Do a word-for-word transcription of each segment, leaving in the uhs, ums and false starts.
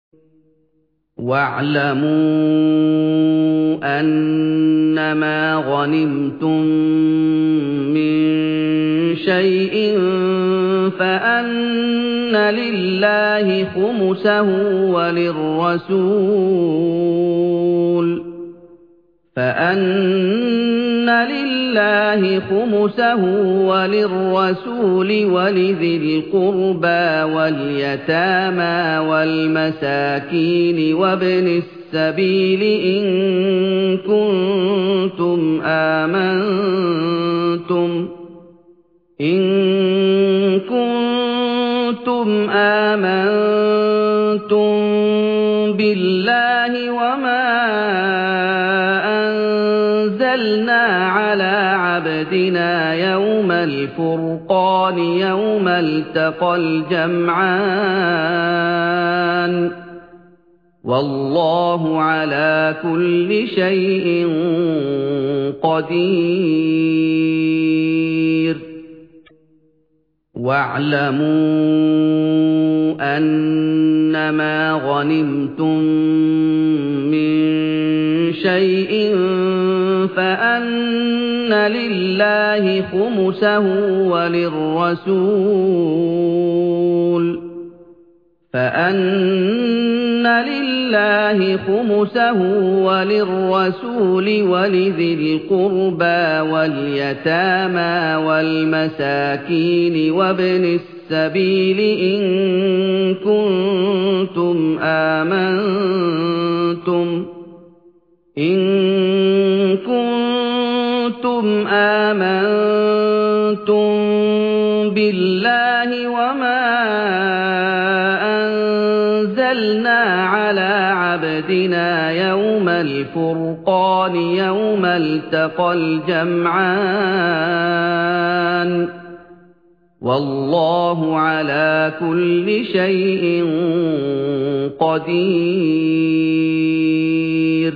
وَاعْلَمُوا أَنَّمَا غَنِمْتُم مِّن شَيْءٍ فَأَنَّ لِلَّهِ خُمُسَهُ وَلِلرَّسُولِ فَأَنَّ لِلَّهِ خُمُسَهُ وَلِلرَّسُولِ وَلِذِي الْقُرْبَىٰ وَالْيَتَامَىٰ وَالْمَسَاكِينِ وَابْنِ السَّبِيلِ إِن كُنتُمْ آمَنتُمْ إِن كُنتُمْ آمَنتُم بِاللَّهِ وَمَا أَنزَلْنَا عَلَىٰ عَبْدِنَا يَوْمَ الْفُرْقَانِ يَوْمَ الْتَقَى الْجَمْعَانِ ۗ وَاللَّهُ عَلَىٰ كُلِّ شَيْءٍ قَدِيرٌ وَاعْلَمُوا أَنَّمَا غَنِمْتُم مِّن شَيْءٍ فَأَنَّ لِلَّهِ خُمُسَهُ وَلِلرَّسُولِ فَأَنَّ لِلَّهِ خُمُسَهُ وَلِلرَّسُولِ وَلِذِي الْقُرْبَىٰ وَالْيَتَامَىٰ وَالْمَسَاكِينِ وَابْنِ السَّبِيلِ إِن كُنتُمْ آمَنتُمْ إِن كُنتُمْ آمَنتُم بِاللَّهِ وَمَا أَنزَلْنَا عَلَىٰ عَبْدِنَا يَوْمَ الْفُرْقَانِ يَوْمَ الْتَقَى الْجَمْعَانِ ۗ وَاللَّهُ عَلَىٰ كُلِّ شَيْءٍ قَدِيرٌ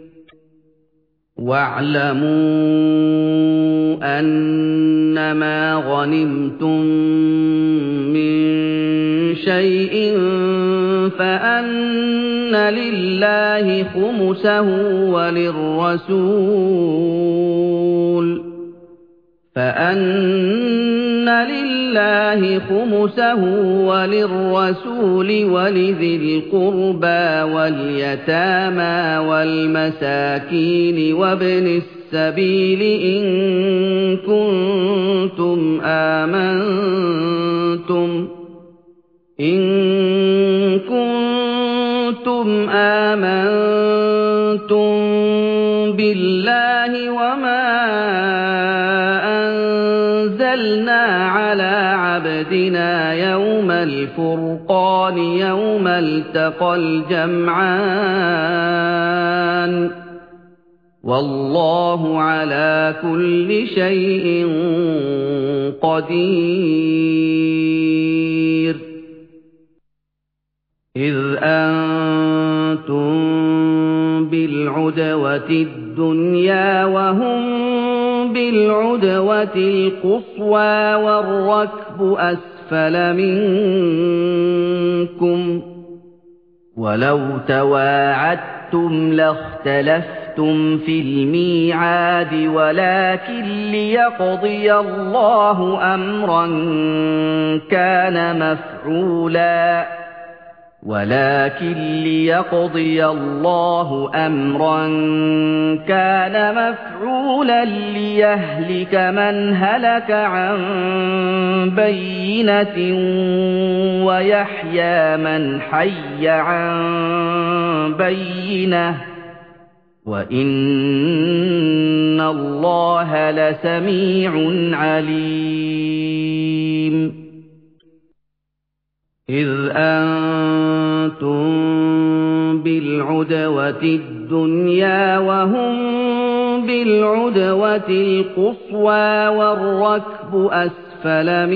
وَاعْلَمُوا أَنَّمَا غَنِمْتُم مِّن شَيْءٍ فَأَنَّ لِلَّهِ خُمُسَهُ وَلِلرَّسُولِ فَأَنَّ لِلَّهِ خُمُسَهُ وَلِلرَّسُولِ وَلِذِي الْقُرْبَىٰ وَالْيَتَامَىٰ وَالْمَسَاكِينِ وَابْنِ السَّبِيلِ إِن كُنتُمْ آمَنتُمْ إِن كُنتُمْ آمَنتُم بِاللَّهِ وَمَا أَنزَلْنَا عَلَىٰ عَبْدِنَا يَوْمَ الْفُرْقَانِ يَوْمَ الْتَقَى الْجَمْعَانِ ۗ وَاللَّهُ عَلَىٰ كُلِّ شَيْءٍ قَدِيرٌ إِذْ أَنتُم بِالْعُدْوَةِ الدُّنْيَا وَهُم بِالْعُدْوَةِ الْقُصْوَىٰ وَالرَّكْبُ أَسْفَلَ مِنكُمْ ۚ وَلَوْ تَوَاعَدتُّمْ لَاخْتَلَفْتُمْ فِي الْمِيعَادِ وَلَٰكِن لِّيَقْضِيَ اللَّهُ أَمْرًا كَانَ مَفْعُولًا وَلَٰكِن لِّيَقْضِيَ اللَّهُ أَمْرًا كَانَ مَفْعُولًا لِّيَهْلِكَ مَنْ هَلَكَ عَن بَيِّنَةٍ وَيَحْيَىٰ مَنْ حَيَّ عَن بَيِّنَةٍ ۗ وَإِنَّ اللَّهَ لَسَمِيعٌ عَلِيمٌ إِذْ أَنتُم بِالْعُدْوَةِ الدُّنْيَا وَهُم بِالْعُدْوَةِ الْقُصْوَىٰ وَالرَّكْبُ أَسْفَلَ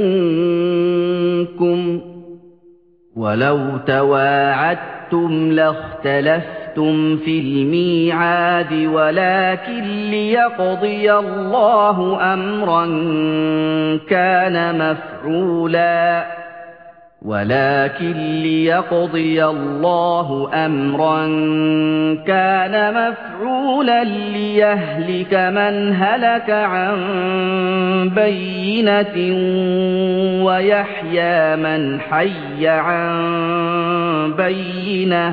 مِنكُمْ ۚ وَلَوْ تَوَاعَدتُّمْ لَاخْتَلَفْتُمْ فِي الْمِيعَادِ وَلَٰكِن لِّيَقْضِيَ اللَّهُ أَمْرًا كَانَ مَفْعُولًا ولكن ليقضي الله أمرا كان مفعولا ليهلك من هلك عن بينة ويحيى من حي عن بينة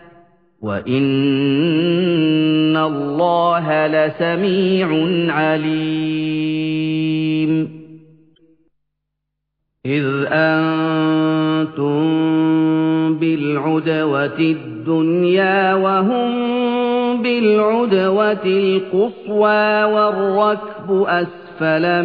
وإن الله لسميع عليم. إذ أنتم بالعدوة الدنيا وهم بالعدوة القصوى والركب أسفل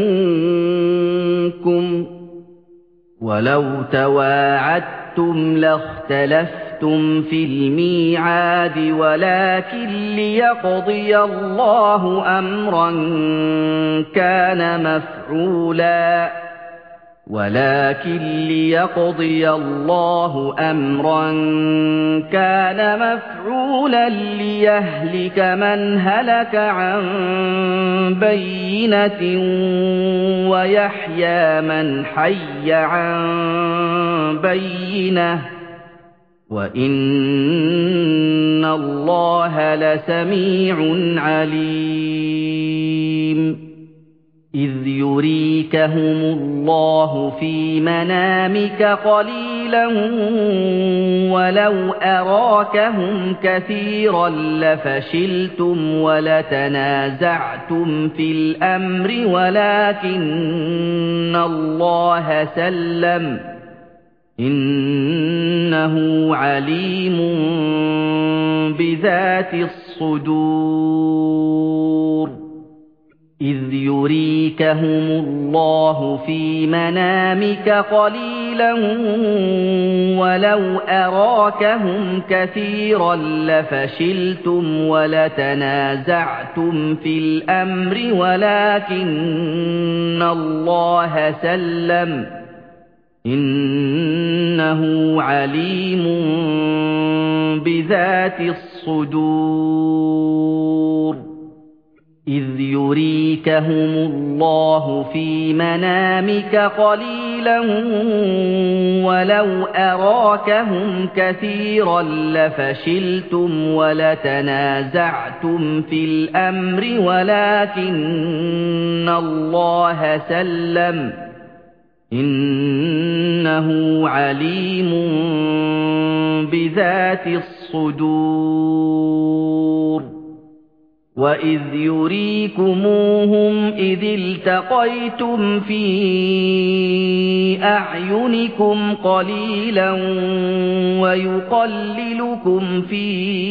منكم ولو تواعدتم لاختلفتم في الميعاد ولكن ليقضي الله أمرا كان مفعولا ولكن ليقضي الله أمرا كان مفعولا ليهلك من هلك عن بينة ويحيى من حي عن بينة وإن الله لسميع عليم. إذ يريكهم الله في منامك قليلا ولو أراكهم كثيرا لفشلتم ولتنازعتم في الأمر ولكن الله سلم إنه عليم بذات الصدور. إذ يريكهم الله في منامك قليلا ولو أراكهم كثيرا لفشلتم ولتنازعتم في الأمر ولكن الله سلم إنه عليم بذات الصدور. إذ يريكهم الله في منامك قليلا ولو أراكهم كثيرا لفشلتم ولتنازعتم في الأمر ولكن الله سلم إنه عليم بذات الصدور. وَإِذْ يُرِيكُمُوهُمْ إِذِ الْتَقَيْتُمْ فِي أَعْيُنِكُمْ قَلِيلًا وَيُقَلِّلُكُمْ فِي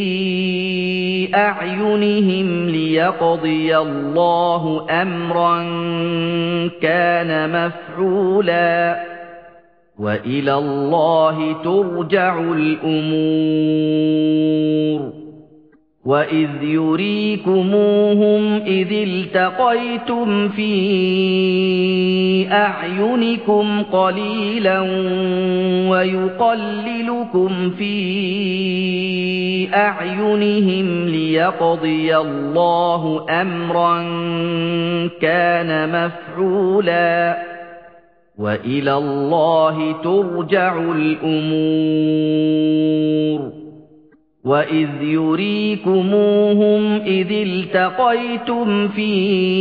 أَعْيُنِهِمْ لِيَقْضِيَ اللَّهُ أَمْرًا كَانَ مَفْعُولًا وَإِلَى اللَّهِ تُرْجَعُ الْأُمُورُ. وَإِذْ يُرِيكُمُوهُمْ إِذِ الْتَقَيْتُمْ فِي أَعْيُنِكُمْ قَلِيلًا وَيُقَلِّلُكُمْ فِي أَعْيُنِهِمْ لِيَقْضِيَ اللَّهُ أَمْرًا كَانَ مَفْعُولًا وَإِلَى اللَّهِ تُرْجَعُ الْأُمُورُ. وَإِذْ يُرِيكُمُوهُمْ إِذِ الْتَقَيْتُمْ فِي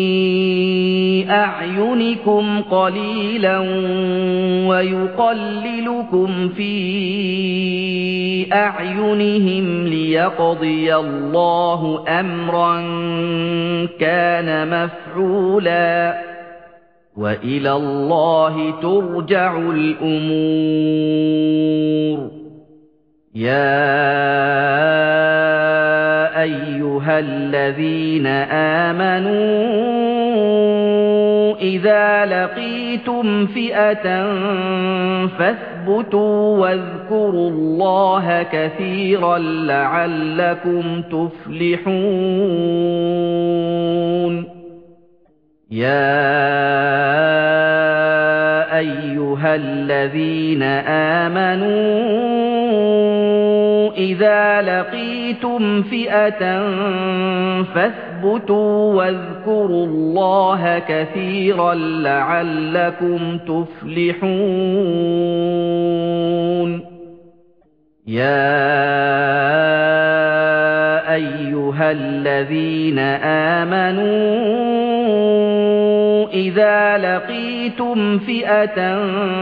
أَعْيُنِكُمْ قَلِيلًا وَيُقَلِّلُكُمْ فِي أَعْيُنِهِمْ لِيَقْضِيَ اللَّهُ أَمْرًا كَانَ مَفْعُولًا وَإِلَى اللَّهِ تُرْجَعُ الْأُمُورُ. يَا أَيُّهَا الَّذِينَ آمَنُوا إِذَا لَقِيتُمْ فِئَةً فَاثْبُتُوا وَاذْكُرُوا اللَّهَ كَثِيرًا لَّعَلَّكُمْ تُفْلِحُونَ. يَا أَيُّهَا الَّذِينَ آمَنُوا إِذَا لَقِيتُمْ فِئَةً فَاثْبُتُوا فاثبتوا واذكروا الله كثيرا لعلكم تفلحون يا أيها الذين آمنوا إذا لقيتم فئة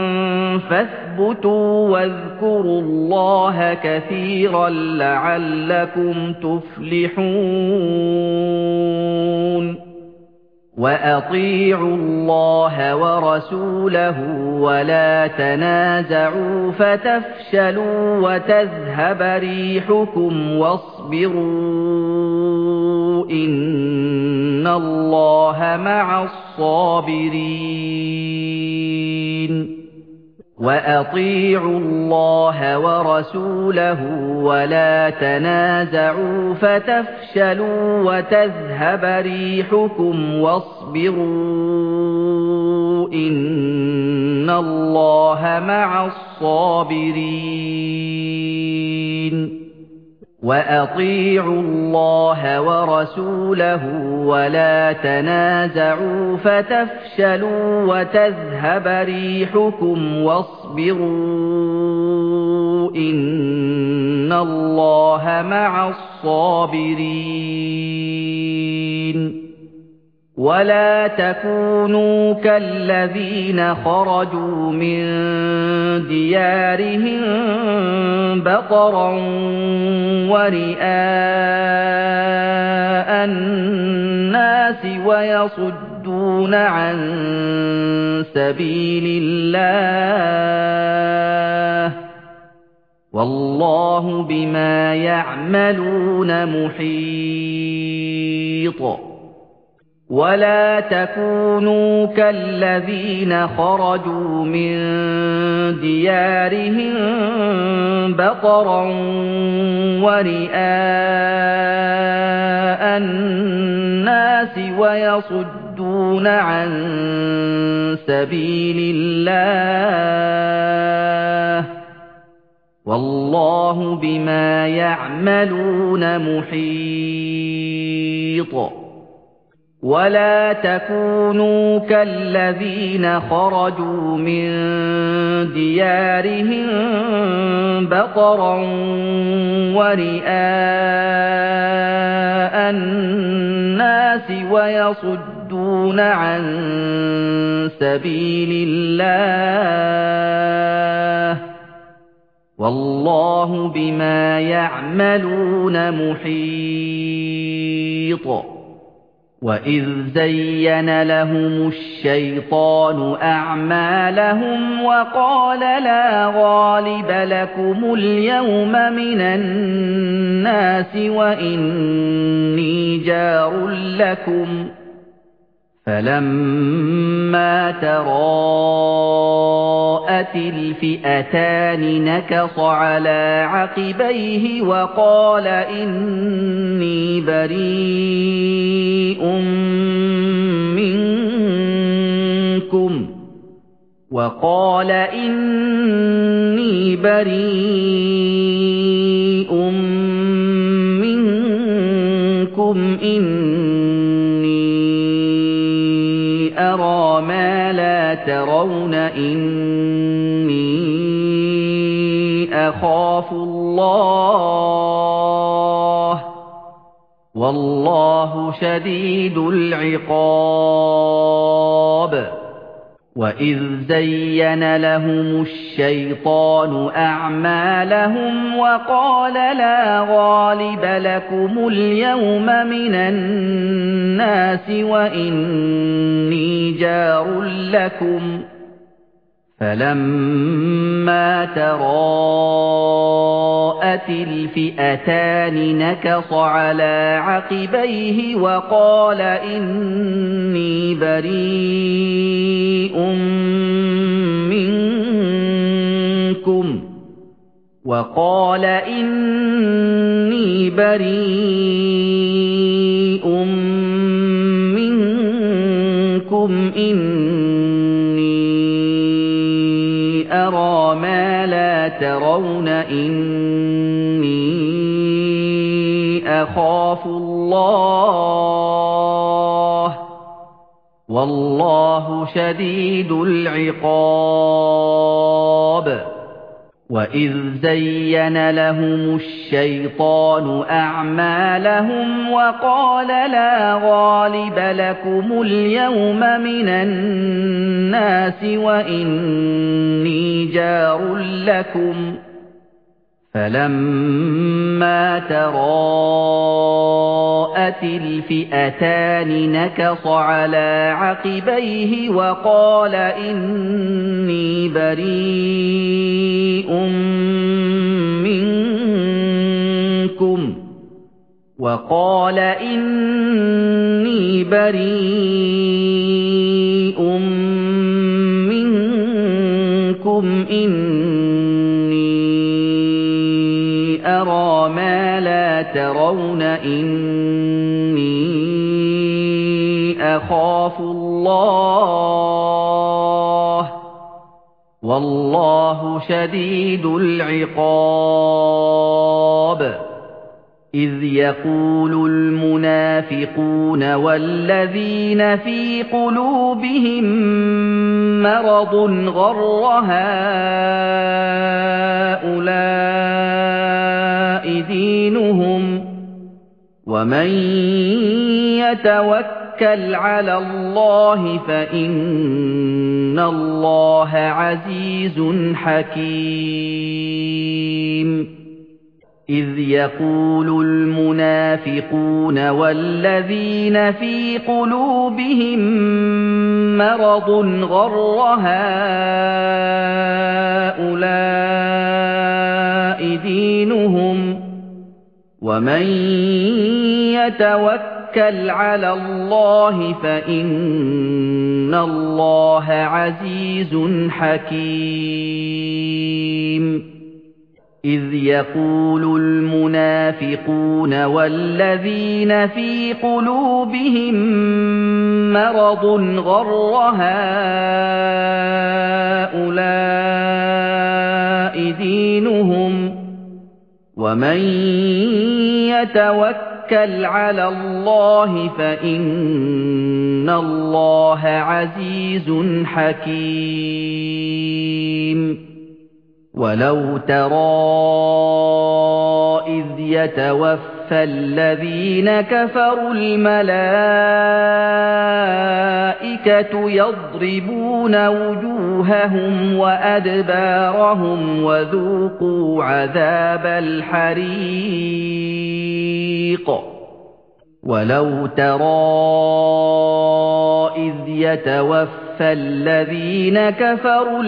فاثبتوا واذكروا الله كثيرا لعلكم تفلحون وأطيعوا الله ورسوله ولا تنازعوا فتفشلوا وتذهب ريحكم واصبروا إن الله مع الصابرين وأطيعوا الله ورسوله ولا تنازعوا فتفشلوا وتذهب ريحكم واصبروا إن الله مع الصابرين وأطيعوا الله ورسوله ولا تنازعوا فتفشلوا وتذهب ريحكم واصبروا إن الله مع الصابرين ولا تكونوا كالذين خرجوا من ديارهم بطرا ورئاء الناس ويصدون عن سبيل الله والله بما يعملون محيط ولا تكونوا كالذين خرجوا من ديارهم بطرا ورئاء الناس ويصدون عن سبيل الله والله بما يعملون محيط ولا تكونوا كالذين خرجوا من ديارهم بطرا ورئاء الناس ويصدون عن سبيل الله والله بما يعملون محيط وَإِذْ زَيَّنَ لَهُمُ الشَّيْطَانُ أَعْمَالَهُمْ وَقَالَ لَا غَالِبَ لَكُمُ الْيَوْمَ مِنَ النَّاسِ وَإِنِّي جَارٌ لَكُمْ فَلَمَّا تَرَاءَتِ الْفِئَتَانِ نَكَصَ عَلَى عَقِبَيْهِ وَقَالَ إِنِّي بَرِيءٌ مِنْكُمْ وَقَالَ إِنِّي بَرِيءٌ مِنْكُمْ إِنِّي أَرَى مَا لَا تَرَوْنَ إِنِّي أَخَافُ اللَّهَ وَاللَّهُ شَدِيدُ الْعِقَابِ وَإِذْ زَيَّنَ لَهُمُ الشَّيْطَانُ أَعْمَالَهُمْ وَقَالَ لَا غَالِبَ لَكُمُ الْيَوْمَ مِنَ النَّاسِ وَإِنِّي جَارٌ لَكُمْ فَلَمَّا تَرَاءَتِ الْفِئَتَانِ نَكَصَ عَلَى عَقِبَيْهِ وَقَالَ إِنِّي بَرِيءٌ مِنْكُمْ وَقَالَ إِنِّي بَرِيءٌ مِنْكُمْ إِنِّي أَرَى مَا لَا تَرَوْنَ إِنِّي أَخَافُ اللَّهَ وَاللَّهُ شَدِيدُ الْعِقَابِ. وَإِذْ زَيَّنَ لَهُمُ الشَّيْطَانُ أَعْمَالَهُمْ وَقَالَ لَا غَالِبَ لَكُمُ الْيَوْمَ مِنَ النَّاسِ وَإِنِّي جَارٌ لَكُمْ فَلَمَّا تَرَاءَتِ الْفِئَتَانِ نَكَصَ عَلَى عَقِبَيْهِ وَقَالَ إِنِّي بَرِيءٌ مِنكُمْ وَقَالَ إِنِّي بَرِيءٌ مِنكُمْ إِنِّي أَرَىٰ مَا لَا تَرَوْنَ إِنِّي أَخَافُ اللَّهَ وَاللَّهُ شَدِيدُ الْعِقَابِ. إِذْ يَقُولُ الْمُنَافِقُونَ وَالَّذِينَ فِي قُلُوبِهِم مَّرَضٌ غَرَّ هَٰؤُلَاءِ دِينُهُمْ وَمَن يَتَوَكَّلْ عَلَى اللَّهِ فَإِنَّ اللَّهَ عَزِيزٌ حَكِيمٌ. إِذْ يَقُولُ الْمُنَافِقُونَ وَالَّذِينَ فِي قُلُوبِهِم مَّرَضٌ غَرَّ هَٰؤُلَاءِ دِينُهُمْ وَمَن يَتَوَكَّلْ عَلَى اللَّهِ فَإِنَّ اللَّهَ عَزِيزٌ حَكِيمٌ. إِذْ يَقُولُ الْمُنَافِقُونَ وَالَّذِينَ فِي قُلُوبِهِم مَّرَضٌ غَرَّ هَٰؤُلَاءِ دِينُهُمْ وَمَن يَتَوَكَّلْ عَلَى اللَّهِ فَإِنَّ اللَّهَ عَزِيزٌ حَكِيمٌ. وَلَوْ تَرَىٰ إِذْ يَتَوَفَّى الَّذِينَ كَفَرُوا الْمَلَائِكَةُ يَضْرِبُونَ وُجُوهَهُمْ وَأَدْبَارَهُمْ وَذُوقُوا عَذَابَ الْحَرِيقِ. وَلَوْ تَرَىٰ إِذْ يَتَوَفَّى الَّذِينَ كَفَرُوا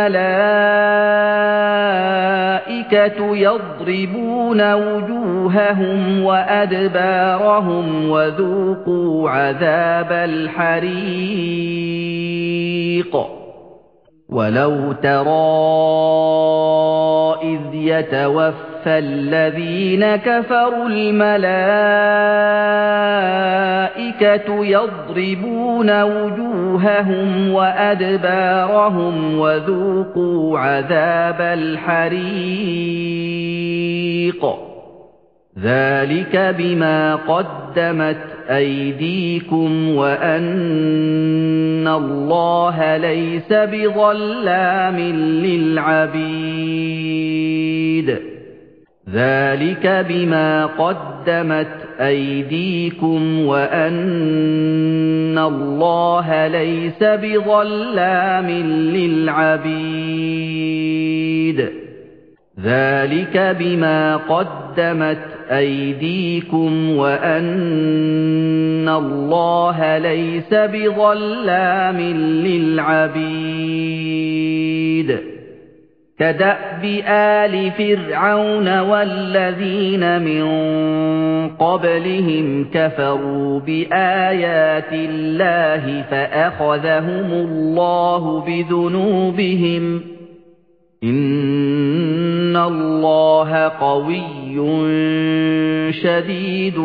الْمَلَائِكَةُ يَضْرِبُونَ وُجُوهَهُمْ وَأَدْبَارَهُمْ وَذُوقُوا عَذَابَ الْحَرِيقِ. وَلَوْ تَرَىٰ إِذْ يَتَوَفَّى الَّذِينَ كَفَرُوا الْمَلَائِكَةُ يَضْرِبُونَ وُجُوهَهُمْ وَأَدْبَارَهُمْ وَذُوقُوا عَذَابَ الْحَرِيقِ. ذَلِكَ بِمَا قَدَّمَتْ أَيْدِيكُمْ وَأَنَّ اللَّهَ لَيْسَ بِظَلَّامٍ لِّلْعَبِيدِ. ذَلِكَ بِمَا قَدَّمَتْ أَيْدِيكُمْ وَأَنَّ اللَّهَ لَيْسَ بِظَلَّامٍ لِّلْعَبِيدِ. ذَلِكَ بِمَا قَدَّمَتْ أَيْدِيكُمْ وَأَنَّ اللَّهَ لَيْسَ بِظَلَّامٍ لِّلْعَبِيدِ. كَدَأْبِ آلِ فِرْعَوْنَ وَالَّذِينَ مِن قَبْلِهِمْ كَفَرُوا بِآيَاتِ اللَّهِ فَأَخَذَهُمُ اللَّهُ بِذُنُوبِهِمْ ۗ إِنَّ اللَّهَ قَوِيٌّ شَدِيدُ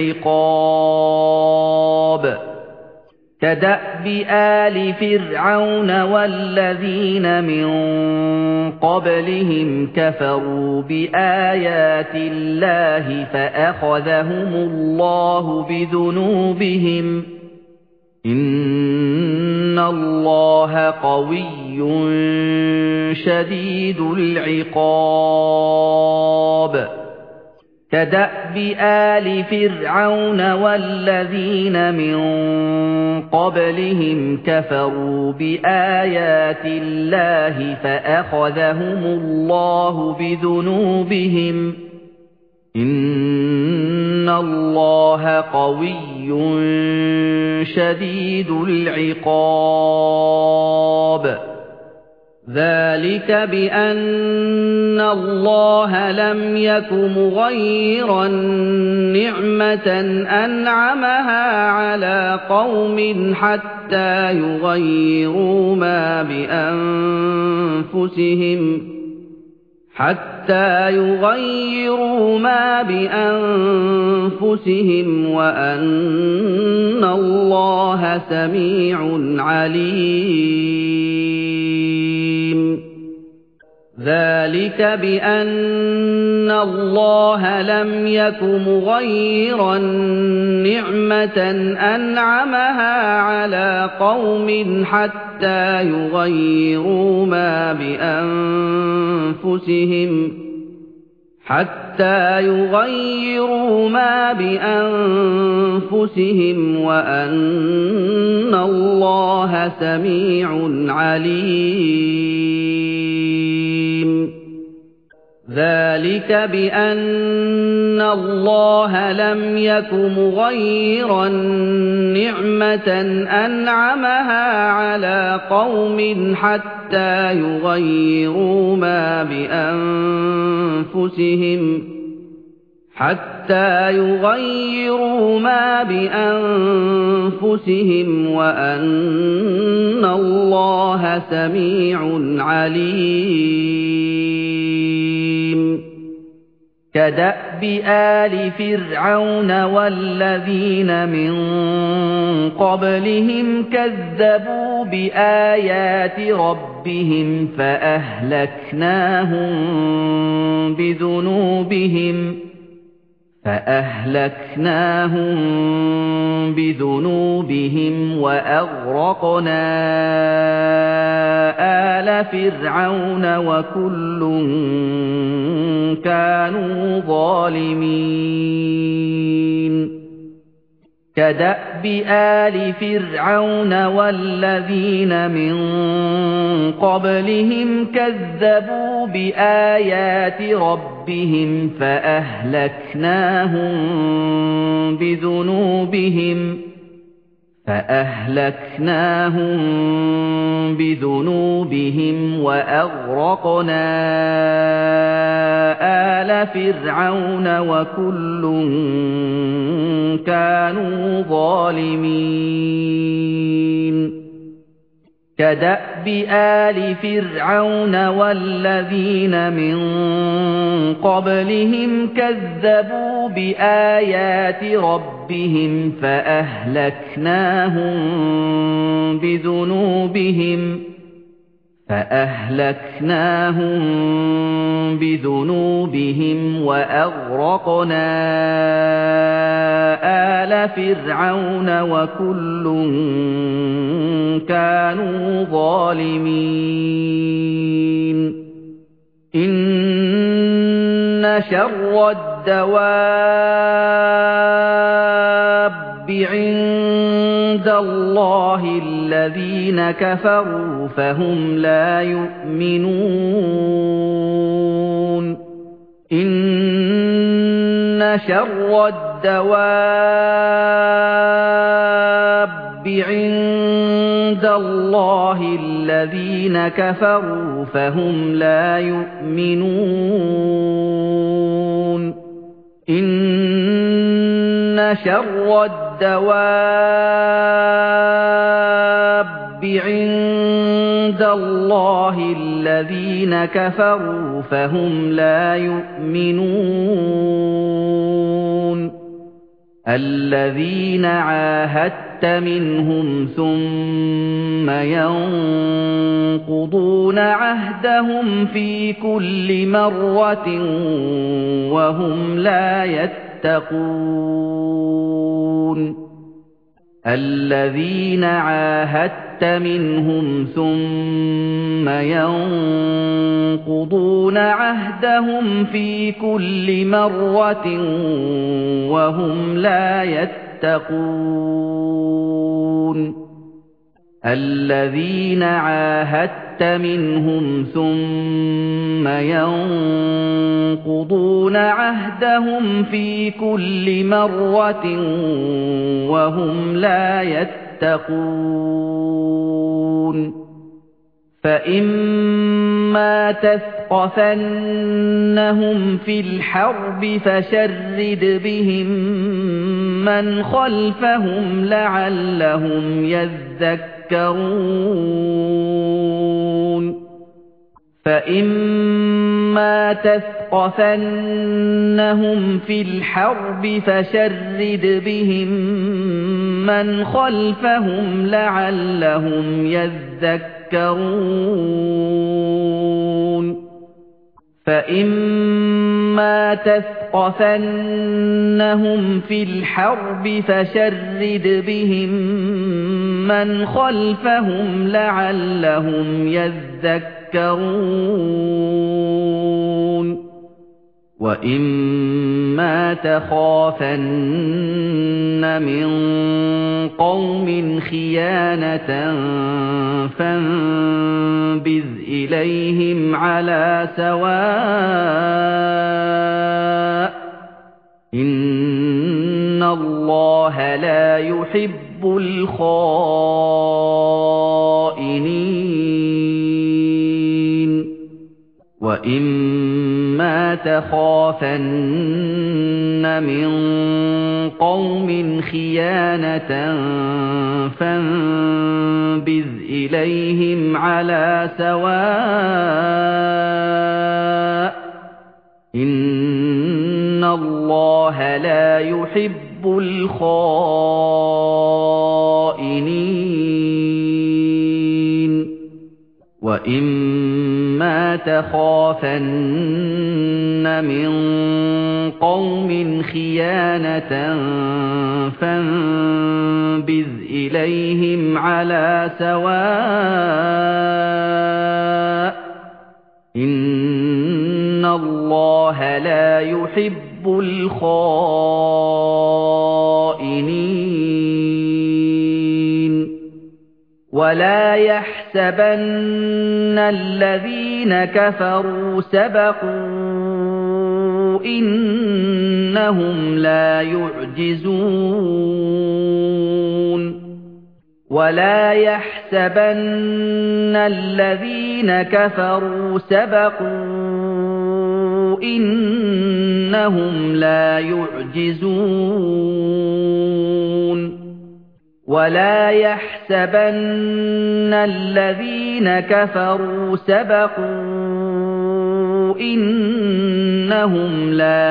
الْعِقَابِ. كَدَأْبِ آلِ فِرْعَوْنَ وَالَّذِينَ مِن قَبْلِهِمْ كَفَرُوا بِآيَاتِ اللَّهِ فَأَخَذَهُمُ اللَّهُ بِذُنُوبِهِمْ ۗ إِنَّ اللَّهَ قَوِيٌّ شَدِيدُ الْعِقَابِ كَدَأْبِ آلِ فِرْعَوْنَ وَالَّذِينَ مِن قَبْلِهِمْ كَفَرُوا بِآيَاتِ اللَّهِ فَأَخَذَهُمُ اللَّهُ بِذُنُوبِهِمْ إِنَّ اللَّهَ قَوِيٌّ شَدِيدُ الْعِقَابِ ذَلِكَ بِأَنَّ اللَّهَ لَمْ يَكُ مُغَيِّرًا نِّعْمَةً أَنْعَمَهَا عَلَىٰ قَوْمٍ حَتَّىٰ يُغَيِّرُوا مَا بِأَنفُسِهِمْ حَتَّىٰ يُغَيِّرُوا مَا بِأَنفُسِهِمْ وَأَنَّ اللَّهَ سَمِيعٌ عَلِيمٌ ذَلِكَ بِأَنَّ اللَّهَ لَمْ يَكُ مُغَيِّرًا نِّعْمَةً أَنْعَمَهَا عَلَىٰ قَوْمٍ حَتَّىٰ يُغَيِّرُوا مَا بِأَنفُسِهِمْ حَتَّىٰ يُغَيِّرُوا مَا بِأَنفُسِهِمْ وَأَنَّ اللَّهَ سَمِيعٌ عَلِيمٌ ذَلِكَ بِأَنَّ اللَّهَ لَمْ يَكُ مُغَيِّرًا نِّعْمَةً أَنْعَمَهَا عَلَىٰ قَوْمٍ حَتَّىٰ يُغَيِّرُوا مَا بِأَنفُسِهِمْ حَتَّىٰ يُغَيِّرُوا مَا بِأَنفُسِهِمْ وَأَنَّ اللَّهَ سَمِيعٌ عَلِيمٌ كَدَأْبِ آلِ فِرْعَوْنَ وَالَّذِينَ مِن قَبْلِهِمْ كَذَّبُوا بِآيَاتِ رَبِّهِمْ فَأَهْلَكْنَاهُم بِذُنُوبِهِمْ فَأَهْلَكْنَاهُم بِذُنُوبِهِمْ وَأَغْرَقْنَا آلَ فِرْعَوْنَ وَكُلٌّ كَانُوا ظَالِمِينَ كَدَأْبِ آلِ فِرْعَوْنَ وَالَّذِينَ مِن قَبْلِهِمْ كَذَّبُوا بِآيَاتِ رَبِّهِمْ فَأَهْلَكْنَاهُم بِذُنُوبِهِمْ فَأَهْلَكْنَاهُم بِذُنُوبِهِمْ وَأَغْرَقْنَا آلَ فِرْعَوْنَ وَكُلٌّ كَانُوا ظَالِمِينَ كَدَأْبِ آلِ فِرْعَوْنَ وَالَّذِينَ مِن قَبْلِهِمْ كَذَّبُوا بِآيَاتِ رَبِّهِمْ فَأَهْلَكْنَاهُم بِذُنُوبِهِمْ فَأَهْلَكْنَاهُم بِذُنُوبِهِمْ وَأَغْرَقْنَا آلَ فِرْعَوْنَ وَكُلٌّ كَانُوا ظَالِمِينَ إِنَّ شَرَّ الدَّوَابِّ عِندَ اللَّهِ الَّذِينَ كَفَرُوا فَهُمْ لَا يُؤْمِنُونَ إِنَّ شَرَّ الدَّوَابِّ عِندَ اللَّهِ الَّذِينَ كَفَرُوا فَهُمْ لَا يُؤْمِنُونَ إِنَّ شَرَّ الدَّوَابِّ عِندَ اللَّهِ الَّذِينَ كَفَرُوا فَهُمْ لَا يُؤْمِنُونَ الَّذِينَ عَاهَدتَّ مِنْهُمْ ثُمَّ يَنقُضُونَ عَهْدَهُمْ فِي كُلِّ مَرَّةٍ وَهُمْ لَا يَتَّقُونَ الَّذِينَ عَاهَدتَّ مِنْهُمْ ثُمَّ يَنقُضُونَ عَهْدَهُمْ فِي كُلِّ مَرَّةٍ وَهُمْ لَا يَتَّقُونَ الَّذِينَ عَاهَدتَّ مِنْهُمْ ثُمَّ يَنقُضُونَ عَهْدَهُمْ فِي كُلِّ مَرَّةٍ وَهُمْ لَا يَتَّقُونَ فَإِمَّا تَثْقَفَنَّهُمْ فِي الْحَرْبِ فَشَرِّدْ بِهِم مَّنْ خَلْفَهُمْ لَعَلَّهُمْ يَذَّكَّرُونَ فَإِمَّا تَثْقَفَنَّهُمْ فِي الْحَرْبِ فَشَرِّدْ بِهِم مَّنْ خَلْفَهُمْ لَعَلَّهُمْ يَذَّكَّرُونَ فَإِمَّا تَثْقَفَنَّهُمْ فِي الْحَرْبِ فَشَرِّدْ بِهِم مَّنْ خَلْفَهُمْ لَعَلَّهُمْ يَذَّكَّرُونَ وَإِمَّا تَخَافَنَّ مِن قَوْمٍ خِيَانَةً فَانبِذْ إِلَيْهِمْ عَلَىٰ سَوَاءٍ ۚ إِنَّ اللَّهَ لَا يُحِبُّ الْخَائِنِينَ وَإِمَّا تَخَافَنَّ مِن قَوْمٍ خِيَانَةً فَانبِذْ إِلَيْهِمْ عَلَىٰ سَوَاءٍ ۚ إِنَّ اللَّهَ لَا يُحِبُّ الْخَائِنِينَ وَإِمَّا تَخَافَنَّ مِن قَوْمٍ خِيَانَةً فَانبِذْ إِلَيْهِمْ عَلَىٰ سَوَاءٍ ۚ إِنَّ اللَّهَ لَا يُحِبُّ الْخَائِنِينَ وَلَا يَحْسَبَنَّ الَّذِينَ كَفَرُوا سَبَقُوا إِنَّهُمْ لَا يُعْجِزُونَ وَلَا يَحْسَبَنَّ الَّذِينَ كَفَرُوا سَبَقُوا إِنَّهُمْ لَا يُعْجِزُونَ وَلَا يَحْسَبَنَّ الَّذِينَ كَفَرُوا سَبَقُوا إِنَّهُمْ لَا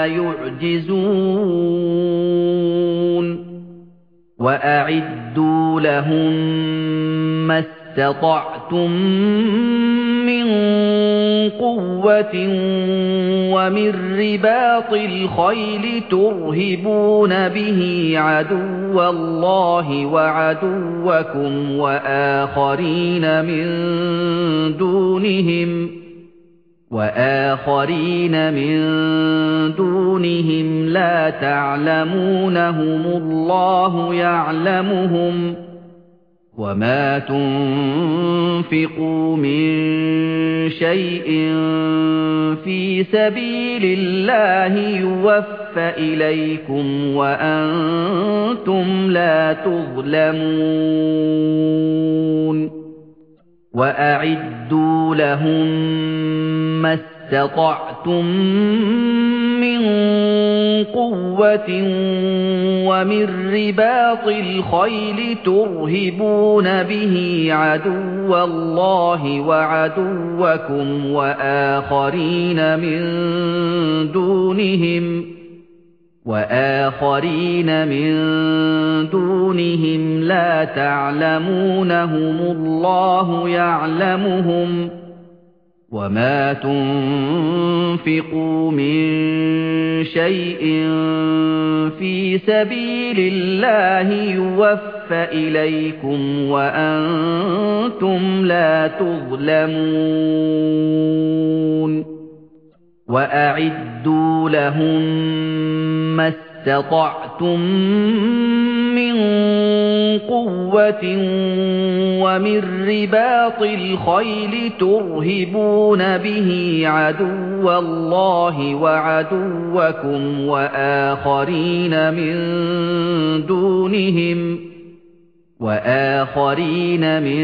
يُعْجِزُونَ وَأَعِدُّوا لَهُم مَّا اسْتَطَعْتُم مِّن قُوَّةٍ وَمِن رِّبَاطِ الْخَيْلِ تُرْهِبُونَ بِهِ عَدُوَّ اللَّهِ وَعَدُوَّكُمْ وَآخَرِينَ مِن دُونِهِمْ وَآخَرِينَ مِن دُونِهِمْ لَا تَعْلَمُونَهُمُ اللَّهُ يَعْلَمُهُمْ ۚ وَمَا تُنفِقُوا مِن شَيْءٍ فِي سَبِيلِ اللَّهِ يُوَفَّ إِلَيْكُمْ وَأَنتُمْ لَا تُظْلَمُونَ وَأَعِدُّوا لَهُم مَّا اسْتَطَعْتُم مِّن قُوَّةٍ وَمِن رِّبَاطِ الْخَيْلِ تُرْهِبُونَ بِهِ عَدُوَّ اللَّهِ وَعَدُوَّكُمْ وَآخَرِينَ مِن دُونِهِمْ وَآخَرِينَ مِن دُونِهِمْ لَا تَعْلَمُونَهُمُ اللَّهُ يَعْلَمُهُمْ ۚ وَمَا تُنفِقُوا مِن شَيْءٍ فِي سَبِيلِ اللَّهِ يُوَفَّ إليكم وأنتم لا تظلمون وأعدوا لهم ما استطعتم من قوة ومن رباط الخيل ترهبون به عدو الله وعدوكم وآخرين من دونهم وآخرين من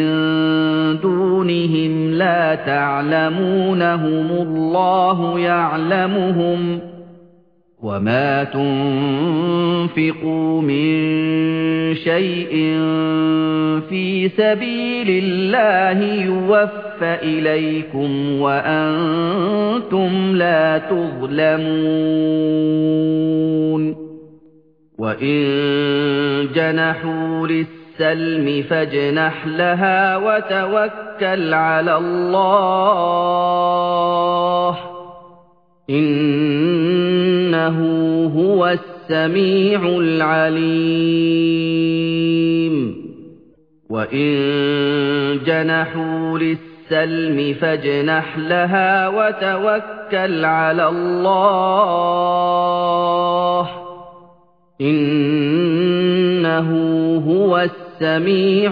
دونهم لا تعلمونهم الله يعلمهم وما تنفقوا من شيء في سبيل الله يوفى إليكم وأنتم لا تظلمون وإن جنحوا للسلم فاجنح لها وتوكل على الله إنه هو السميع العليم وإن جنحوا للسلم فاجنح لها وتوكل على الله إنه هو السميع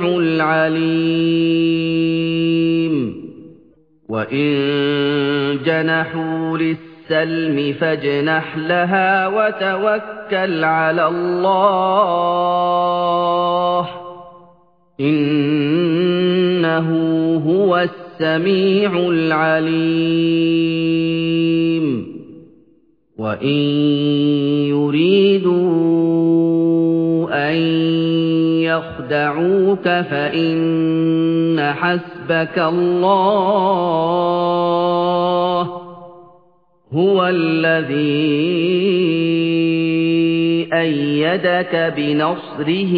العليم وإن جنحوا للسلم فاجنح لها وتوكل على الله إنه هو السميع العليم وإن يريدوا أن يخدعوك فإن حسبك الله هو الذي أيدك بنصره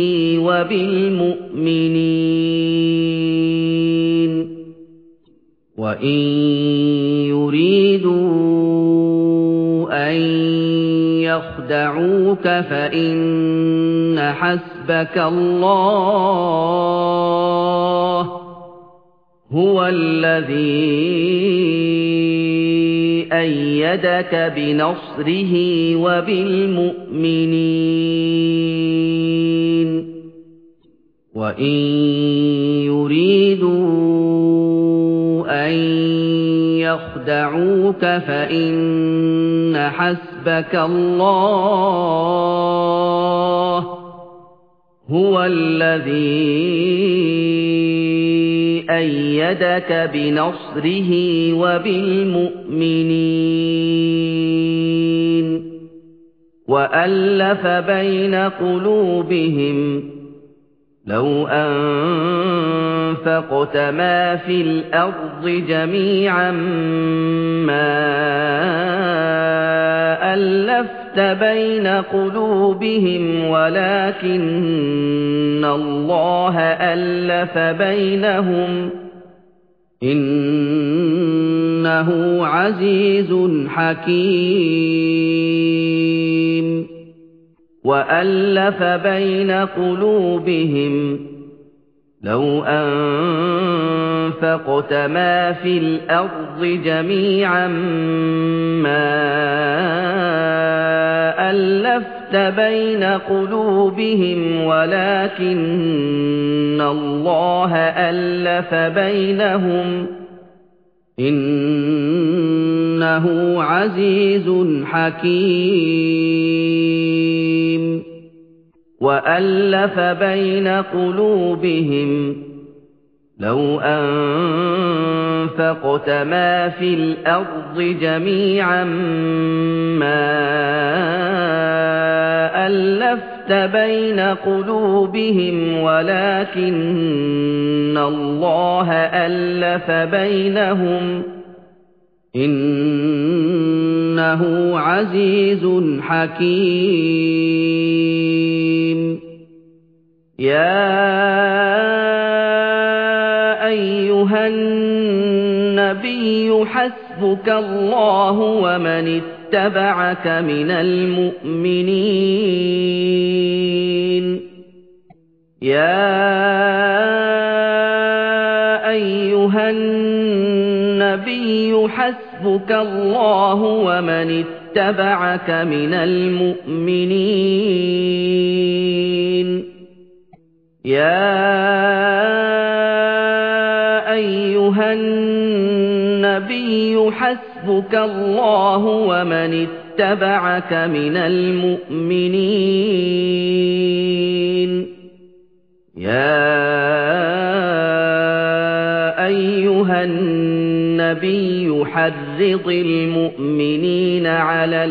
وبالمؤمنين وإن يريدوا أن يخدعوك فإن حسبك الله هو الذي أيدك بنصره وبالمؤمنين وإن يريدوا أن يخدعوك فإن حسبك الله هو الذي أيدك بنصره وبالمؤمنين وألف بين قلوبهم لو أنفقت ما في الأرض جميعا ما ألفت بين قلوبهم ولكن الله ألف بينهم إنه عزيز حكيم وألف بين قلوبهم لو أنفقت ما في الأرض جميعا ما ألفت بين قلوبهم ولكن الله ألف بينهم إنه عزيز حكيم وألف بين قلوبهم لو أنفقت ما في الأرض جميعا ما ألفت بين قلوبهم ولكن الله ألف بينهم إنه عزيز حكيم يا أيها النبي حسبك الله ومن اتبعك من المؤمنين يَا أَيُّهَا النَّبِيُّ حَسْبُكَ اللَّهُ وَمَنِ اتَّبَعَكَ مِنَ الْمُؤْمِنِينَ يَا أَيُّهَا النَّبِيُّ حَسْبُكَ اللَّهُ وَمَنِ اتَّبَعَكَ مِنَ الْمُؤْمِنِينَ يَا أَيُّهَا النَّبِيُّ حَرِّضِ الْمُؤْمِنِينَ عَلَى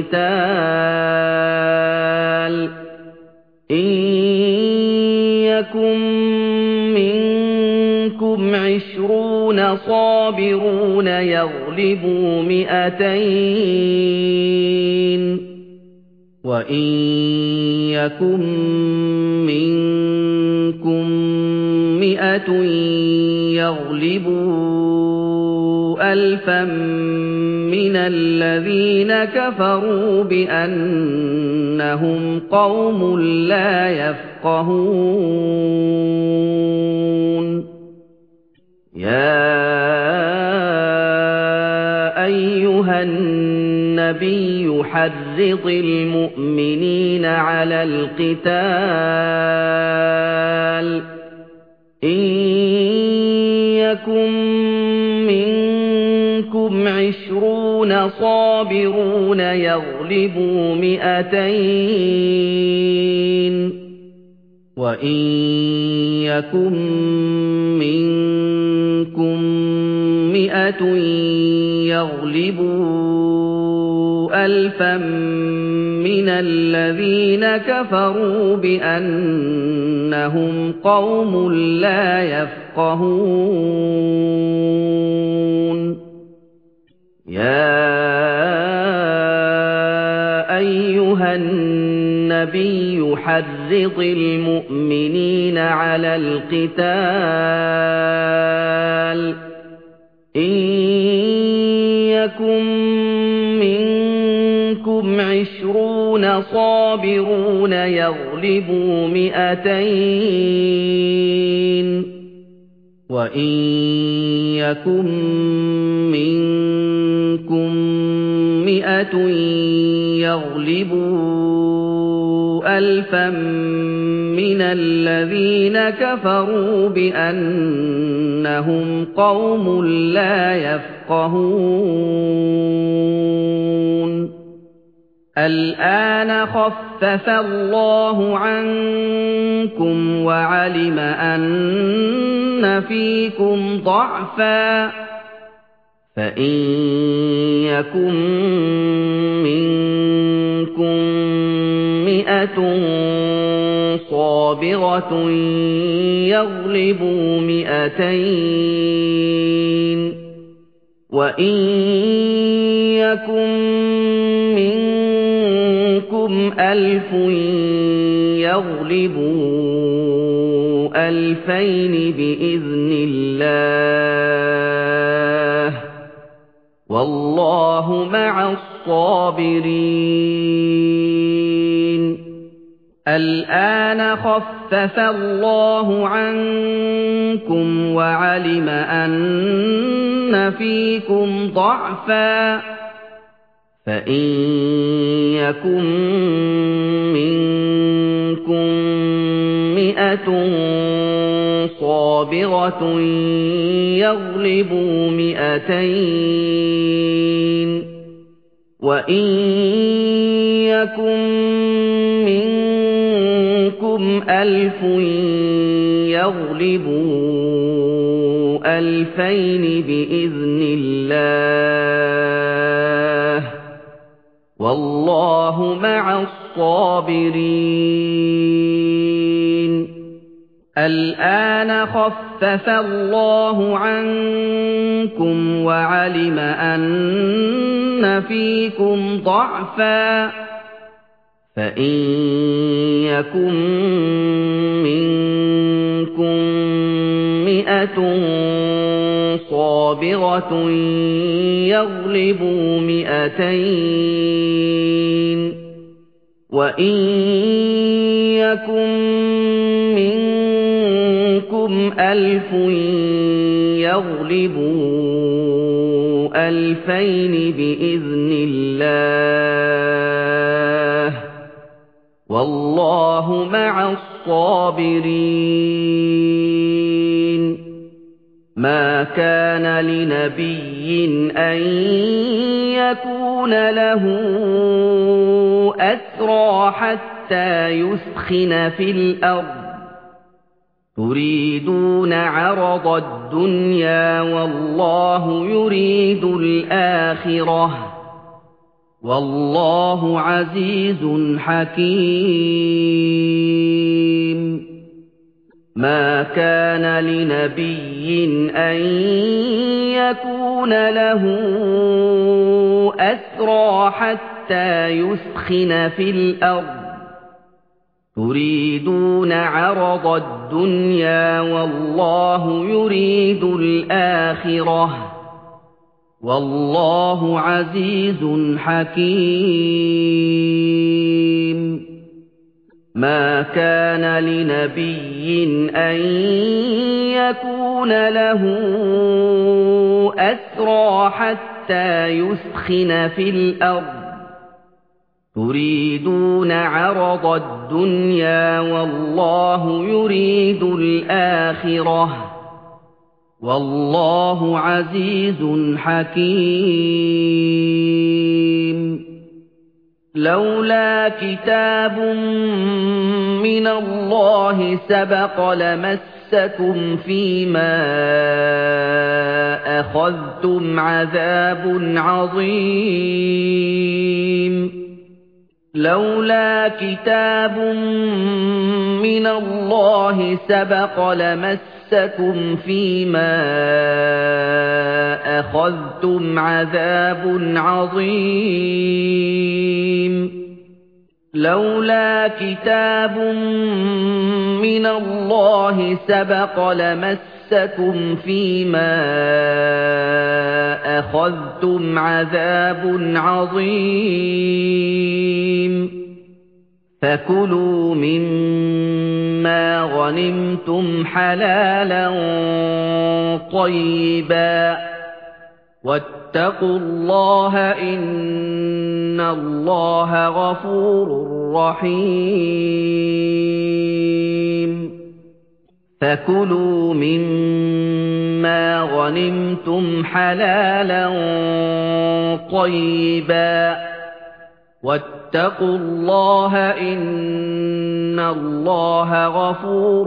الْقِتَالِ إِن يَكُن مِّنكُمْ عِشْرُونَ صَابِرُونَ يَغْلِبُوا مِائَتَيْنِ وَإِن يَكُن مِّنكُم مِّائَةٌ يَغْلِبُوا أَلْفًا مِّنَ الَّذِينَ كَفَرُوا بِأَنَّهُمْ قَوْمٌ لَّا يَفْقَهُونَ يَا أَيُّهَا النَّبِيُّ حَرِّضِ الْمُؤْمِنِينَ عَلَى الْقِتَالِ إِن يَكُن مِّنكُمْ عِشْرُونَ صَابِرُونَ يَغْلِبُوا مِائَتَيْنِ وَإِن يَكُن مِّنكُم مِّائَةٌ يَغْلِبُوا أَلْفًا مِّنَ الَّذِينَ كَفَرُوا بِأَنَّهُمْ قَوْمٌ لَّا يَفْقَهُونَ يَا أَيُّهَا النَّبِيُّ حَرِّضِ الْمُؤْمِنِينَ عَلَى الْقِتَالِ إِن يَكُن مِّنكُمْ عِشْرُونَ صَابِرُونَ يَغْلِبُوا مِائَتَيْنِ وَإِن يَكُن مِّنكُم مِّائَةٌ يَغْلِبُوا أَلْفًا مِّنَ الَّذِينَ كَفَرُوا بِأَنَّهُمْ قَوْمٌ لَّا يَفْقَهُونَ الْآنَ خَفَّفَ اللَّهُ عَنكُمْ وَعَلِمَ أَنَّ فِيكُمْ ضَعْفًا فَإِن يَكُن مِّنكُم مِّائَةٌ صَابِرَةٌ يَغْلِبُوا مِائَتَيْنِ وَإِن يَكُن مِّنكُمْ أَلْفٌ يَغْلِبُوا أَلْفَيْنِ بِإِذْنِ اللَّهِ وَاللَّهُ مَعَ الصَّابِرِينَ الْآنَ خَفَّفَ اللَّهُ عَنكُمْ وَعَلِمَ أَنَّ فِيكُمْ ضَعْفًا فَإِن يَكُن مِّنكُم مِّائَةٌ صَابِرَةٌ يَغْلِبُوا مِائَتَيْنِ وَإِن يَكُن مِّنكُمْ أَلْفٌ يَغْلِبُوا أَلْفَيْنِ بِإِذْنِ اللَّهِ وَاللَّهُ مَعَ الصَّابِرِينَ الْآنَ خَفَّفَ اللَّهُ عَنكُمْ وَعَلِمَ أَنَّ فِيكُمْ ضَعْفًا فَإِن يَكُن مِّنكُم مِّائَةٌ صَابِرَةٌ يَغْلِبُوا مِائَتَيْنِ وَإِن يَكُن مِّنكُمْ أَلْفٌ يَغْلِبُوا أَلْفَيْنِ بِإِذْنِ اللَّهِ ۗ وَاللَّهُ مَعَ الصَّابِرِينَ. مَا كَانَ لِنَبِيٍّ أَن يَكُونَ لَهُ أَسْرَىٰ حَتَّىٰ يُثْخِنَ فِي الْأَرْضِ ۚ تُرِيدُونَ عَرَضَ الدُّنْيَا وَاللَّهُ يُرِيدُ الْآخِرَةَ ۗ وَاللَّهُ عَزِيزٌ حَكِيمٌ. مَا كَانَ لِنَبِيٍّ أَن يَكُونَ لَهُ أَسْرَىٰ حَتَّىٰ يُثْخِنَ فِي الْأَرْضِ ۚ تُرِيدُونَ عَرَضَ الدُّنْيَا وَاللَّهُ يُرِيدُ الْآخِرَةَ ۗ وَاللَّهُ عَزِيزٌ حَكِيمٌ. مَا كَانَ لِنَبِيٍّ أَن يَكُونَ لَهُ أَسْرَىٰ حَتَّىٰ يُثْخِنَ فِي الْأَرْضِ ۚ تُرِيدُونَ عَرَضَ الدُّنْيَا وَاللَّهُ يُرِيدُ الْآخِرَةَ ۗ وَاللَّهُ عَزِيزٌ حَكِيمٌ. لَوْلَا كِتَابٌ مِّنَ اللَّهِ سَبَقَ لَمَسَّكُمْ فِيمَا أَخَذْتُمْ عَذَابٌ عَظِيمٌ. لَوْلَا كِتَابٌ مِّنَ اللَّهِ سَبَقَ لَمَسَّكُمْ فِيمَا أَخَذْتُمْ عَذَابٌ عَظِيمٌ. لَوْلَا كِتَابٌ مِّنَ اللَّهِ سَبَقَ لَمَسَّكُمْ فِيمَا أَخَذْتُمْ عَذَابٌ عَظِيمٌ. فَكُلُوا مِمَّا غَنِمْتُمْ حَلَالًا طَيِّبًا وَاتَّقُوا اللَّهَ ۚ إِنَّ اللَّهَ غَفُورٌ رَّحِيمٌ. فَكُلُوا مِمَّا غَنِمْتُمْ حَلَالًا طَيِّبًا وَاتَّقُوا اللَّهَ ۚ إِنَّ اللَّهَ غَفُورٌ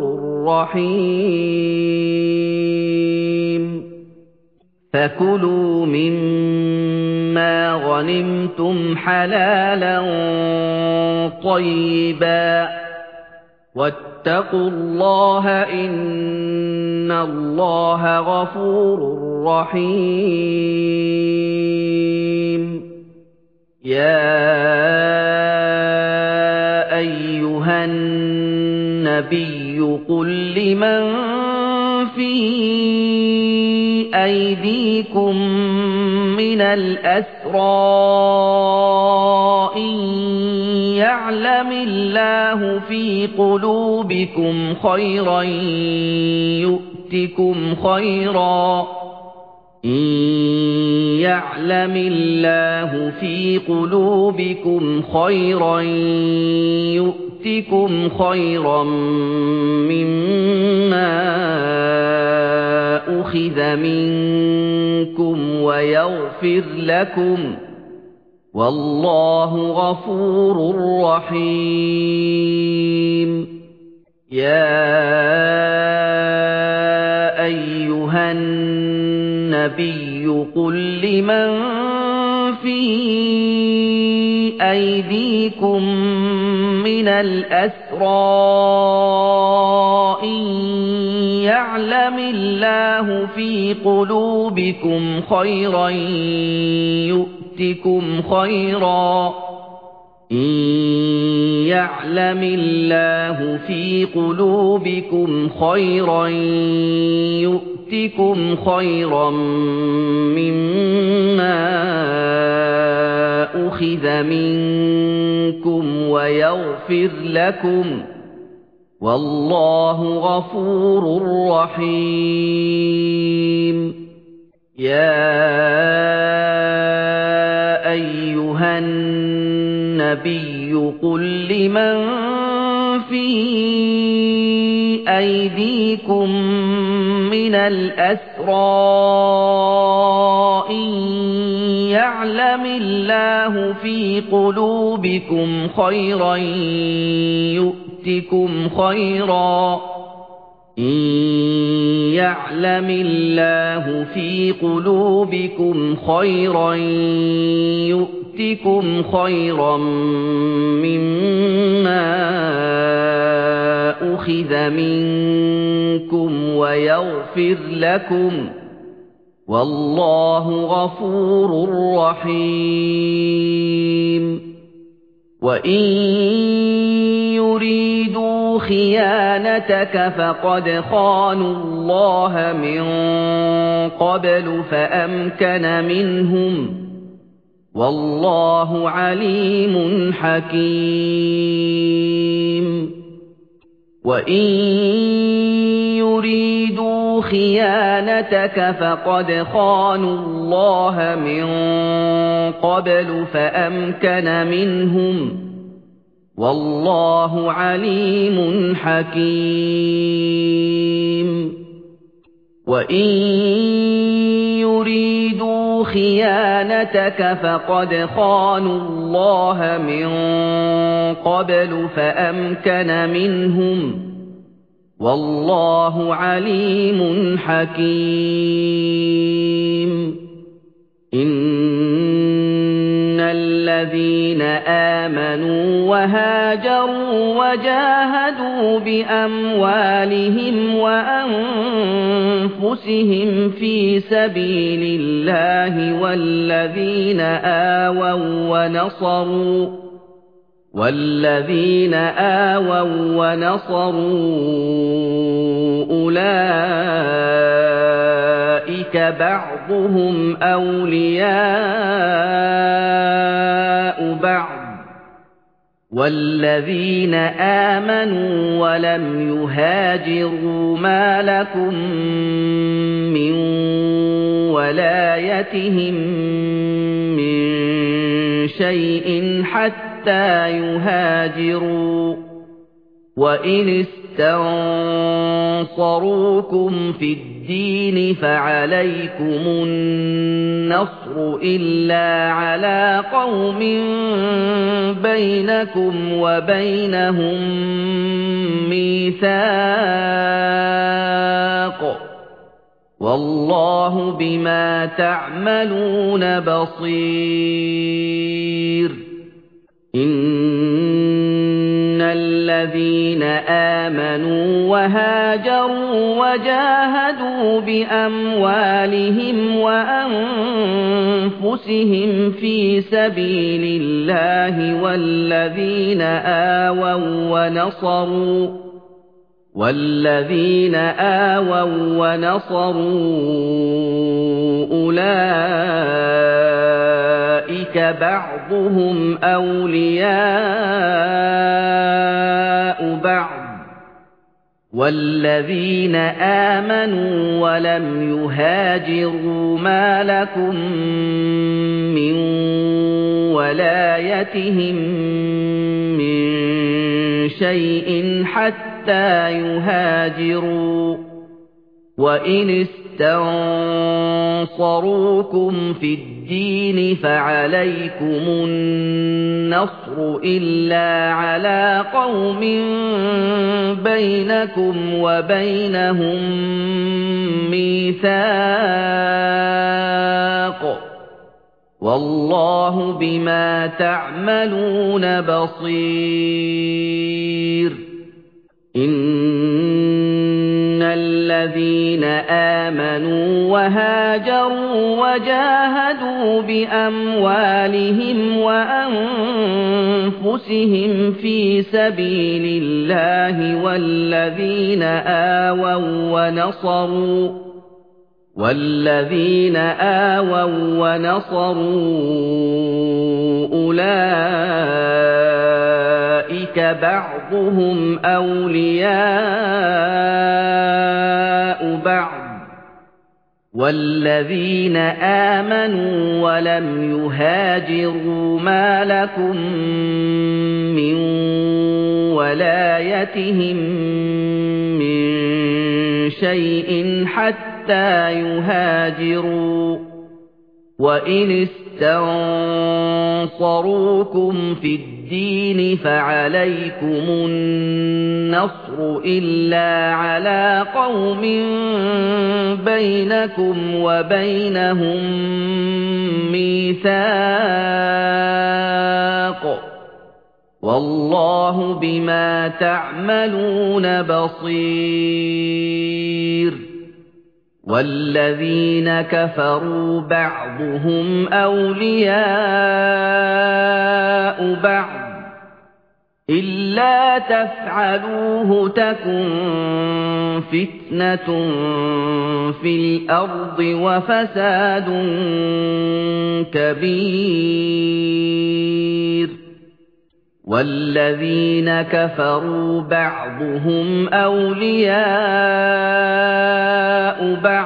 رَّحِيمٌ. فَكُلُوا مِمَّا غَنِمْتُمْ حَلَالًا طَيِّبًا وَاتَّقُوا اللَّهَ ۚ إِنَّ اللَّهَ غَفُورٌ رَّحِيمٌ. يَا أَيُّهَا النَّبِيُّ قُل لِّمَن فِي أَيْدِيكُم مِّنَ الْأَسْرَىٰ إِن يَعْلَمِ اللَّهُ فِي قُلُوبِكُمْ خَيْرًا يُؤْتِكُمْ خَيْرًا إِن يَعْلَمِ اللَّهُ فِي قُلُوبِكُمْ خَيْرًا يُؤْتِكُمْ خَيْرًا مِّمَّا أُخِذَ مِنكُمْ وَيَغْفِرْ لَكُمْ ۗ وَاللَّهُ غَفُورٌ رَّحِيمٌ. يَا أَيُّهَا النَّبِيُّ قُل لِّمَن فِي أَيْدِيكُم مِّنَ الْأَسْرَىٰ إِن يَعْلَمِ اللَّهُ فِي قُلُوبِكُمْ خَيْرًا يُؤْتِكُمْ خَيْرًا إِن يَعْلَمِ اللَّهُ فِي قُلُوبِكُمْ خَيْرًا يُؤْتِكُمْ خَيْرًا مِّمَّا أُخِذَ مِنكُمْ ويغفر لكم والله غفور رحيم يا أيها النبي قل لمن في أيديكم من الأسرى إن يعلم الله في قلوبكم خيرا يؤتكم خيرا إن يعلم الله في قلوبكم خيرا يؤتكم خيرا مما أخذ منكم ويغفر لكم والله غفور رحيم وإن يريدوا خيانتك فقد خانوا الله من قبل فأمكن منهم والله عليم حكيم وإن يريدوا خيانتك فقد خانوا الله من قبل فأمكن منهم والله عليم حكيم وإن يريدوا خيانتك فقد خانوا الله من قبل فأمكن منهم والله عليم حكيم إن الذين آمنوا وهاجروا وجاهدوا بأموالهم وأنفسهم في سبيل الله والذين آووا ونصروا والذين آووا ونصروا أولئك بعضهم أولياء بعض والذين آمنوا ولم يهاجروا ما لكم من ولايتهم من شيء حتى حتى يهاجروا وإن استنصروكم في الدين فعليكم النصر إلا على قوم بينكم وبينهم ميثاق والله بما تعملون بصير إن الذين آمنوا وهاجروا وجاهدوا بأموالهم وأنفسهم في سبيل الله والذين آووا ونصروا والذين آووا ونصروا أولئك بعضهم أولياء بعض والذين آمنوا ولم يهاجروا ما لكم من ولايتهم من شيء حتى يهاجروا وإن استنصروكم في الدين فعليكم النصر إلا على قوم بينكم وبينهم ميثاق والله بما تعملون بصير إن الذين آمنوا وهاجروا وجاهدوا بأموالهم وأنفسهم في سبيل الله والذين آووا ونصروا والذين آووا ونصروا أولئك أُولَئِكَ بَعْضُهُمْ أَوْلِيَاءُ بَعْضٍ وَالَّذِينَ آمَنُوا وَلَمْ يُهَاجِرُوا مَا لَكُم مِّن وَلَايَتِهِم مِّن شَيْءٍ حَتَّىٰ يُهَاجِرُوا ۚ وَإِنِ اسْتَنصَرُوكُمْ فِي الدِّينِ فَعَلَيْكُمُ النَّصْرُ إِلَّا عَلَىٰ قَوْمٍ بَيْنَكُمْ وَبَيْنَهُم مِّيثَاقٌ ۗ وَاللَّهُ بِمَا تَعْمَلُونَ بَصِيرٌ وَالَّذِينَ كَفَرُوا بَعْضُهُمْ أَوْلِيَاءُ بَعْضٍ إِلَّا تَفْعَلُوهُ تَكُن فِتْنَةٌ فِي الْأَرْضِ وَفَسَادٌ كَبِيرٌ وَالَّذِينَ كَفَرُوا بَعْضُهُمْ أَوْلِيَاءُ بَعْضٍ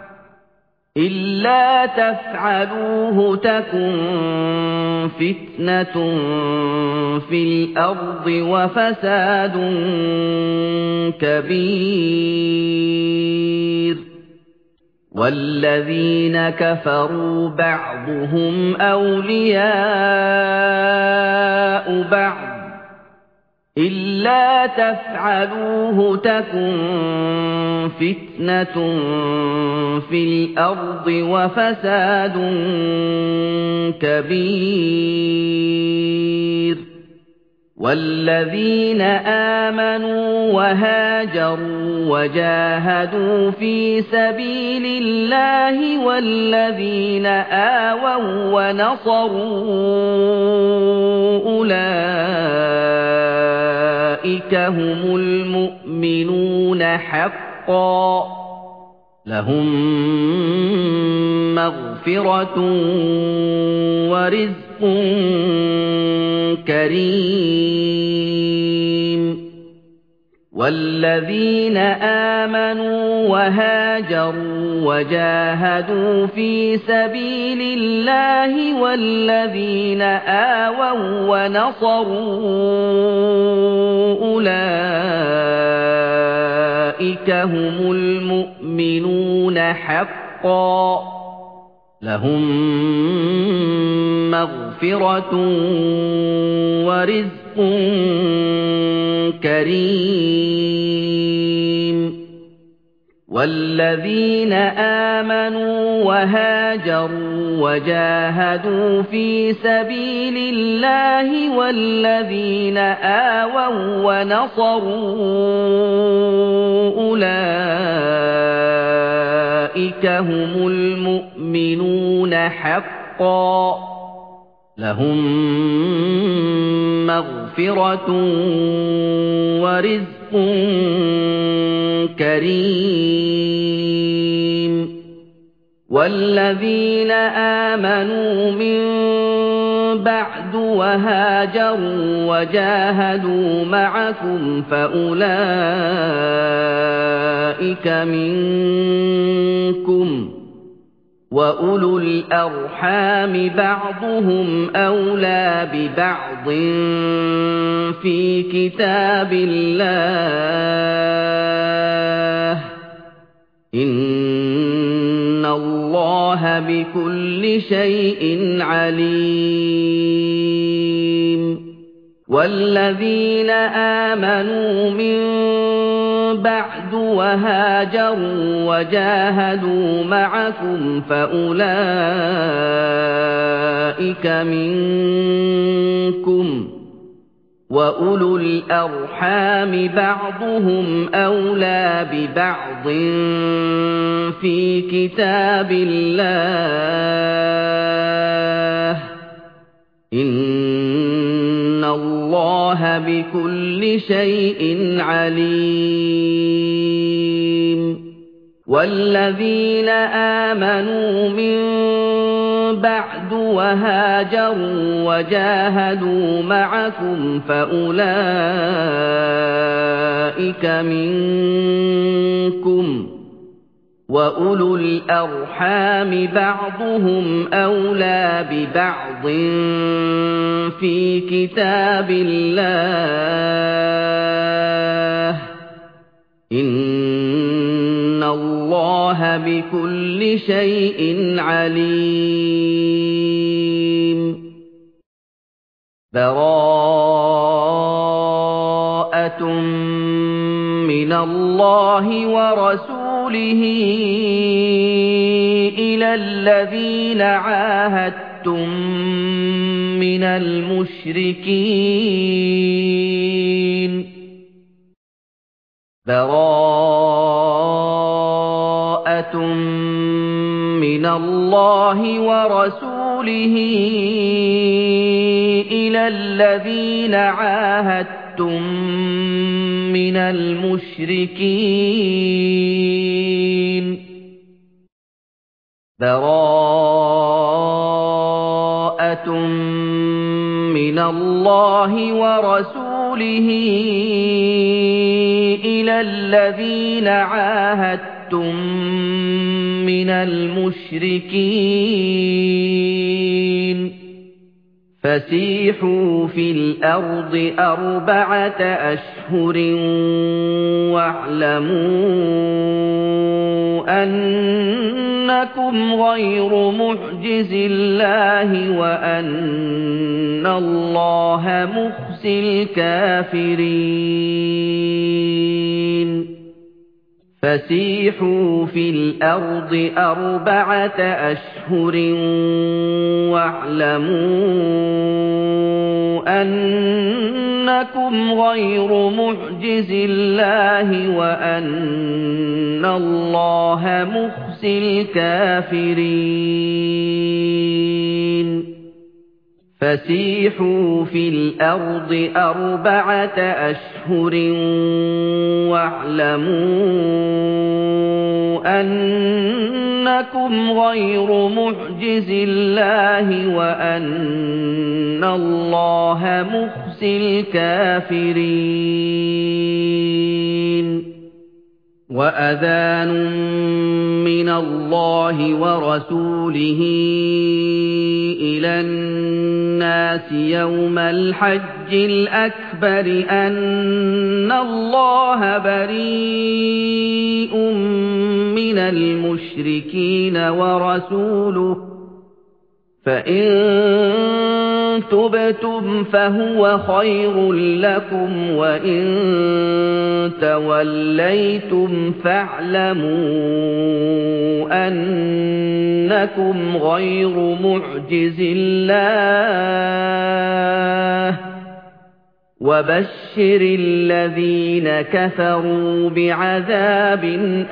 إِلَّا تَفْعَلُوهُ تَكُن فِتْنَةٌ فِي الْأَرْضِ وَفَسَادٌ كَبِيرٌ وَالَّذِينَ كَفَرُوا بَعْضُهُمْ أَوْلِيَاءُ بَعْضٍ إِلَّا تَفْعَلُوهُ تَكُن فِتْنَةٌ فِي الْأَرْضِ وَفَسَادٌ كَبِيرٌ وَالَّذِينَ آمَنُوا وَهَاجَرُوا وَجَاهَدُوا فِي سَبِيلِ اللَّهِ وَالَّذِينَ آوَوا وَّنَصَرُوا أُولَئِكَ هُمُ الْمُؤْمِنُونَ حَقًّا ۚ لَّهُم مَّغْفِرَةٌ وَرِزْقٌ كَرِيمٌ وَالَّذِينَ آمَنُوا وَهَاجَرُوا وَجَاهَدُوا فِي سَبِيلِ اللَّهِ وَالَّذِينَ آوَوا وَّنَصَرُوا أُولَئِكَ هُمُ الْمُؤْمِنُونَ حَقًّا ۚ لَّهُم مَّغْفِرَةٌ وَرِزْقٌ كَرِيمٌ وَالَّذِينَ آمَنُوا وَهَاجَرُوا وَجَاهَدُوا فِي سَبِيلِ اللَّهِ وَالَّذِينَ آوَوا وَّنَصَرُوا أُولَئِكَ هُمُ الْمُؤْمِنُونَ حَقًّا ۚ لَّهُم مَّغْفِرَةٌ وَرِزْقٌ كَرِيمٌ وَالَّذِينَ آمَنُوا مِن بَعْدُ وَهَاجَرُوا وَجَاهَدُوا مَعَكُمْ فَأُولَئِكَ مِنكُمْ ۚ وَأُولُو الْأَرْحَامِ بَعْضُهُمْ أَوْلَىٰ بِبَعْضٍ فِي كِتَابِ اللَّهِ ۗ إِنَّ اللَّهَ بِكُلِّ شَيْءٍ عَلِيمٌ وَالَّذِينَ آمَنُوا مِن بَعْدُ وَهَاجَرُوا وَجَاهَدُوا مَعَكُمْ فَأُولَئِكَ مِنكُمْ ۚ وَأُولُو الْأَرْحَامِ بَعْضُهُمْ أَوْلَىٰ بِبَعْضٍ فِي كِتَابِ اللَّهِ ۗ إِنَّ اللَّهَ بِكُلِّ شَيْءٍ عَلِيمٌ وَالَّذِينَ آمَنُوا مِن بَعْدُ وَهَاجَرُوا وَجَاهَدُوا مَعَكُمْ فَأُولَئِكَ مِنكُمْ ۚ وَأُولُو الْأَرْحَامِ بَعْضُهُمْ أَوْلَىٰ بِبَعْضٍ فِي كِتَابِ اللَّهِ ۗ إِنَّ اللَّهَ بِكُلِّ شَيْءٍ عَلِيمٌ. بَرَاءَةٌ مِّنَ اللَّهِ وَرَسُولِهِ إِلَى الَّذِينَ عَاهَدتُّم مِّنَ الْمُشْرِكِينَ بَرَاءَةٌ مِّنَ اللَّهِ وَرَسُولِهِ إِلَى الَّذِينَ عَاهَدتُّم مِّنَ الْمُشْرِكِينَ بَرَاءَةٌ مِّنَ اللَّهِ وَرَسُولِهِ إِلَى الَّذِينَ عَاهَدتُّم مِّنَ الْمُشْرِكِينَ فَسِيحُوا فِي الْأَرْضِ أَرْبَعَةَ أَشْهُرٍ وَاعْلَمُوا أَنَّكُمْ غَيْرُ مُعْجِزِي اللَّهِ وَأَنَّ اللَّهَ مُخْزِي الْكَافِرِينَ فَسِيحُوا فِي الْأَرْضِ أَرْبَعَةَ أَشْهُرٍ وَاعْلَمُوا أَنَّكُمْ غَيْرُ مُعْجِزِي اللَّهِ وَأَنَّ اللَّهَ مُخْزِي الْكَافِرِينَ فَسِيحُوا فِي الْأَرْضِ أَرْبَعَةَ أَشْهُرٍ وَاعْلَمُوا أَنَّكُمْ غَيْرُ مُعْجِزِي اللَّهِ وَأَنَّ اللَّهَ مُخْزِي الْكَافِرِينَ وَأَذَانٌ مِّنَ اللَّهِ وَرَسُولِهِ إِلَى النَّاسِ يَوْمَ الْحَجِّ الْأَكْبَرِ أَنَّ اللَّهَ بَرِيءٌ مِّنَ الْمُشْرِكِينَ وَرَسُولُهُ ۚ فَإِن تُبْتُمْ فَهُوَ خَيْرٌ لَّكُمْ ۖ وَإِن تَوَلَّيْتُمْ فَاعْلَمُوا أَنَّكُمْ غَيْرُ مُعْجِزِي اللَّهِ ۗ وَبَشِّرِ الَّذِينَ كَفَرُوا بِعَذَابٍ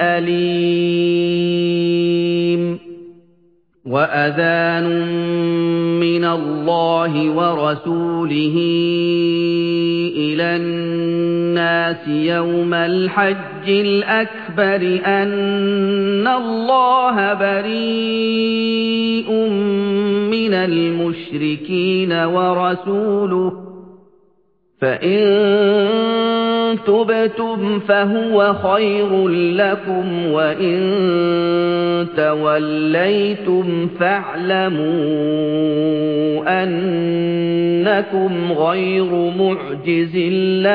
أَلِيمٍ وَأَذَانٌ مِّنَ اللَّهِ وَرَسُولِهِ إِلَى النَّاسِ يَوْمَ الْحَجِّ الْأَكْبَرِ أَنَّ اللَّهَ بَرِيءٌ مِّنَ الْمُشْرِكِينَ وَرَسُولُهُ ۚ فَإِن تُبْتُمْ فَهُوَ خَيْرٌ لَّكُمْ ۖ وَإِن تَوَلَّيْتُمْ فَاعْلَمُوا أَنَّكُمْ غَيْرُ مُعْجِزِي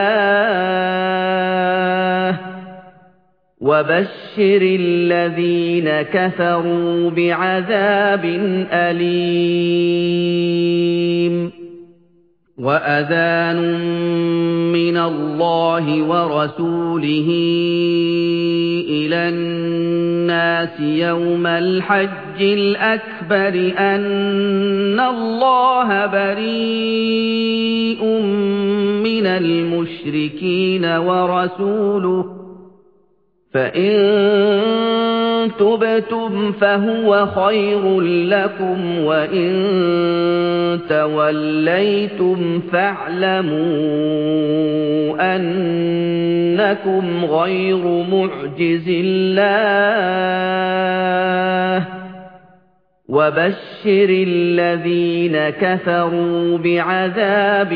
اللَّهِ ۗ وَبَشِّرِ الَّذِينَ كَفَرُوا بِعَذَابٍ أَلِيمٍ وَأَذَانٌ مِّنَ اللَّهِ وَرَسُولِهِ إِلَى النَّاسِ يَوْمَ الْحَجِّ الْأَكْبَرِ أَنَّ اللَّهَ بَرِيءٌ مِّنَ الْمُشْرِكِينَ وَرَسُولُهُ ۚ فَإِن تُبْتُمْ فَهُوَ خَيْرٌ لَّكُمْ ۖ وَإِن تَوَلَّيْتُمْ فَاعْلَمُوا أَنَّكُمْ غَيْرُ مُعْجِزِي اللَّهِ ۗ وَبَشِّرِ الَّذِينَ كَفَرُوا بِعَذَابٍ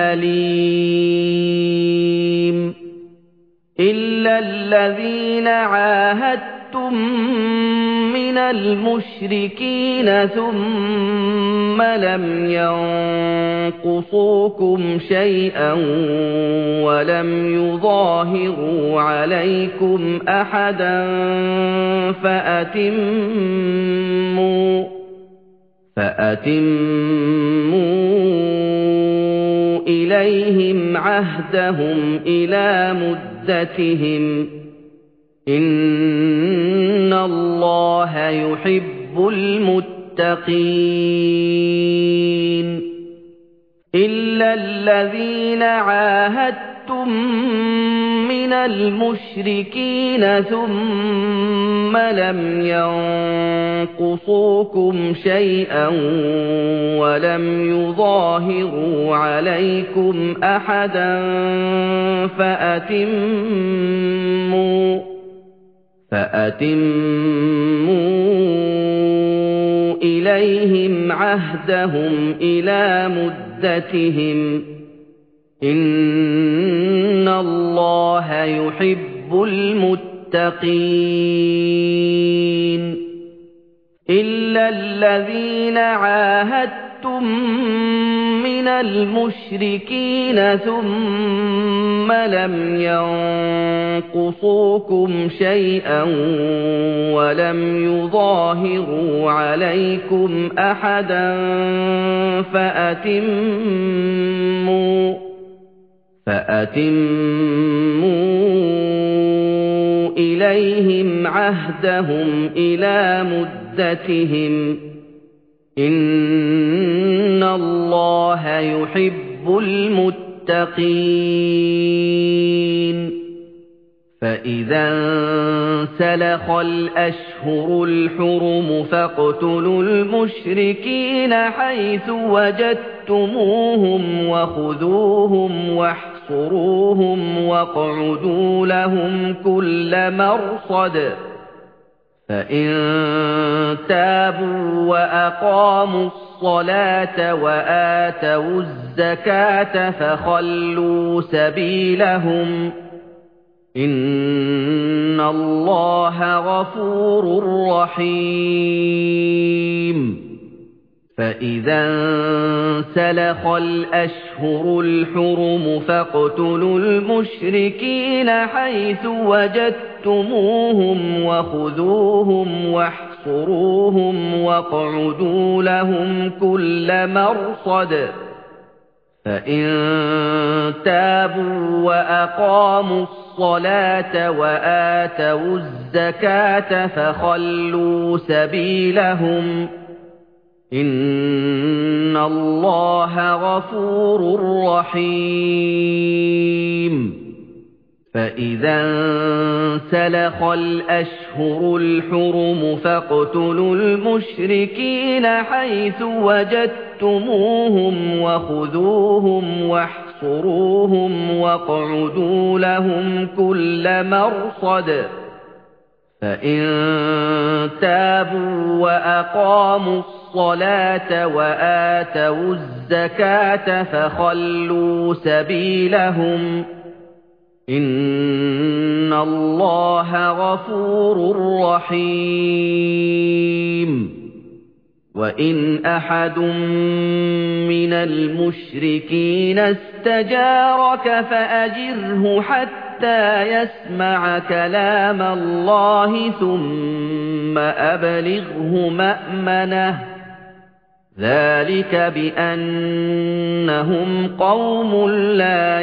أَلِيمٍ إِلَّا الَّذِينَ عَاهَدتُّم مِّنَ الْمُشْرِكِينَ ثُمَّ لَمْ يَنقُصُوكُمْ شَيْئًا وَلَمْ يُظَاهِرُوا عَلَيْكُمْ أَحَدًا فَأَتِمُّوا فَأَتِمُّوا إِلَيْهِمْ عَهْدَهُمْ إِلَى مُدَّتِهِمْ إِنَّ اللَّهَ يُحِبُّ الْمُتَّقِينَ إِلَّا الَّذِينَ عَاهَدتُّم مِّنَ الْمُشْرِكِينَ ثُمَّ لَمْ يَنقُصُوكُمْ شَيْئًا وَلَمْ يُظَاهِرُوا عَلَيْكُمْ أَحَدًا فَأَتِمُّوا فَأَتِمُّوا إِلَيْهِمْ عَهْدَهُمْ إِلَى مُدَّتِهِمْ إِنَّ اللَّهَ يُحِبُّ الْمُتَّقِينَ إِلَّا الَّذِينَ عَاهَدتُّم مِّنَ الْمُشْرِكِينَ ثُمَّ لَمْ يَنقُصُوكُمْ شَيْئًا وَلَمْ يُظَاهِرُوا عَلَيْكُمْ أَحَدًا فَأَتِمُّوا فَأَتِمُّوا إِلَيْهِمْ عَهْدَهُمْ إِلَى مُدَّتِهِمْ إِنَّ اللَّهَ يُحِبُّ الْمُتَّقِينَ فَإِذَا انسَلَخَ الْأَشْهُرُ الْحُرُمُ فَاقْتُلُوا الْمُشْرِكِينَ حَيْثُ وَجَدتُّمُوهُمْ وَخُذُوهُمْ وَاحْصُرُوهُمْ وَاقْعُدُوا لَهُمْ كُلَّ مَرْصَدٍ فَإِن تَابُوا وَأَقَامُوا الصَّلَاةَ وَآتَوُا الزَّكَاةَ فَخَلُّوا سَبِيلَهُمْ إِنَّ اللَّهَ غَفُورٌ رَّحِيمٌ فَإِذَا انسَلَخَ الْأَشْهُرُ الْحُرُمُ فَاقْتُلُوا الْمُشْرِكِينَ حَيْثُ وَجَدتُّمُوهُمْ وَخُذُوهُمْ وَاحْصُرُوهُمْ وَاقْعُدُوا لَهُمْ كُلَّ مَرْصَدٍ فَإِن تَابُوا وَأَقَامُوا الصَّلَاةَ وَآتَوُا الزَّكَاةَ فَخَلُّوا سَبِيلَهُمْ إِنَّ اللَّهَ غَفُورٌ رَّحِيمٌ فَإِذَا انسَلَخَ الْأَشْهُرُ الْحُرُمُ فَاقْتُلُوا الْمُشْرِكِينَ حَيْثُ وَجَدتُّمُوهُمْ وَخُذُوهُمْ وَاحْصُرُوهُمْ وَاقْعُدُوا لَهُمْ كُلَّ مَرْصَدٍ فَإِن تَابُوا وَأَقَامُوا الصَّلَاةَ وَآتَوُا الزَّكَاةَ فَخَلُّوا سَبِيلَهُمْ إِنَّ اللَّهَ غَفُورٌ رَّحِيمٌ وَإِنْ أَحَدٌ مِّنَ الْمُشْرِكِينَ اسْتَجَارَكَ فَأَجِرْهُ حَتَّى يَسْمَعَ كَلَامَ اللَّهِ ثُمَّ أَبْلِغْهُ مَأْمَنَهُ ذَلِكَ بِأَنَّهُمْ قَوْمٌ لَّا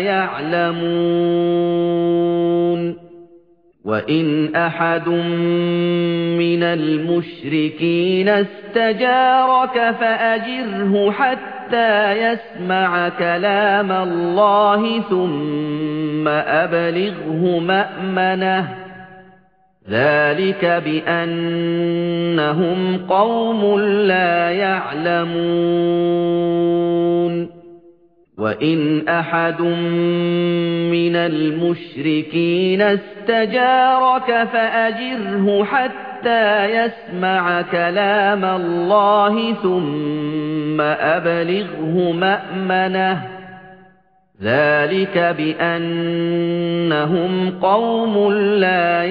يَعْلَمُونَ وَإِنْ أَحَدٌ مِّنَ الْمُشْرِكِينَ اسْتَجَارَكَ فَأَجِرْهُ حَتَّى يَسْمَعَ كَلَامَ اللَّهِ ثُمَّ أَبْلِغْهُ مَأْمَنَهُ ذَلِكَ بِأَنَّهُمْ قَوْمٌ لَّا يَعْلَمُونَ وَإِنْ أَحَدٌ مِّنَ الْمُشْرِكِينَ اسْتَجَارَكَ فَأَجِرْهُ حَتَّى حَتَّى يَسْمَعَ كَلَامَ اللَّهِ ثُمَّ أَبْلِغْهُ مَأْمَنَهُ ذَلِكَ بِأَنَّهُمْ قَوْمٌ لَّا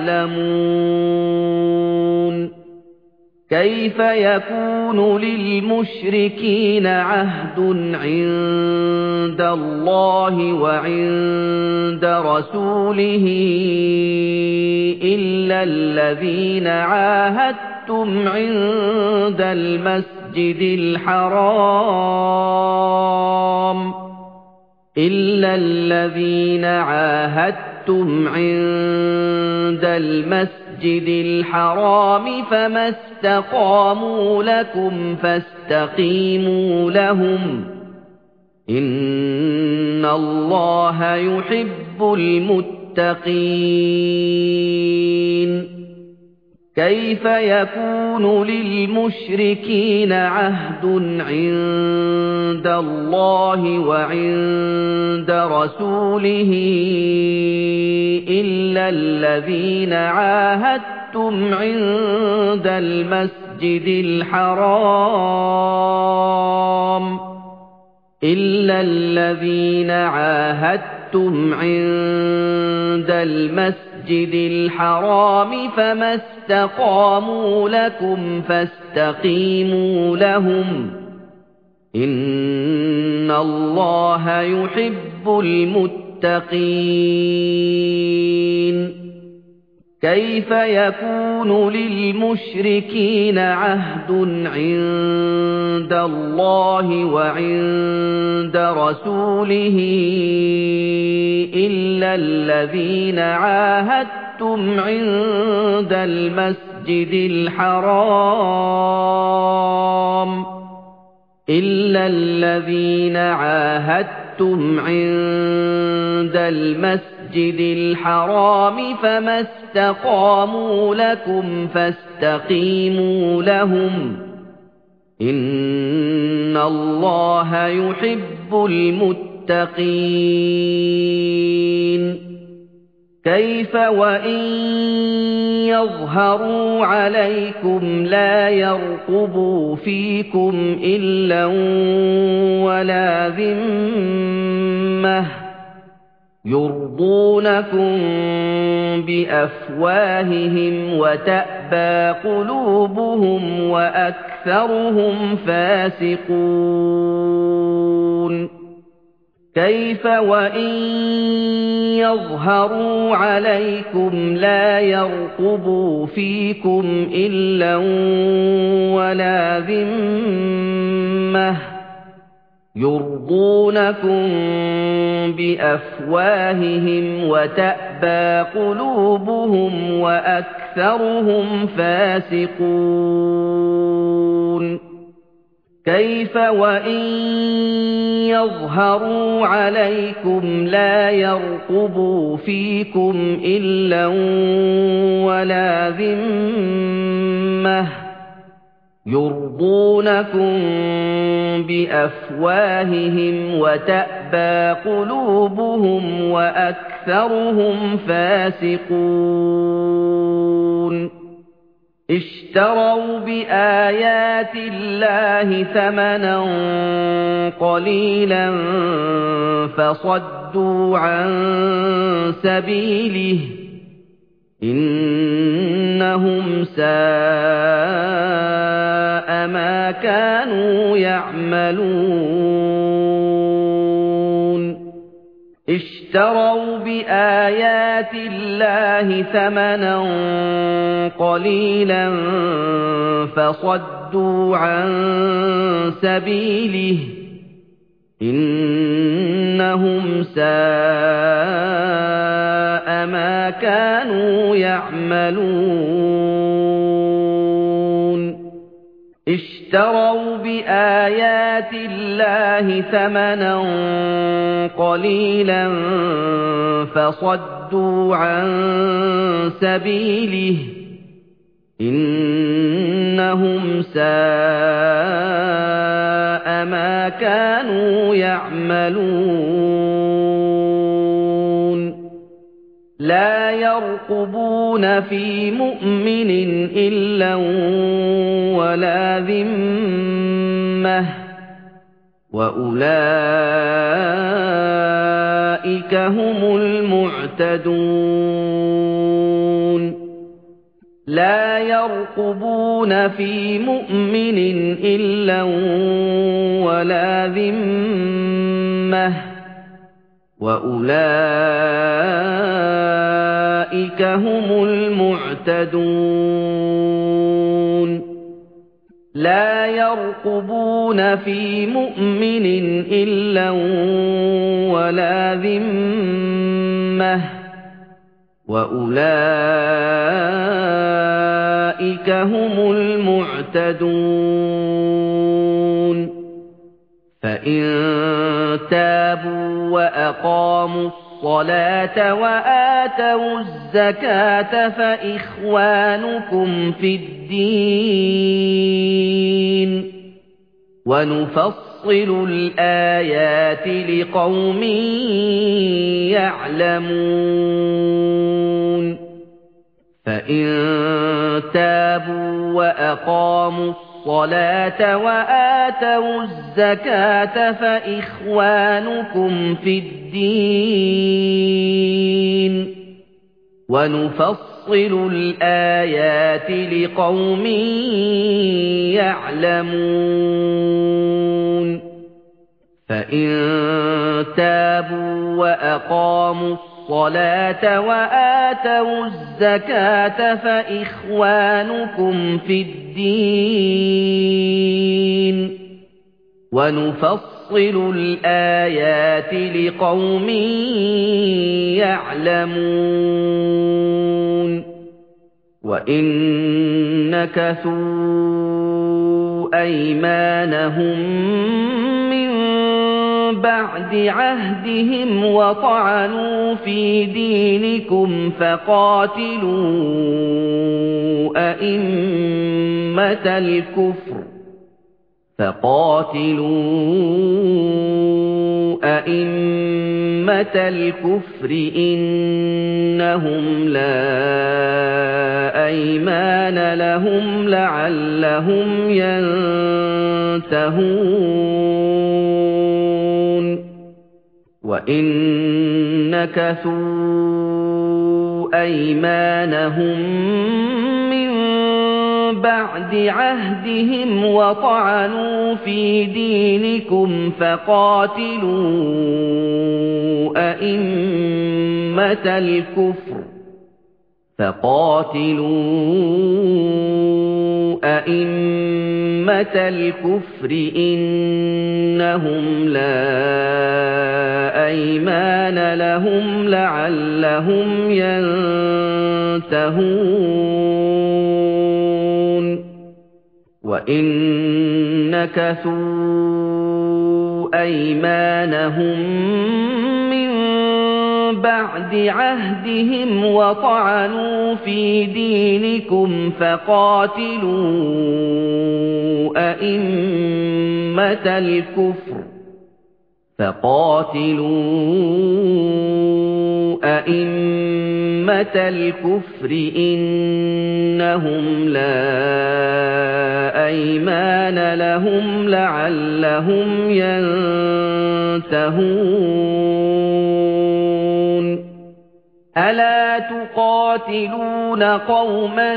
يَعْلَمُونَ كَيْفَ يَكُونُ لِلْمُشْرِكِينَ عَهْدٌ عِندَ اللَّهِ وَعِندَ رَسُولِهِ إِلَّا الَّذِينَ عَاهَدتُّمْ عِندَ الْمَسْجِدِ الْحَرَامِ إِلَّا الَّذِينَ عَاهَدتُّمْ عِندَ الْمَسْجِدِ الْحَرَامِ فَمَا اسْتَقَامُوا لَكُمْ فَاسْتَقِيمُوا لَهُمْ إِنَّ اللَّهَ يُحِبُّ الْمُتَّقِينَ كَيْفَ يَكُونُ لِلْمُشْرِكِينَ عَهْدٌ عِندَ اللَّهِ وَعِندَ رَسُولِهِ إِلَّا الَّذِينَ عَاهَدتُّمْ عِندَ الْمَسْجِدِ الْحَرَامِ إِلَّا الَّذِينَ عَاهَدتُّمْ عِندَ الْمَسْجِدِ الْحَرَامِ فَمَا اسْتَقَامُوا لَكُمْ فَاسْتَقِيمُوا لَهُمْ إِنَّ اللَّهَ يُحِبُّ الْمُتَّقِينَ كَيْفَ يَكُونُ لِلْمُشْرِكِينَ عَهْدٌ عِندَ اللَّهِ وَعِندَ رَسُولِهِ إِلَّا الَّذِينَ عَاهَدتُّمْ عِندَ الْمَسْجِدِ الْحَرَامِ إِلَّا الَّذِينَ عَاهَدتُّمْ عِندَ الْمَسْجِدِ الْحَرَامِ فَمَا اسْتَقَامُوا لَكُمْ فَاسْتَقِيمُوا لَهُمْ إِنَّ اللَّهَ يُحِبُّ الْمُتَّقِينَ كَيْفَ وَإِن يَظْهَرُوا عَلَيْكُمْ لَا يَرْقُبُوا فِيكُمْ إِلًّا وَلَا ذِمَّةً يُرْضُونَكُم بِأَفْوَاهِهِمْ وَتَأْبَىٰ قُلُوبُهُمْ وَأَكْثَرُهُمْ فَاسِقُونَ كَيْفَ وَإِن يَظْهَرُوا عَلَيْكُمْ لَا يَرْقُبُوا فِيكُمْ إِلًّا وَلَا ذِمَّةً يُرْضُونَكُم بِأَفْوَاهِهِمْ وَتَأْبَىٰ قُلُوبُهُمْ وَأَكْثَرُهُمْ فَاسِقُونَ كَيْفَ وَإِن يَظْهَرُوا عَلَيْكُمْ لَا يَرْقُبُوا فِيكُمْ إِلًّا وَلَا ذِمَّةً يُرْضُونَكُم بِأَفْوَاهِهِمْ وَتَأْبَىٰ قُلُوبُهُمْ وَأَكْثَرُهُمْ فَاسِقُونَ اشْتَرَوْا بِآيَاتِ اللَّهِ ثَمَنًا قَلِيلًا فَصَدُّوا عَن سَبِيلِهِ إِنَّهُمْ سَاءَ مَا كَانُوا يَعْمَلُونَ اشْتَرَوْا بِآيَاتِ اللَّهِ ثَمَنًا قَلِيلًا فَصَدُّوا عَن سَبِيلِهِ إِنَّهُمْ سَاءَ مَا كَانُوا يَعْمَلُونَ اشْتَرَوْا بِآيَاتِ اللَّهِ ثَمَنًا قَلِيلًا فَصَدُّوا عَن سَبِيلِهِ إِنَّهُمْ سَاءَ مَا كَانُوا يَعْمَلُونَ لَا يَرْقُبُونَ فِي مُؤْمِنٍ إِلًّا وَلَا ذِمَّةً وَأُولَئِكَ هُمُ الْمُعْتَدُونَ لَا يَرْقُبُونَ فِي مُؤْمِنٍ إِلًّا وَلَا ذِمَّةً وَأُولَئِكَ هُمُ الْمُعْتَدُونَ لَا يَرْقُبُونَ فِي مُؤْمِنٍ إِلًّا وَلَا ذِمَّةً وَأُولَئِكَ هُمُ الْمُعْتَدُونَ فَإِن تَابُوا وَأَقَامُوا الصَّلَاةَ وَآتَوُا الزَّكَاةَ فَإِخْوَانُكُمْ فِي الدِّينِ وَنُفَصِّلُ الْآيَاتِ لِقَوْمٍ يَعْلَمُونَ فَإِن تَابُوا وَأَقَامُوا الصَّلَاةَ وَآتَوُا الزَّكَاةَ فَإِخْوَانُكُمْ فِي الدِّينِ وَنُفَصِّلُ الْآيَاتِ لِقَوْمٍ يَعْلَمُونَ فَإِن تَابُوا وَأَقَامُوا الصَّلَاةَ وَآتَوُا الزَّكَاةَ فَإِخْوَانُكُمْ فِي الدِّينِ وَنُفَصِّلُ الْآيَاتِ لِقَوْمٍ يَعْلَمُونَ وَإِن نَكَثُوا أَيْمَانَهُم مِّن بَعْدِ عَهْدِهِمْ وَطَعَنُوا فِي دِينِكُمْ فَقَاتِلُوا أَئِمَّةَ الْكُفْرِ فَقَاتِلُوا أَئِمَّةَ الْكُفْرِ إِنَّهُمْ لَا أَيْمَانَ لَهُمْ لَعَلَّهُمْ يَنتَهُونَ وَإِن نَكَثُوا أَيْمَانَهُم مِّن بَعْدِ عَهْدِهِمْ وَطَعَنُوا فِي دِينِكُمْ فَقَاتِلُوا أَئِمَّةَ الْكُفْرِ فَقَاتِلُوا أَئِمَّةَ الْكُفْرِ إِنَّهُمْ لَا أَيْمَانَ لَهُمْ لَعَلَّهُمْ يَنتَهُونَ وَإِن نَكَثُوا أَيْمَانَهُم مِّن بَعْدِ عَهْدِهِمْ وَطَعَنُوا فِي دِينِكُمْ فَقَاتِلُوا أَئِمَّةَ الْكُفْرِ فَقَاتِلُوا أَئِمَّةَ الْكُفْرِ إِنَّهُمْ لَا أَيْمَانَ لَهُمْ لَعَلَّهُمْ يَنتَهُونَ أَلَا تُقَاتِلُونَ قَوْمًا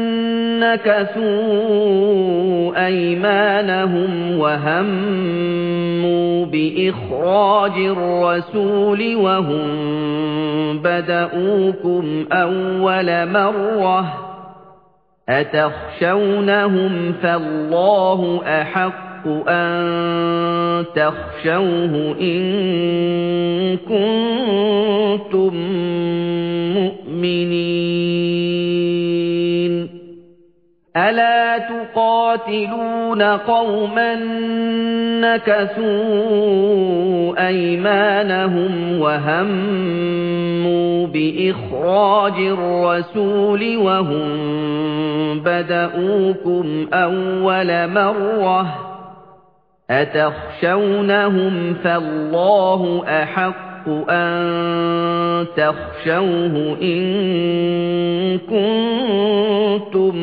نَكَثُوا أَيْمَانَهُمْ وَهَمُّوا بِإِخْرَاجِ الرَّسُولِ وَهُمْ بَدَءُوكُمْ أَوَّلَ مَرَّةٍ أَتَخْشَوْنَهُمْ فَاللَّهُ أَحَقُّ أَن تَخْشَوْهُ إِن كُنتُم مُّؤْمِنِينَ أَلَا تُقَاتِلُونَ قَوْمًا نَكَثُوا أَيْمَانَهُمْ وَهَمُّوا بِإِخْرَاجِ الرَّسُولِ وَهُمْ بَدَءُوكُمْ أَوَّلَ مَرَّةٍ أَتَخْشَوْنَهُمْ فَاللَّهُ أَحَقُّ أَن تخشوه إن كنتم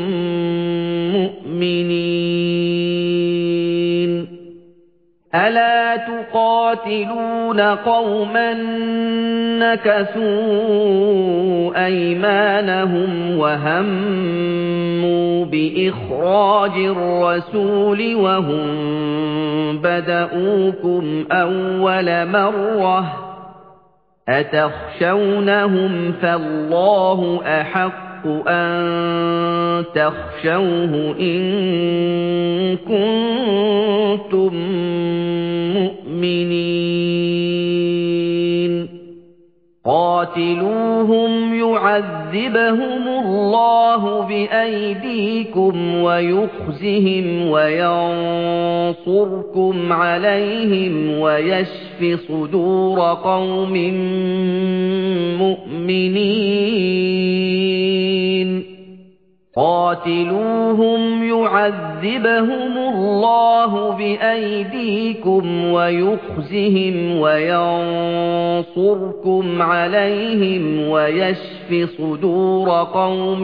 مؤمنين ألا تقاتلون قوما نكثوا أيمانهم وهموا بإخراج الرسول وهم بدؤوكم أول مرة أتخشونهم فالله أحق أن تخشوه إن كنتم مؤمنين قاتلوهم يعذبهم الله بأيديكم ويخزهم وينصركم عليهم ويشف صدور قوم مؤمنين قاتلوهم يعذبهم الله بأيديكم ويخزهم وينصركم عليهم ويشف صدور قوم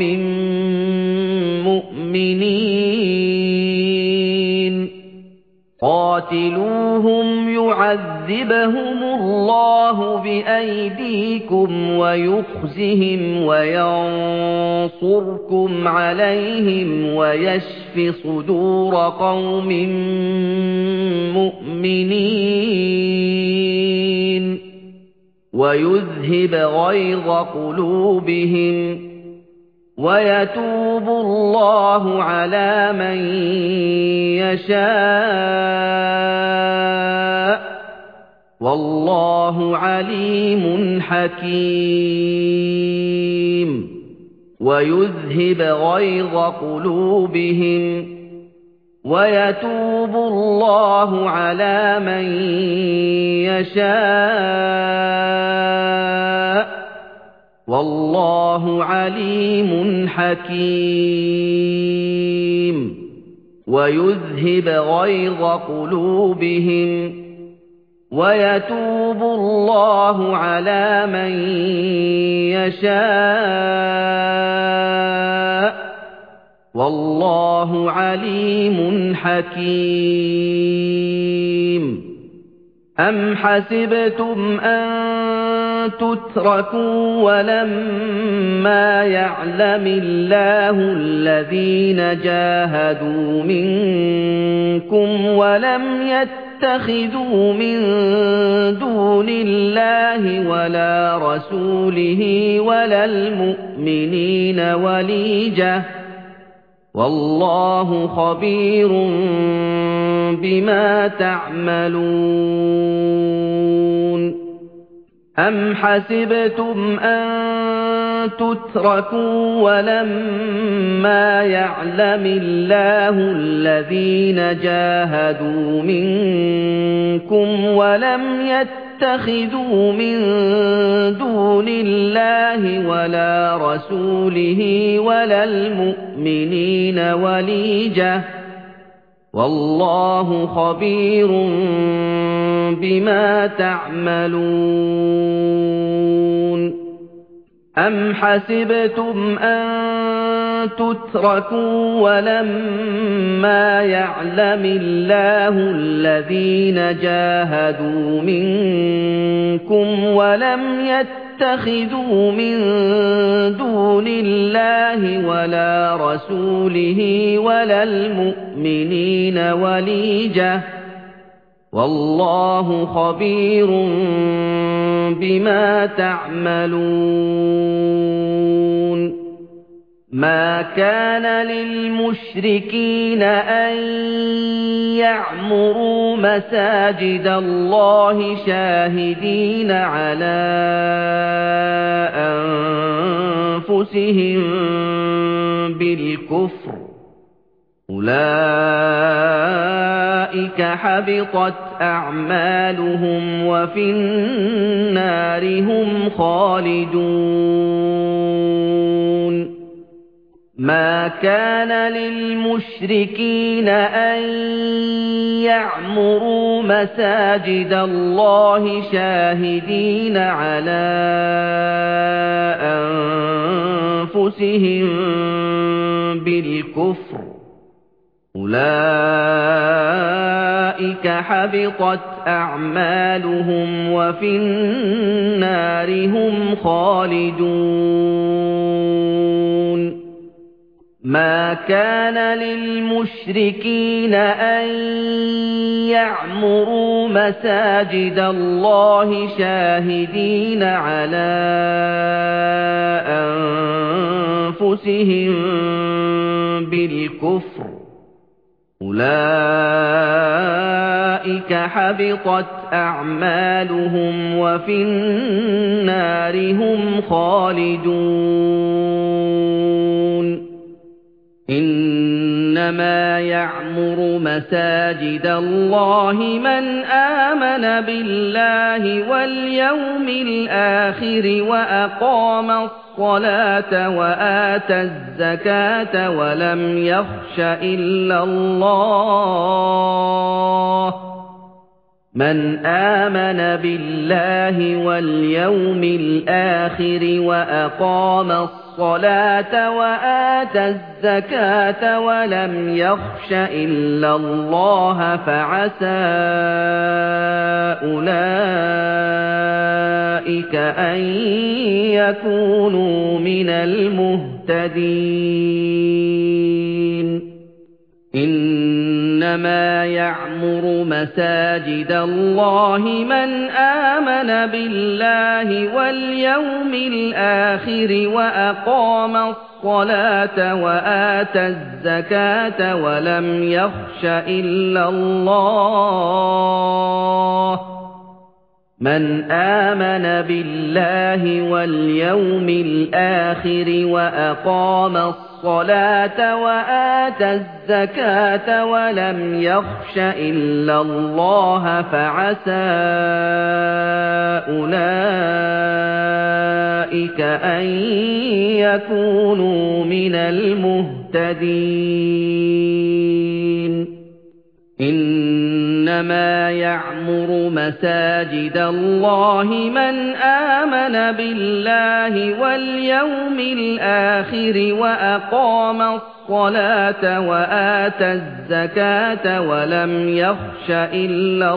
مؤمنين قاتلوهم يعذبهم الله بأيديكم ويخزهم وينصركم عليهم ويشف صدور قوم مؤمنين ويذهب غيظ قلوبهم ويتوب الله على من يشاء والله عليم حكيم ويذهب غيظ قلوبهم ويتوب الله على من يشاء والله عليم حكيم ويذهب غيظ قلوبهم ويتوب الله على من يشاء والله عليم حكيم أم حسبتم أن تتركوا ولما يعلم الله الذين جاهدوا منكم ولم يتخذوا من دون الله ولا رسوله ولا المؤمنين وليجة والله خبير بما تعملون أم حسبتم أن تتركوا ولما يعلم الله الذين جاهدوا منكم ولم يتخذوا من دون الله ولا رسوله ولا المؤمنين وليجة والله خبير بما تعملون أم حسبتم أن تتركوا ولما يعلم الله الذين جاهدوا منكم ولم يتخذوا من دون الله ولا رسوله ولا المؤمنين وليجة والله خبير بما تعملون ما كان للمشركين أن يعمروا مساجد الله شاهدين على أنفسهم بالكفر أولئك حبطت أعمالهم وفي النار هم خالدون مَا كَانَ لِلْمُشْرِكِينَ أَن يَعْمُرُوا مَسَاجِدَ اللَّهِ شَاهِدِينَ عَلَىٰ أَنفُسِهِم بِالْكُفْرِ ۚ أُولَٰئِكَ حَبِطَتْ أَعْمَالُهُمْ وَفِي النَّارِ هُمْ خَالِدُونَ مَا كَانَ لِلْمُشْرِكِينَ أَن يَعْمُرُوا مَسَاجِدَ اللَّهِ شَاهِدِينَ عَلَىٰ أَنفُسِهِم بِالْكُفْرِ ۚ أُولَٰئِكَ حَبِطَتْ أَعْمَالُهُمْ وَفِي النَّارِ هُمْ خَالِدُونَ إِنَّمَا يَعْمُرُ مَسَاجِدَ اللَّهِ مَنْ آمَنَ بِاللَّهِ وَالْيَوْمِ الْآخِرِ وَأَقَامَ الصَّلَاةَ وَآتَى الزَّكَاةَ وَلَمْ يَخْشَ إِلَّا اللَّهَ مَنْ آمَنَ بِاللَّهِ وَالْيَوْمِ الْآخِرِ وَأَقَامَ الصَّلَاةَ وَآتَى الزَّكَاةَ وَلَمْ يَخْشَ إِلَّا اللَّهَ فَعَسَىٰ أُولَٰئِكَ أَن يَكُونُوا مِنَ الْمُهْتَدِينَ إِنَّمَا يَعْمُرُ مَسَاجِدَ اللَّهِ مَنْ آمَنَ بِاللَّهِ وَالْيَوْمِ الْآخِرِ وَأَقَامَ الصَّلَاةَ وَآتَى الزَّكَاةَ وَلَمْ يَخْشَ إِلَّا اللَّهَ مَنْ آمَنَ بِاللَّهِ وَالْيَوْمِ الْآخِرِ وَأَقَامَ الصَّلَاةَ وَآتَى الزَّكَاةَ وَلَمْ يَخْشَ إِلَّا اللَّهَ فَعَسَىٰ أُولَٰئِكَ أَن يَكُونُوا مِنَ الْمُهْتَدِينَ إِنَّمَا يَعْمُرُ مَسَاجِدَ اللَّهِ مَنْ آمَنَ بِاللَّهِ وَالْيَوْمِ الْآخِرِ وَأَقَامَ الصَّلَاةَ وَآتَى الزَّكَاةَ وَلَمْ يَخْشَ إِلَّا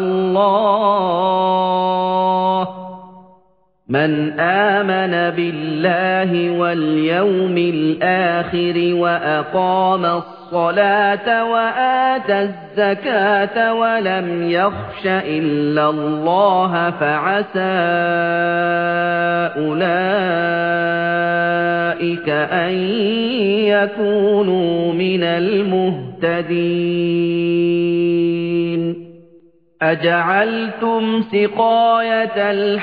اللَّهَ مَنْ آمَنَ بِاللَّهِ وَالْيَوْمِ الْآخِرِ وَأَقَامَ الصَّلَاةَ وَآتَى الزَّكَاةَ وَلَمْ يَخْشَ إِلَّا اللَّهَ فَعَسَىٰ أُولَٰئِكَ أَن يَكُونُوا مِنَ الْمُهْتَدِينَ أَجَعَلْتُمْ سِقَايَةَ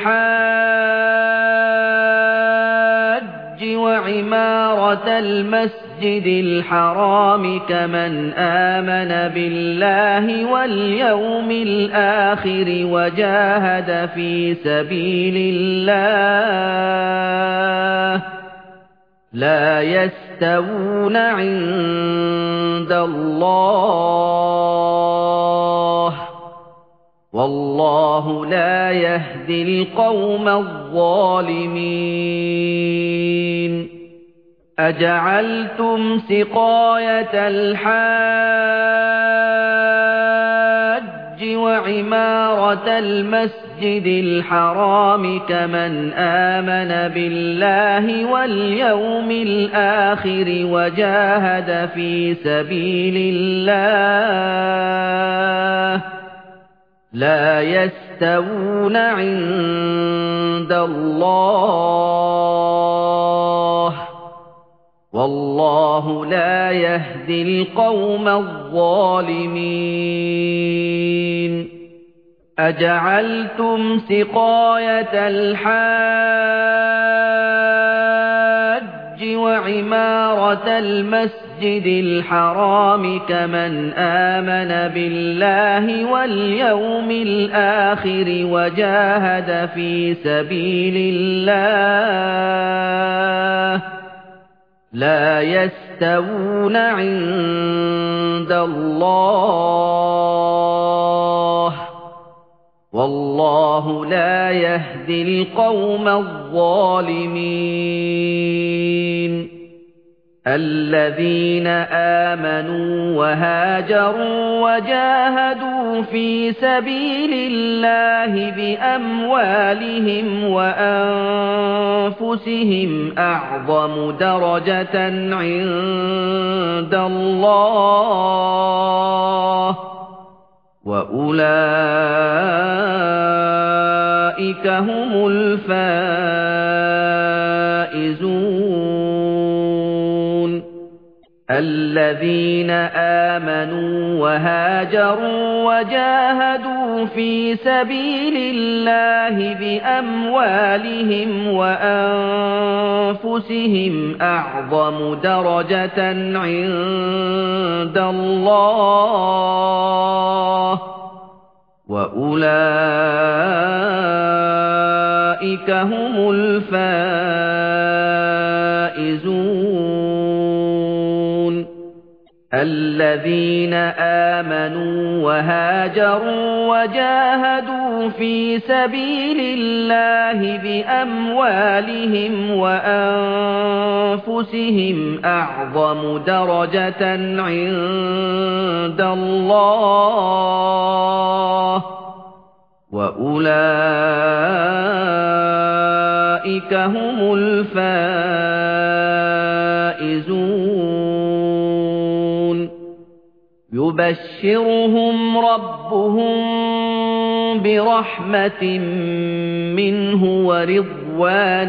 الْحَاجِّ وَعِمَارَةَ الْمَسْجِدِ الْحَرَامِ كَمَنْ آمَنَ بِاللَّهِ وَالْيَوْمِ الْآخِرِ وَجَاهَدَ فِي سَبِيلِ اللَّهِ لَا يَسْتَوُونَ عِندَ اللَّهِ وَاللَّهُ لَا يَهْدِي الْقَوْمَ الظَّالِمِينَ أَجَعَلْتُمْ سِقَايَةَ الْحَاجِّ وَعِمَارَةَ الْمَسْجِدِ الْحَرَامِ كَمَنْ آمَنَ بِاللَّهِ وَالْيَوْمِ الْآخِرِ وَجَاهَدَ فِي سَبِيلِ اللَّهِ لَا يَسْتَوُونَ عِندَ اللَّهِ وَاللَّهُ لَا يَهْدِي الْقَوْمَ الظَّالِمِينَ أَجَعَلْتُمْ سِقَايَةَ الْحَاجِّ وَعِمَارَةَ الْمَسْجِدِ الْحَرَامِ كَمَنْ آمَنَ بِاللَّهِ وَالْيَوْمِ الْآخِرِ وَجَاهَدَ فِي سَبِيلِ اللَّهِ لَا يَسْتَوُونَ يستوون عند الله والله لا يهدي القوم الظالمين الذين آمنوا وهاجروا وجاهدوا في سبيل الله بأموالهم وأنفسهم أعظم درجة عند الله وأولئك هم الفائزون الذين آمنوا وهاجروا وجاهدوا في سبيل الله بأموالهم وأنفسهم أعظم درجة عند الله وأولئك هم الفائزون الذين آمنوا وهاجروا وجاهدوا في سبيل الله بأموالهم وأنفسهم أعظم درجة عند الله وأولئك هم الفائزون يبشرهم ربهم برحمة منه ورضوان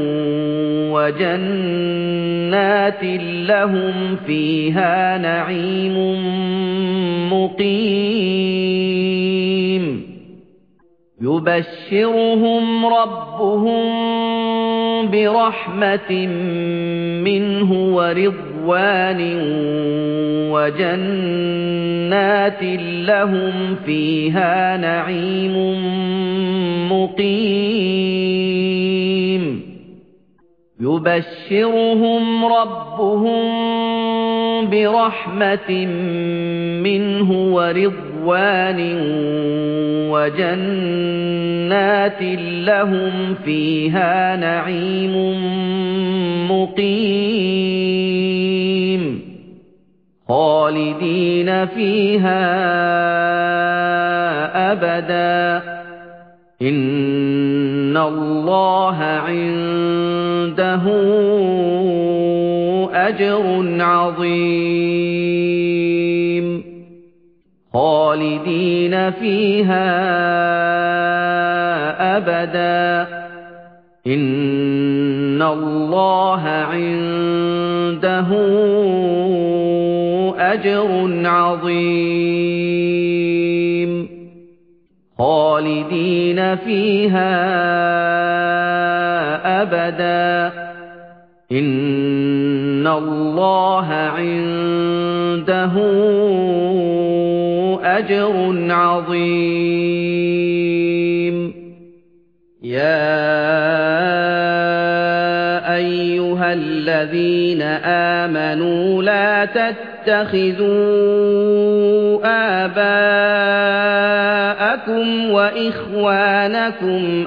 وجنات لهم فيها نعيم مقيم يبشرهم ربهم برحمة منه ورضوان وجنات لهم فيها نعيم مقيم يبشرهم ربهم برحمة منه ورضوان وجنات لهم فيها نعيم مقيم خالدين فيها أبدا إن الله عنده أجر عظيم خالدين فيها أبدا إن الله عنده أجر عظيم خالدين فيها أبدا إن الله عنده أجر عظيم يا أيها الذين آمنوا لا تتخذوا آباءكم وإخوانكم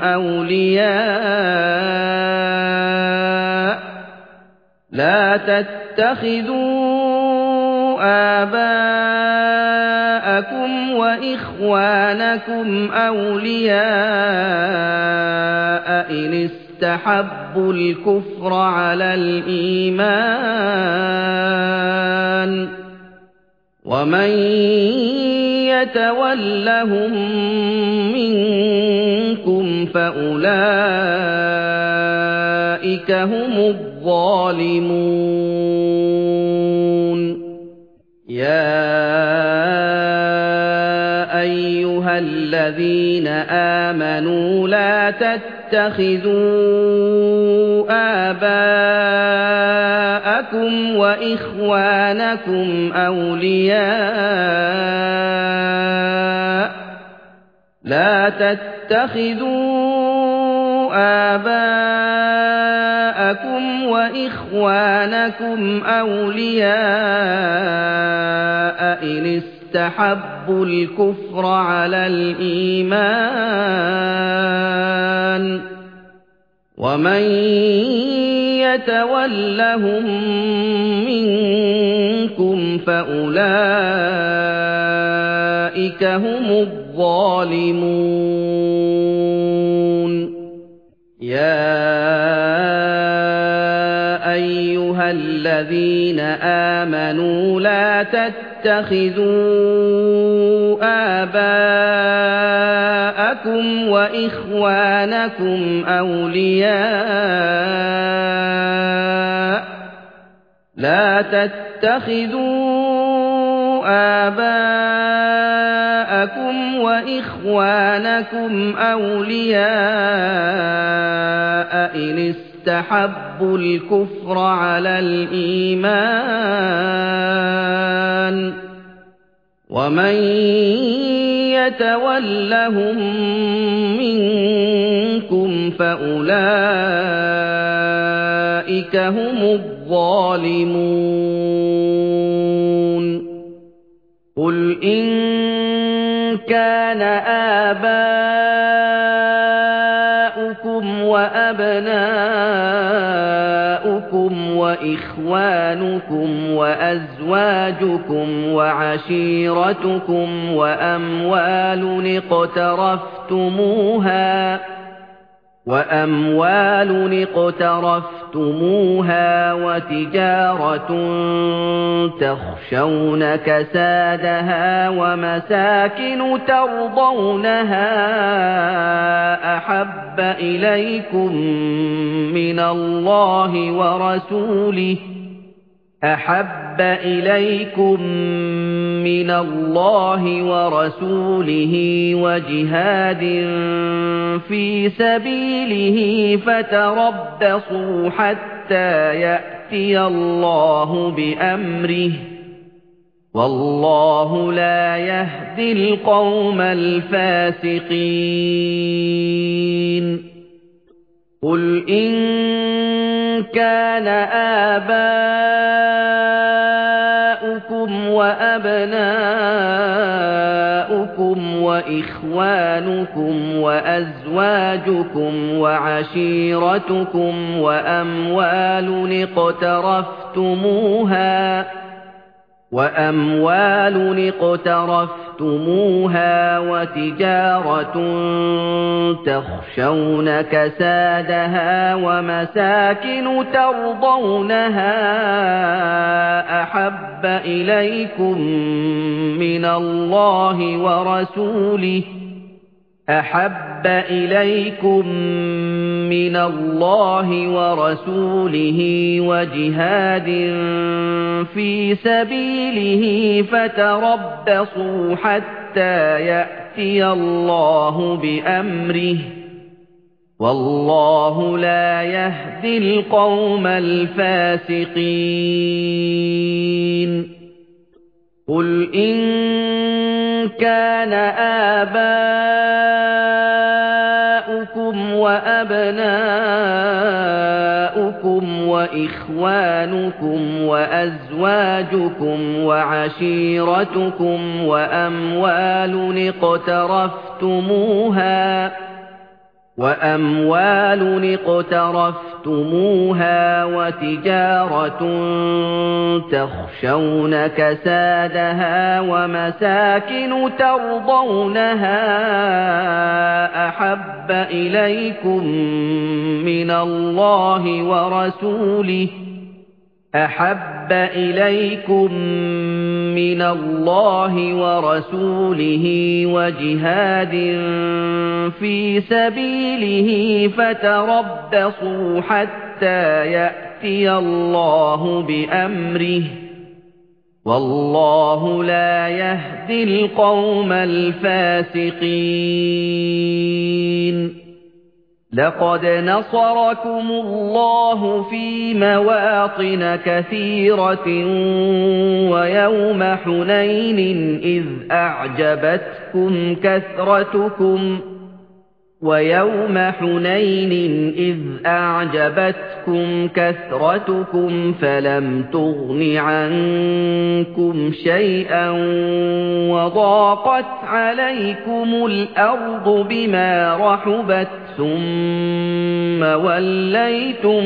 أولياء لا تتخذوا آباءكم وإخوانكم أولياء إن استحبوا الكفر على الإيمان ومن يتولهم منكم فأولئك هم الظالمون يا أيها الذين آمنوا لا تتخذوا آباءكم وإخوانكم أولياء لا تتخذوا آباءكم آباءكم وإخوانكم أولياء إن استحبوا الكفر على الإيمان ومن يتولهم منكم فأولئك هم الظالمون يا أيها الذين آمنوا لا تتخذوا آباءكم وإخوانكم أولياء لا تتخذوا آباءكم وإخوانكم أولياء إن استحبوا الكفر على الإيمان ومن يتولهم منكم فأولئك هم الظالمون قل إن كان آباؤكم وأبناؤكم وإخوانكم وأزواجكم وعشيرتكم وأموال اقترفتموها وأموال اقترفتموها وتجارة تخشون كسادها ومساكن ترضونها أحب إليكم من الله ورسوله أحب إليكم من الله ورسوله وجهاد في سبيله فتربصوا حتى يأتي الله بأمره والله لا يهدي القوم الفاسقين قل إن كان آباؤكم وأبناؤكم وإخوانكم وأزواجكم وعشيرتكم وأموال اقترفتموها وأموال اقترفتموها وتجارة تخشون كسادها ومساكن ترضونها أحب إليكم من الله ورسوله أحب إليكم من الله ورسوله وجهاد في سبيله فتربصوا حتى يأتي الله بأمره والله لا يهدي القوم الفاسقين قل إن كان آباؤكم وأبناؤكم وإخوانكم وأزواجكم وعشيرتكم وأموال اقترفتموها وأموال اقترفتموها وتجارة تخشون كسادها ومساكن ترضونها أحب إليكم من الله ورسوله أحب إليكم من الله ورسوله وجهاد في سبيله فتربصوا حتى يأتي الله بأمره والله لا يهدي القوم الفاسقين لقد نصركم الله في مواطن كثيرة ويوم حنين إذ أعجبتكم كثرتكم وَيَوْمَ حُنَيْنٍ إِذْ أَعْجَبَتْكُمْ كَثْرَتُكُمْ فَلَمْ تُغْنِ عَنكُمْ شَيْئًا وَضَاقَتْ عَلَيْكُمُ الْأَرْضُ بِمَا رَحُبَتْ ثُمَّ وَلَّيْتُم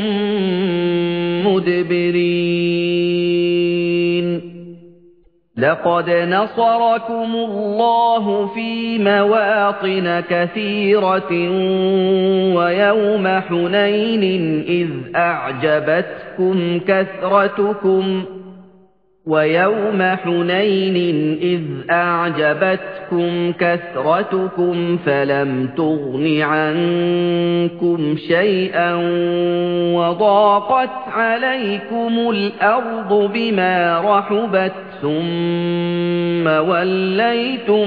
مُّدْبِرِينَ لَقَدْ نَصَرَكُمُ اللَّهُ فِي مَوَاطِنَ كَثِيرَةٍ وَيَوْمَ حُنَيْنٍ إِذْ أَعْجَبَتْكُمْ كَثْرَتُكُمْ وَيَوْمَ حُنَيْنٍ إِذْ أَعْجَبَتْكُمْ كَثْرَتُكُمْ فَلَمْ تُغْنِ عَنكُمْ شَيْئًا وَضَاقَتْ عَلَيْكُمُ الْأَرْضُ بِمَا رَحُبَتْ ثُمَّ وَلَّيْتُم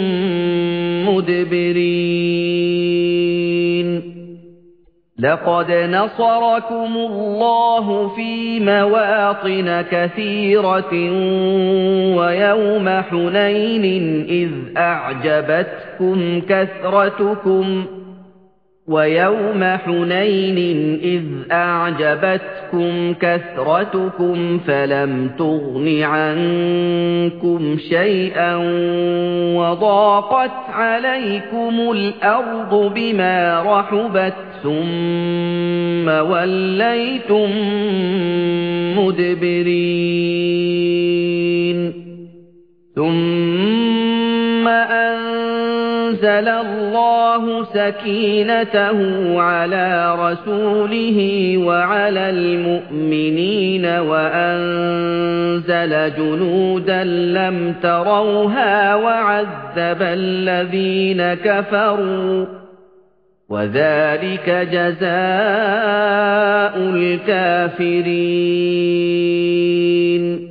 مُّدْبِرِينَ لَقَدْ نَصَرَكُمُ اللَّهُ فِي مَوَاطِنَ كَثِيرَةٍ وَيَوْمَ حُنَيْنٍ إِذْ أَعْجَبَتْكُمْ كَثْرَتُكُمْ وَيَوْمَ حُنَيْنٍ إِذْ أَعْجَبَتْكُمْ كَثْرَتُكُمْ فَلَمْ تُغْنِ عَنكُمْ شَيْئًا وَضَاقَتْ عَلَيْكُمُ الْأَرْضُ بِمَا رَحُبَتْ ثُمَّ وَلَّيْتُم مُّدْبِرِينَ ثُمَّ أَنزَلَ اللَّهُ سَكِينَتَهُ عَلَىٰ رَسُولِهِ وَعَلَى الْمُؤْمِنِينَ وَأَنزَلَ جُنُودًا لَّمْ تَرَوْهَا وَعَذَّبَ الَّذِينَ كَفَرُوا وَذَٰلِكَ جَزَاءُ الْكَافِرِينَ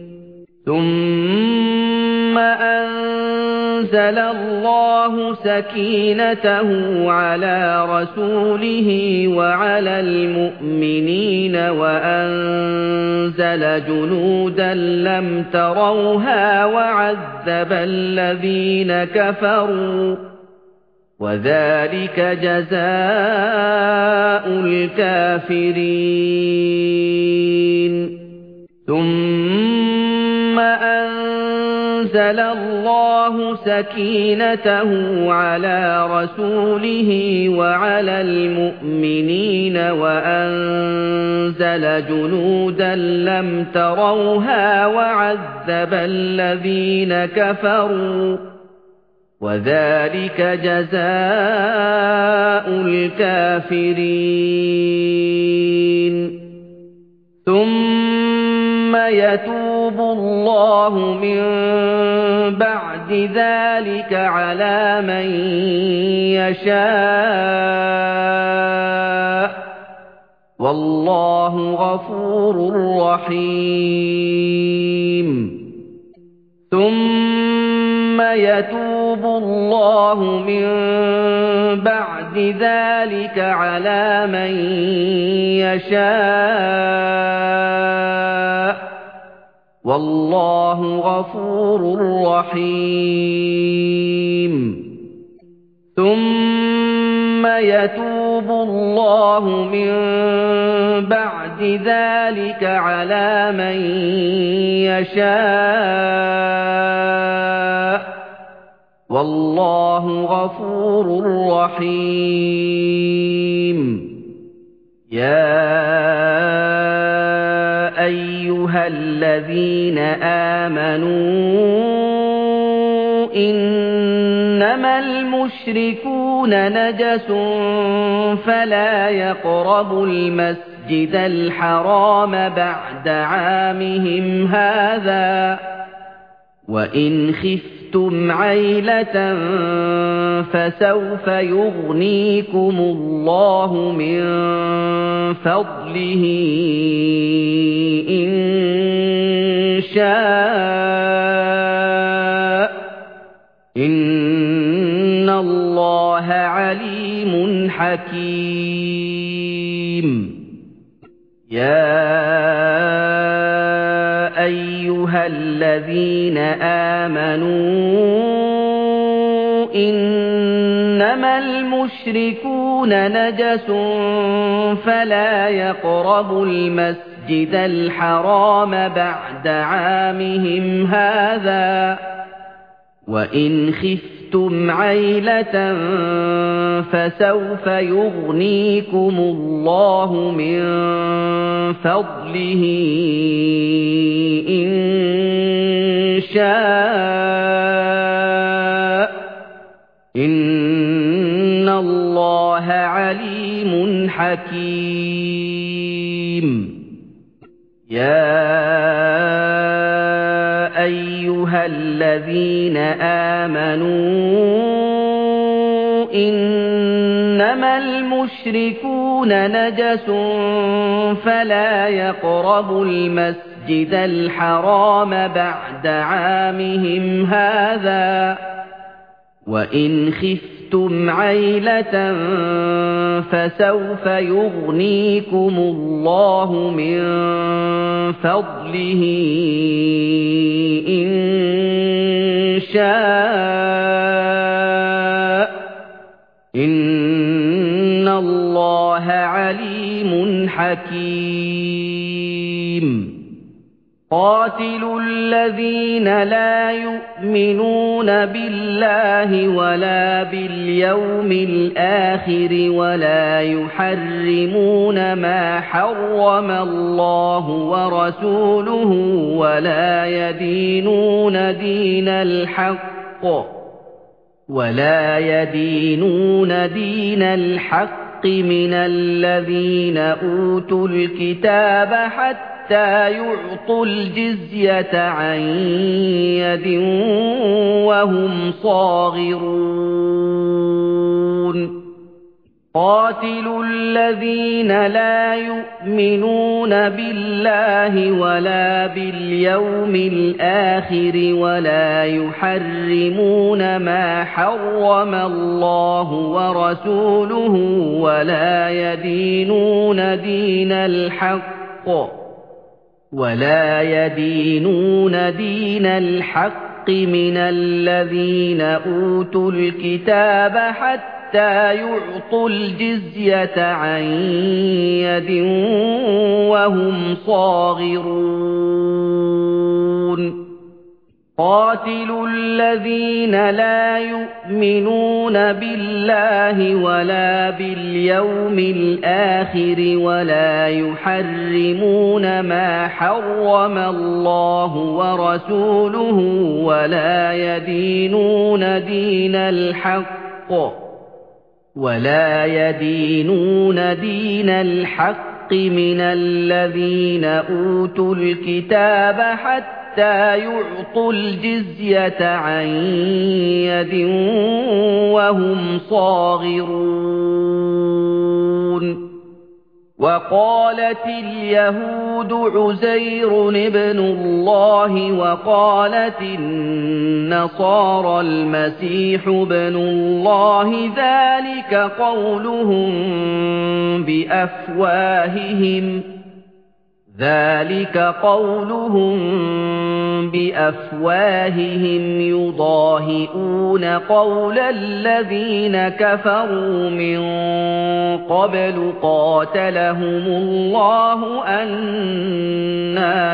ثُمَّ أَنزَلَ اللَّهُ سَكِينَتَهُ عَلَىٰ رَسُولِهِ وَعَلَى الْمُؤْمِنِينَ وَأَنزَلَ جُنُودًا لَّمْ تَرَوْهَا وَعَذَّبَ الَّذِينَ كَفَرُوا وَذَٰلِكَ جَزَاءُ الْكَافِرِينَ ثُمَّ أَنزَلَ اللَّهُ سَكِينَتَهُ عَلَىٰ رَسُولِهِ وَعَلَى الْمُؤْمِنِينَ وَأَنزَلَ جُنُودًا لَّمْ تَرَوْهَا وَعَذَّبَ الَّذِينَ كَفَرُوا وَذَٰلِكَ جَزَاءُ الْكَافِرِينَ ثُمَّ يَتُوبُ اللَّهُ مِن بَعْدِ ذَٰلِكَ عَلَىٰ مَن يَشَاءُ وَاللَّهُ غَفُورٌ رَّحِيمٌ ثُمَّ يَتُوبُ اللَّهُ مِن بَعْدِ ذَٰلِكَ عَلَىٰ مَن يَشَاءُ وَاللَّهُ غَفُورٌ رَّحِيمٌ ثُمَّ يَتُوبُ اللَّهُ مِن بَعْدِ ذَٰلِكَ عَلَىٰ مَن يَشَاءُ وَاللَّهُ غَفُورٌ رَّحِيمٌ يَا أَيُّهَا الَّذِينَ آمَنُوا إِنَّمَا الْمُشْرِكُونَ نَجَسٌ فَلَا يَقْرَبُوا الْمَسْجِدَ الْحَرَامَ بَعْدَ عَامِهِمْ هَٰذَا وَإِنْ خِفْتُمْ عَيْلَةً فَسَوْفَ يُغْنِيكُمُ اللَّهُ مِن فَضْلِهِ إِن شَاءَ إِنَّ اللَّهَ عَلِيمٌ حَكِيمٌ يَا أَيُّهَا الَّذِينَ آمَنُوا إِنَّمَا الْمُشْرِكُونَ المشركون نجس فلا يقربوا المسجد الحرام بعد عامهم هذا وإن خفتم عيلة فسوف يغنيكم الله من فضله إن شاء إن الله عليم حكيم يا أيها الذين آمنوا إنما المشركون نجس فلا يقربوا المسجد الحرام بعد عامهم هذا وإن خفتم عيلة فسوف يغنيكم الله من فضله إن شاء إن الله عليم حكيم قاتلوا الذين لا يؤمنون بالله ولا باليوم الآخر ولا يحرمون ما حرم الله ورسوله ولا يدينون دين الحق ولا يدينون دين الحق من الذين أوتوا الكتاب حتى حتى يعطوا الجزية عن يد وهم صاغرون قاتلوا الذين لا يؤمنون بالله ولا باليوم الآخر ولا يحرمون ما حرم الله ورسوله ولا يدينون دين الحق ولا يدينون دين الحق من الذين أوتوا الكتاب حتى يعطوا الجزية عن يد وهم صاغرون قاتلوا الذين لا يؤمنون بالله ولا باليوم الآخر ولا يحرمون ما حرم الله ورسوله ولا يدينون دين الحق ولا يدينون دين الحق من الذين أوتوا الكتاب حتى حتى يعطوا الجزية عن يد وهم صاغرون وقالت اليهود عزير ابن الله وقالت النصارى المسيح ابن الله ذلك قولهم بأفواههم ذلك قولهم بأفواههم يضاهئون قول الذين كفروا من قبل قاتلهم الله أنى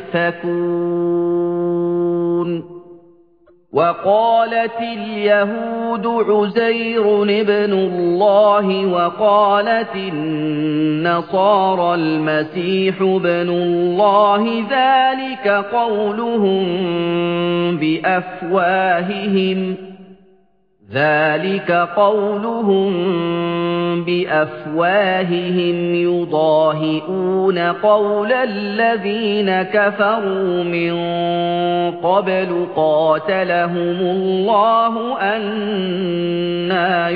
يؤفكون وقالت اليهود عزير ابن الله وقالت النصارى المسيح ابن الله ذلك قولهم بأفواههم ذلك قولهم بأفواههم يضاهئون قول الذين كفروا من قبل قاتلهم الله أنى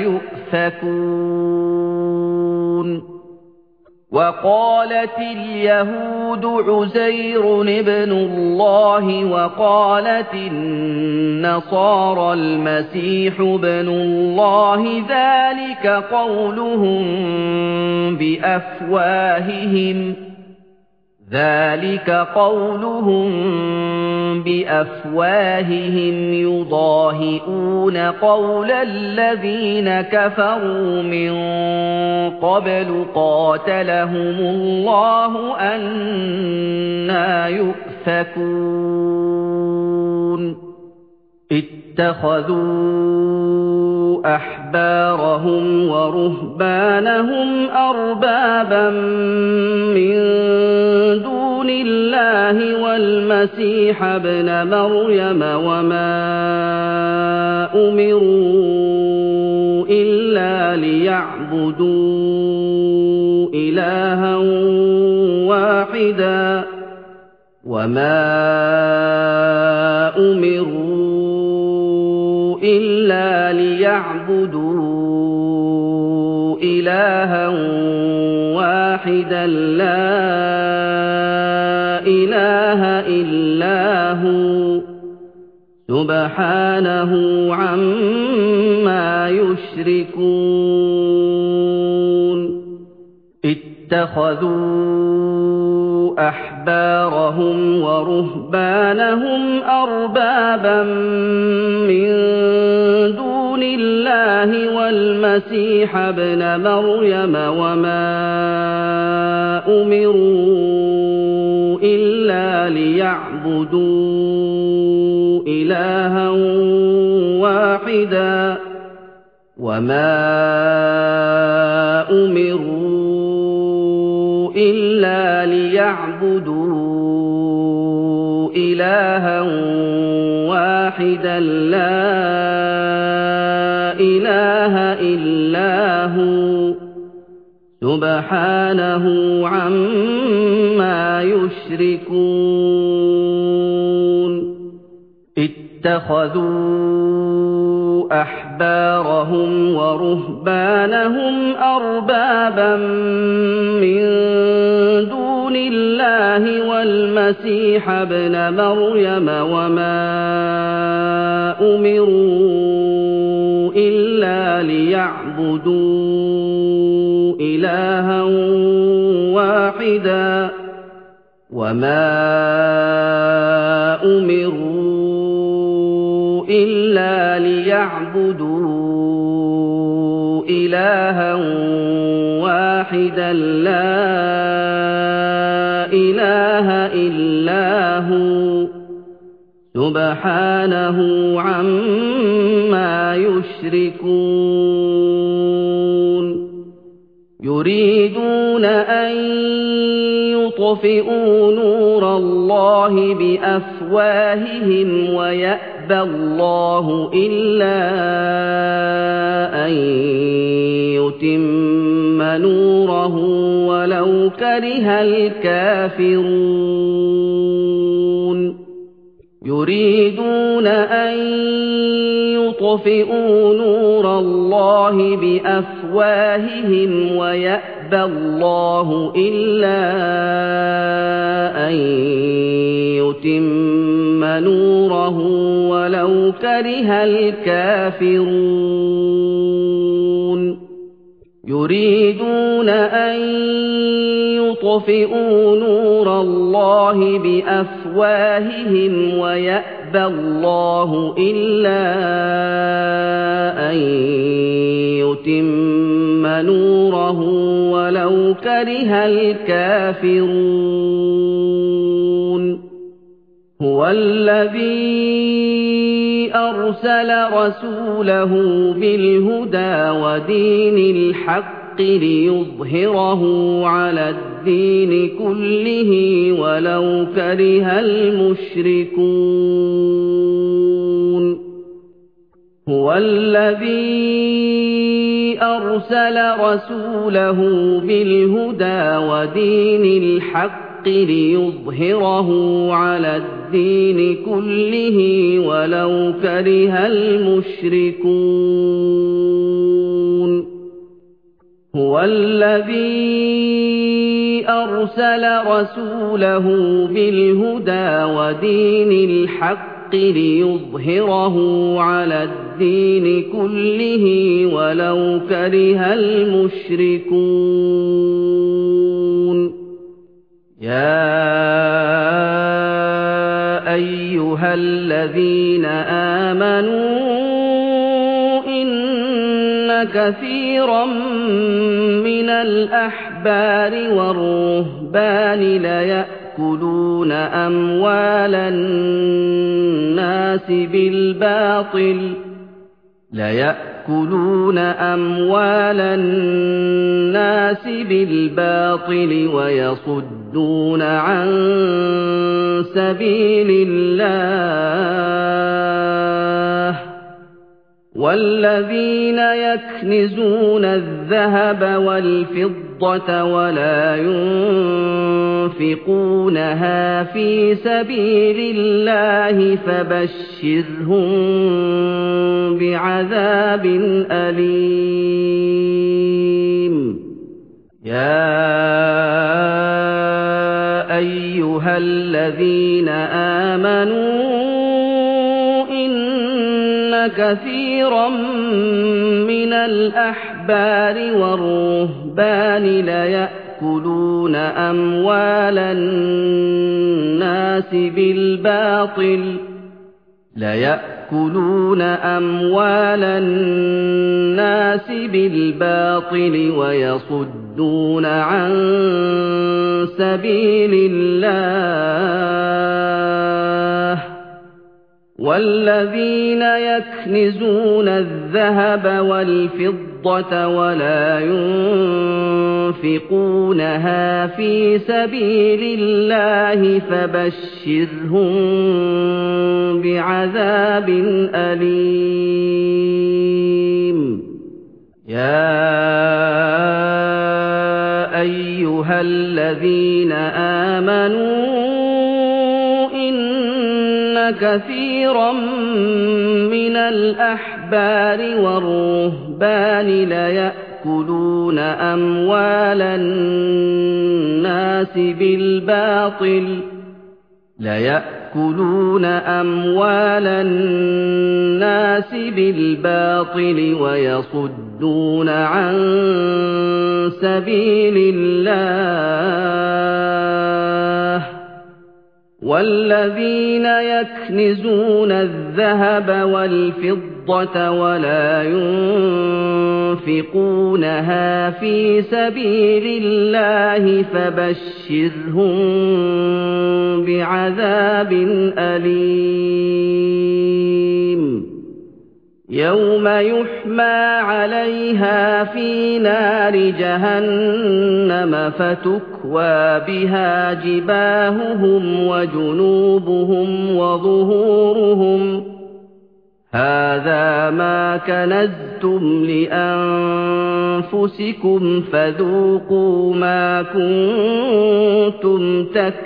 يؤفكون وقالت اليهود عزير ابن الله وقالت النصارى المسيح ابن الله ذلك قولهم بأفواههم ذلك قولهم بأفواههم يضاهئون قول الذين كفروا من قبل قاتلهم الله أنى يؤفكون اتخذوا أحبارهم ورهبانهم أربابا من دون الله والمسيح ابن مريم وما أمروا إلا ليعبدوا إلها واحدا وما أمروا إلا ليعبدوا إلها واحدا لا إله إلا هو سبحانه عما يشركون اتخذوا أحبارهم ورهبانهم أربابا من دون الله والمسيح ابن مريم وما أمروا إلا ليعبدوا إلها واحدا وما أمروا إلا ليعبدوا إلها واحدا لا إله إلا هو سبحانه عما يشركون اتخذوا أحبارهم ورهبانهم أربابا من دون الله والمسيح ابن مريم وما أمروا إلا ليعبدوا إلها واحدا وما أمروا إلا ليعبدوا إلها واحدا لا إله إلا هو سبحانه عما يشركون يريدون أن يطفئوا نور الله بأفواههم ويأبى الله إلا أن يتم نوره ولو كره الكافرون يريدون أن يطفئوا نور الله بأفواههم ويأبى الله إلا أن يتم نوره ولو كره الكافرون يريدون أن يطفئوا نور الله بأفواههم ويأبى الله إلا أن يتم نوره ولو كره الكافرون هو الذي أرسل رسوله بالهدى ودين الحق ليظهره على الدين كله ولو كره المشركون هو الذي أرسل رسوله بالهدى ودين الحق ليظهره على الدين كله ولو كره المشركون هو الذي أرسل رسوله بالهدى ودين الحق ليظهره على الدين كله ولو كره المشركون يا أيها الذين آمنوا إن كثيرا من الأحبار والرهبان ليأكلون أموال الناس بالباطل ليأكلون أموال الناس بالباطل ويصدون عن سبيل الله والذين يكنزون الذهب والفضة ولا ينفقونها في سبيل الله فبشرهم بعذاب أليم يا أيها الذين آمنوا كثيرا من الأحبار والرهبان ليأكلون أموال الناس بالباطل ليأكلون أموال الناس بالباطل ويصدون عن سبيل الله والذين يكنزون الذهب والفضة ولا ينفقونها في سبيل الله فبشرهم بعذاب أليم يا أيها الذين آمنوا كثيرا من الأحبار والرهبان ليأكلون أموال الناس بالباطل ليأكلون أموال الناس بالباطل ويصدون عن سبيل الله والذين يكنزون الذهب والفضة ولا ينفقونها في سبيل الله فبشرهم بعذاب أليم يوم يحمى عليها في نار جهنم فتكوى بها جباههم وجنوبهم وظهورهم هذا ما كنزتم لأنفسكم فذوقوا ما كنتم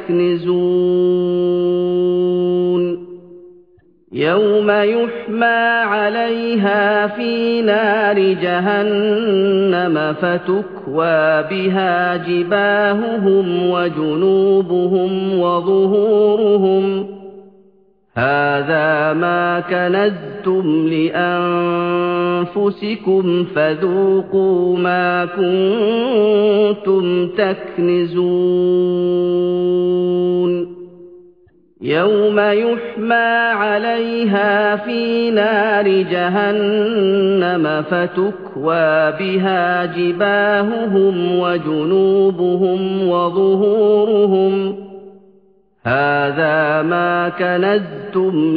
تكنزون يوم يحمى عليها في نار جهنم فتكوى بها جباههم وجنوبهم وظهورهم هذا ما كنزتم لأنفسكم فذوقوا ما كنتم تكنزون يوم يحمى عليها في نار جهنم فتكوى بها جباههم وجنوبهم وظهورهم هذا ما كنزتم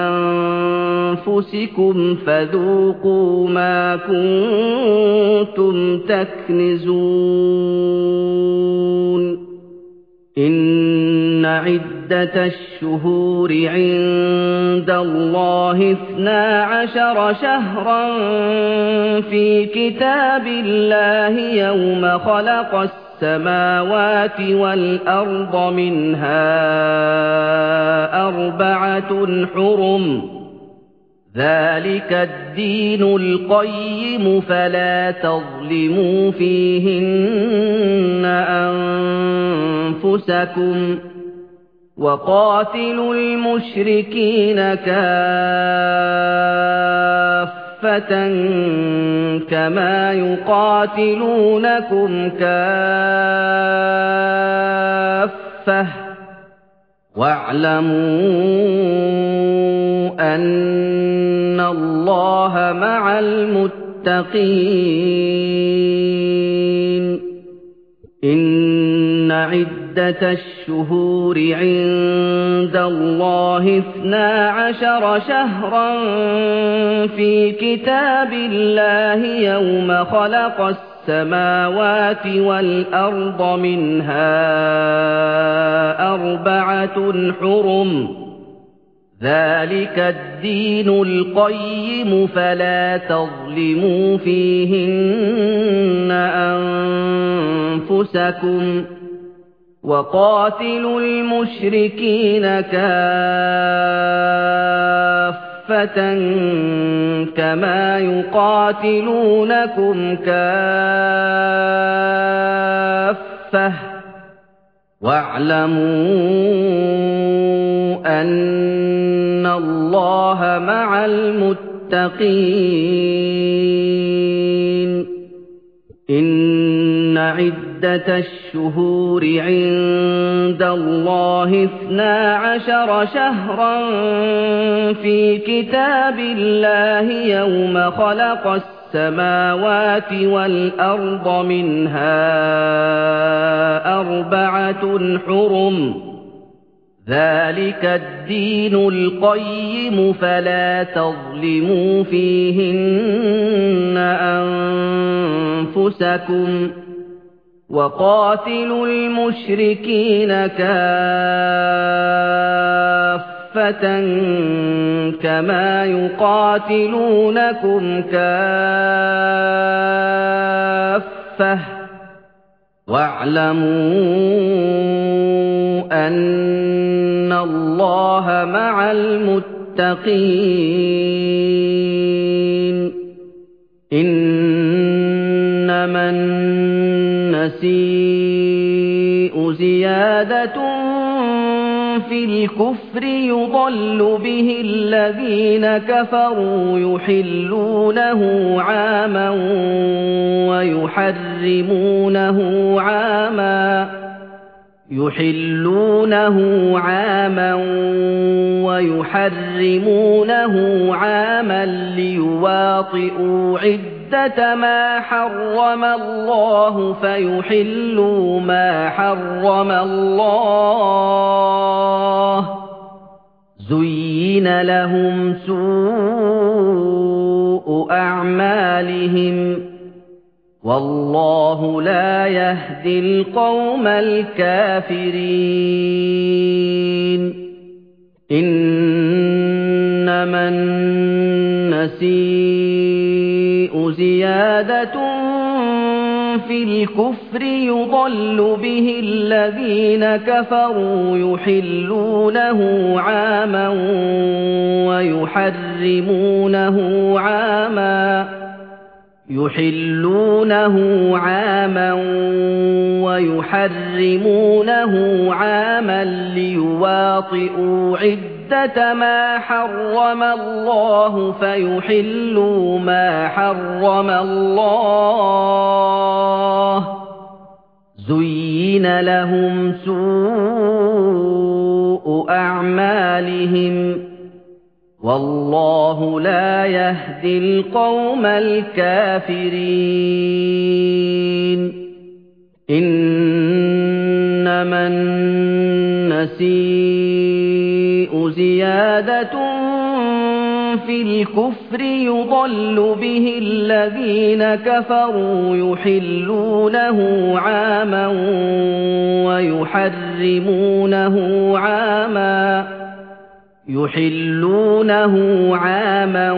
لأنفسكم فذوقوا ما كنتم تكنزون إن عدة الشهور عند الله اثنا عشر شهرا في كتاب الله يوم خلق السماوات والأرض منها أربعة حرم ذلك الدين القيم فلا تظلموا فيهن أنفسكم وقاتلوا المشركين كافة كما يقاتلونكم كافة وَاعْلَمُوا أَنَّ اللَّهَ مَعَ الْمُتَّقِينَ إِنَّ عِدَّةَ الشُّهُورِ عِندَ اللَّهِ اثْنَا عَشَرَ شَهْرًا فِي كِتَابِ اللَّهِ يَوْمَ خَلَقَ السَّمَاوَاتِ وَالْأَرْضَ مِنْهَا أَرْبَعَةٌ حُرُمٌ ۚ ذَلِكَ الدِّينُ الْقَيِّمُ فَلَا تَظْلِمُوا فِيهِنَّ أَنفُسَكُمْ ۚ وَقَاتِلُوا الْمُشْرِكِينَ كَافَّةً كَمَا يُقَاتِلُونَكُمْ كَافَّةً ۚ وَاعْلَمُوا أَنَّ اللَّهَ مَعَ الْمُتَّقِينَ إِنَّ عِدَّةَ الشُّهُورِ عِندَ اللَّهِ اثْنَا عَشَرَ شَهْرًا فِي كِتَابِ اللَّهِ يَوْمَ خَلَقَ السَّمَاوَاتِ وَالْأَرْضَ مِنْهَا أَرْبَعَةٌ حُرُمٌ ۚ ذَلِكَ الدِّينُ الْقَيِّمُ فَلَا تَظْلِمُوا فِيهِنَّ أَنفُسَكُمْ ۚ وَقَاتِلُوا الْمُشْرِكِينَ كَافَّةً كَمَا يُقَاتِلُونَكُمْ كَافَّةً ۚ وَاعْلَمُوا أَنَّ اللَّهَ مَعَ الْمُتَّقِينَ إِنَّمَا النَّسِيءُ زِيَادَةٌ فِي الْكُفْرِ يُضَلُّ بِهِ الَّذِينَ كَفَرُوا يُحِلُّونَهُ عَامًا وَيُحَرِّمُونَهُ عَامًا يُحِلُّونَهُ عَامًا وَيُحَرِّمُونَهُ عَامًا لِيُوَاطِئُوا عِدَّةَ مَا حَرَّمَ اللَّهُ فَيُحِلُّوا مَا حَرَّمَ اللَّهُ ۚ زُيِّنَ لَهُمْ سُوءُ أَعْمَالِهِمْ ۗ وَاللَّهُ لَا يَهْدِي الْقَوْمَ الْكَافِرِينَ إِنَّمَا النَّسِيءُ زِيَادَةٌ فِي الْكُفْرِ يُضَلُّ بِهِ الَّذِينَ كَفَرُوا يُحِلُّونَهُ عَامًا وَيُحَرِّمُونَهُ عَامًا يُحِلُّونَهُ عَامًا وَيُحَرِّمُونَهُ عَامًا لِيُوَاطِئُوا عِدَّةَ مَا حَرَّمَ اللَّهُ فَيُحِلُّوا مَا حَرَّمَ اللَّهُ ۚ زُيِّنَ لَهُمْ سُوءُ أَعْمَالِهِمْ ۗ وَاللَّهُ لَا يَهْدِي الْقَوْمَ الْكَافِرِينَ إِنَّمَا النَّسِيءُ زِيَادَةٌ فِي الْكُفْرِ يُضَلُّ بِهِ الَّذِينَ كَفَرُوا يُحِلُّونَهُ عَامًا وَيُحَرِّمُونَهُ عَامًا يُحِلُّونَهُ عَامًا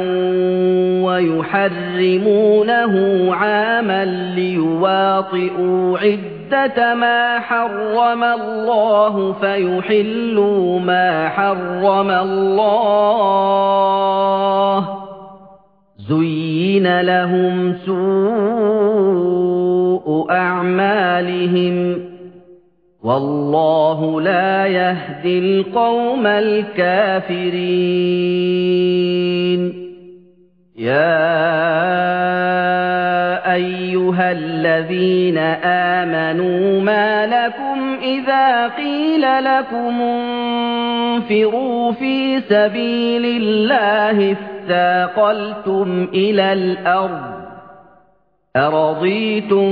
وَيُحَرِّمُونَهُ عَامًا لِيُوَاطِئُوا عِدَّةَ مَا حَرَّمَ اللَّهُ فَيُحِلُّوا مَا حَرَّمَ اللَّهُ ۚ زُيِّنَ لَهُمْ سُوءُ أَعْمَالِهِمْ ۗ وَاللَّهُ لَا يَهْدِي الْقَوْمَ الْكَافِرِينَ يَا أيها الذين آمنوا ما لكم إذا قيل لكم انفروا في سبيل الله اثاقلتم إلى الأرض أرضيتم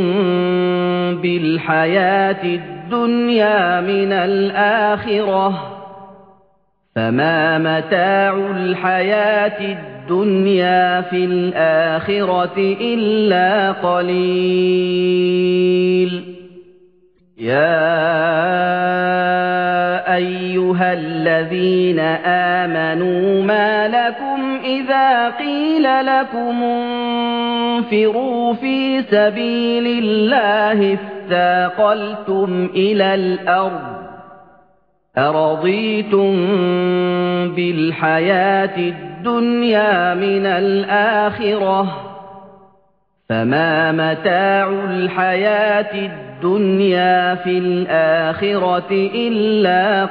بالحياة الدنيا من الآخرة فما متاع الحياة الدنيا في الآخرة إلا قليل يا أيها الذين آمنوا ما لكم إذا قيل لكم انفروا في سبيل الله اثاقلتم إلى الأرض أرضيتم بالحياة الدنيا من الآخرة فما متاع الحياة الدنيا في الآخرة إلا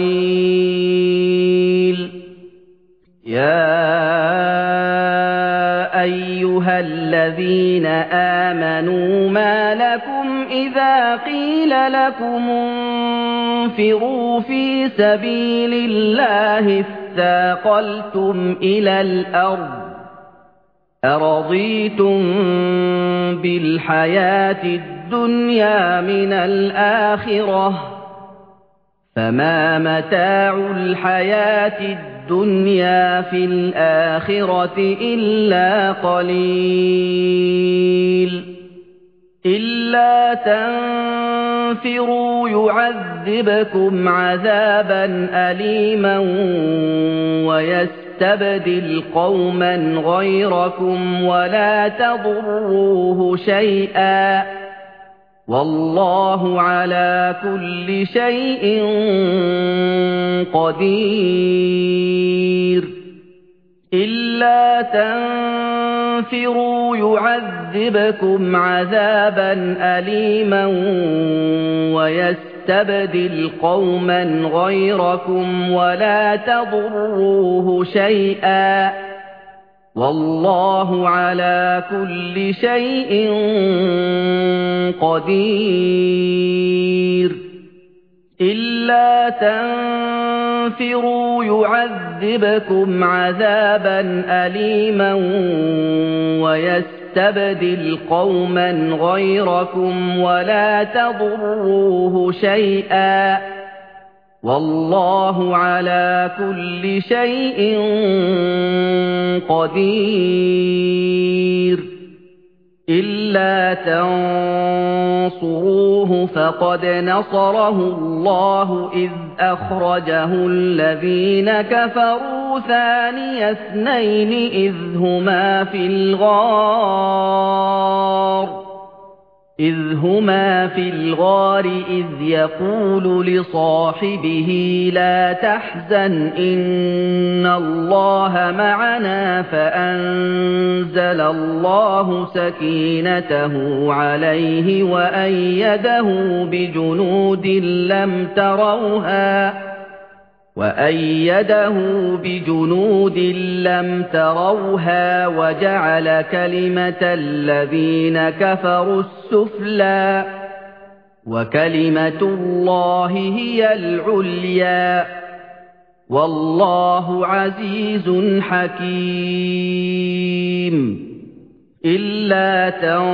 قليل يا أيها الذين آمنوا ما لكم إذا قيل لكم انفروا في سبيل الله اثاقلتم إلى الأرض أرضيتم بالحياة الدنيا من الآخرة فما متاع الحياة الدنيا في الآخرة إلا قليل إلا تنفروا يعذبكم عذابا أليما ويستبدل قوما غيركم ولا تضروه شيئا والله على كل شيء قدير إلا تنفروا يعذبكم عذابا أليما ويستبدل قوما غيركم ولا تضروه شيئا والله على كل شيء قدير إلا تنفروا يعذبكم عذابا أليما ويستبدل قوما غيركم ولا تضروه شيئا والله على كل شيء قدير إلا تنصروه فقد نصره الله إذ أخرجه الذين كفروا ثاني اثنين إذ هما في الغار إذ هما في الغار إذ يقول لصاحبه لا تحزن إن الله معنا فأنزل الله سكينته عليه وأيده بجنود لم تروها وأيده بجنود لم تروها وجعل كلمة الذين كفروا السفلى وكلمة الله هي العليا والله عزيز حكيم إلا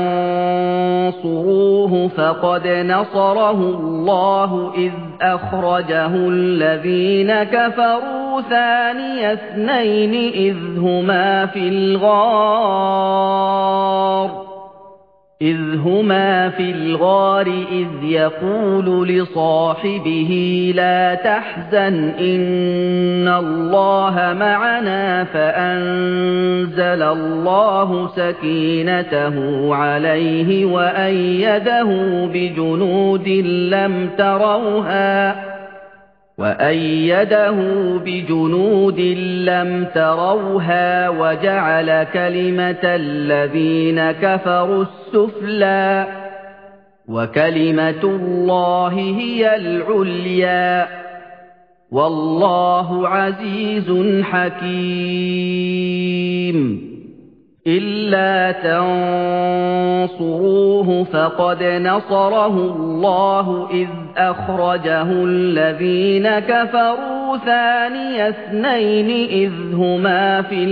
تنصروه فقد نصره الله إذ أخرجه الذين كفروا ثاني اثنين إذ هما في الغار إذ هما في الغار إذ يقول لصاحبه لا تحزن إن الله معنا فأنزل الله سكينته عليه وأيده بجنود لم تروها وأيده بجنود لم تروها وجعل كلمة الذين كفروا السفلى وكلمة الله هي العليا والله عزيز حكيم إِلَّا تَنصُرُوهُ فَقَدْ نَصَرَهُ اللَّهُ إِذْ أَخْرَجَهُ الَّذِينَ كَفَرُوا ثَانِيَ اثْنَيْنِ إِذْ هُمَا فِي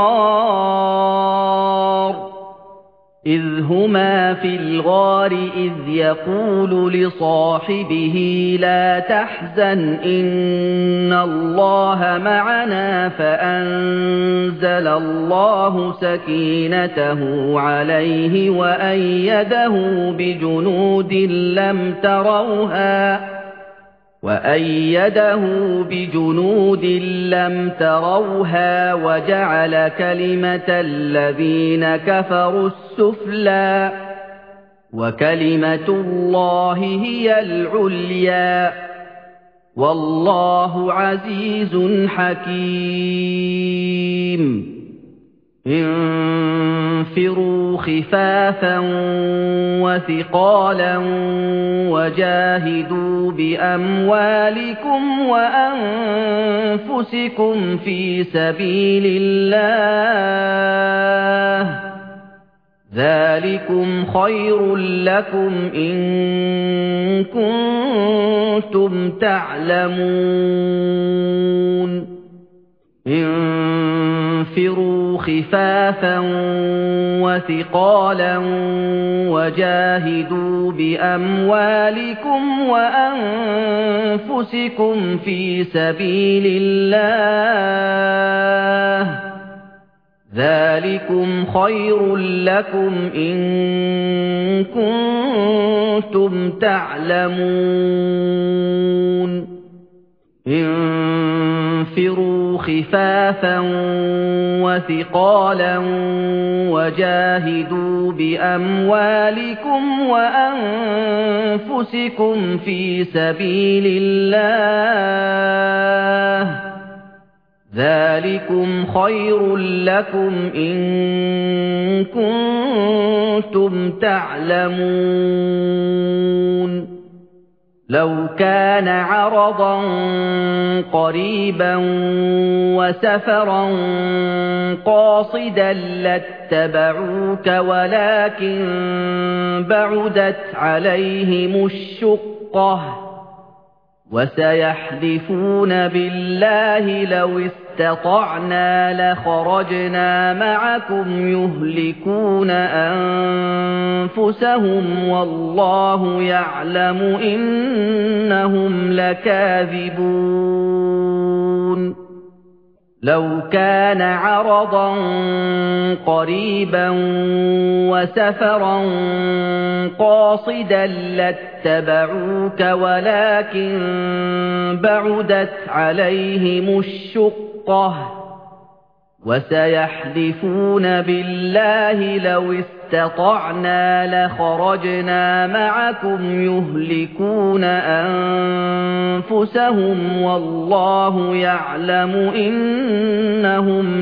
الْغَارِ إِذْ هُمَا فِي الْغَارِ إِذْ يَقُولُ لِصَاحِبِهِ لَا تَحْزَنْ إِنَّ اللَّهَ مَعَنَا فَأَنزَلَ اللَّهُ سَكِينَتَهُ عَلَيْهِ وَأَيَّدَهُ بِجُنُودٍ لَّمْ تَرَوْهَا وَأَيَّدَهُ بِجُنُودٍ لَّمْ تَرَوْهَا وَجَعَلَ كَلِمَةَ الَّذِينَ كَفَرُوا السُّفْلَىٰ وَكَلِمَةُ اللَّهِ هِيَ الْعُلْيَا وَاللَّهُ عَزِيزٌ حَكِيمٌ انفروا خفافا وثقالا وجاهدوا بأموالكم وأنفسكم في سبيل الله ذلكم خير لكم إن كنتم تعلمون انفروا خفافا وثقالا وجاهدوا بأموالكم وأنفسكم في سبيل الله ذلكم خير لكم إن كنتم تعلمون انفروا خفافا وثقالا وجاهدوا بأموالكم وأنفسكم في سبيل الله ذلكم خير لكم إن كنتم تعلمون لو كان عرضا قريبا وسفرا قاصدا لاتبعوك ولكن بعدت عليهم الشقة وسيحلفون بالله لو استطعنا لخرجنا معكم يهلكون أنفسهم والله يعلم إنهم لكاذبون لو كان عرضا قريبا وسفرا قاصدا لاتبعوك ولكن بعدت عليهم الشقة وسيحلفون بالله لو استطعنا لخرجنا معكم يهلكون أنفسهم والله يعلم إنهم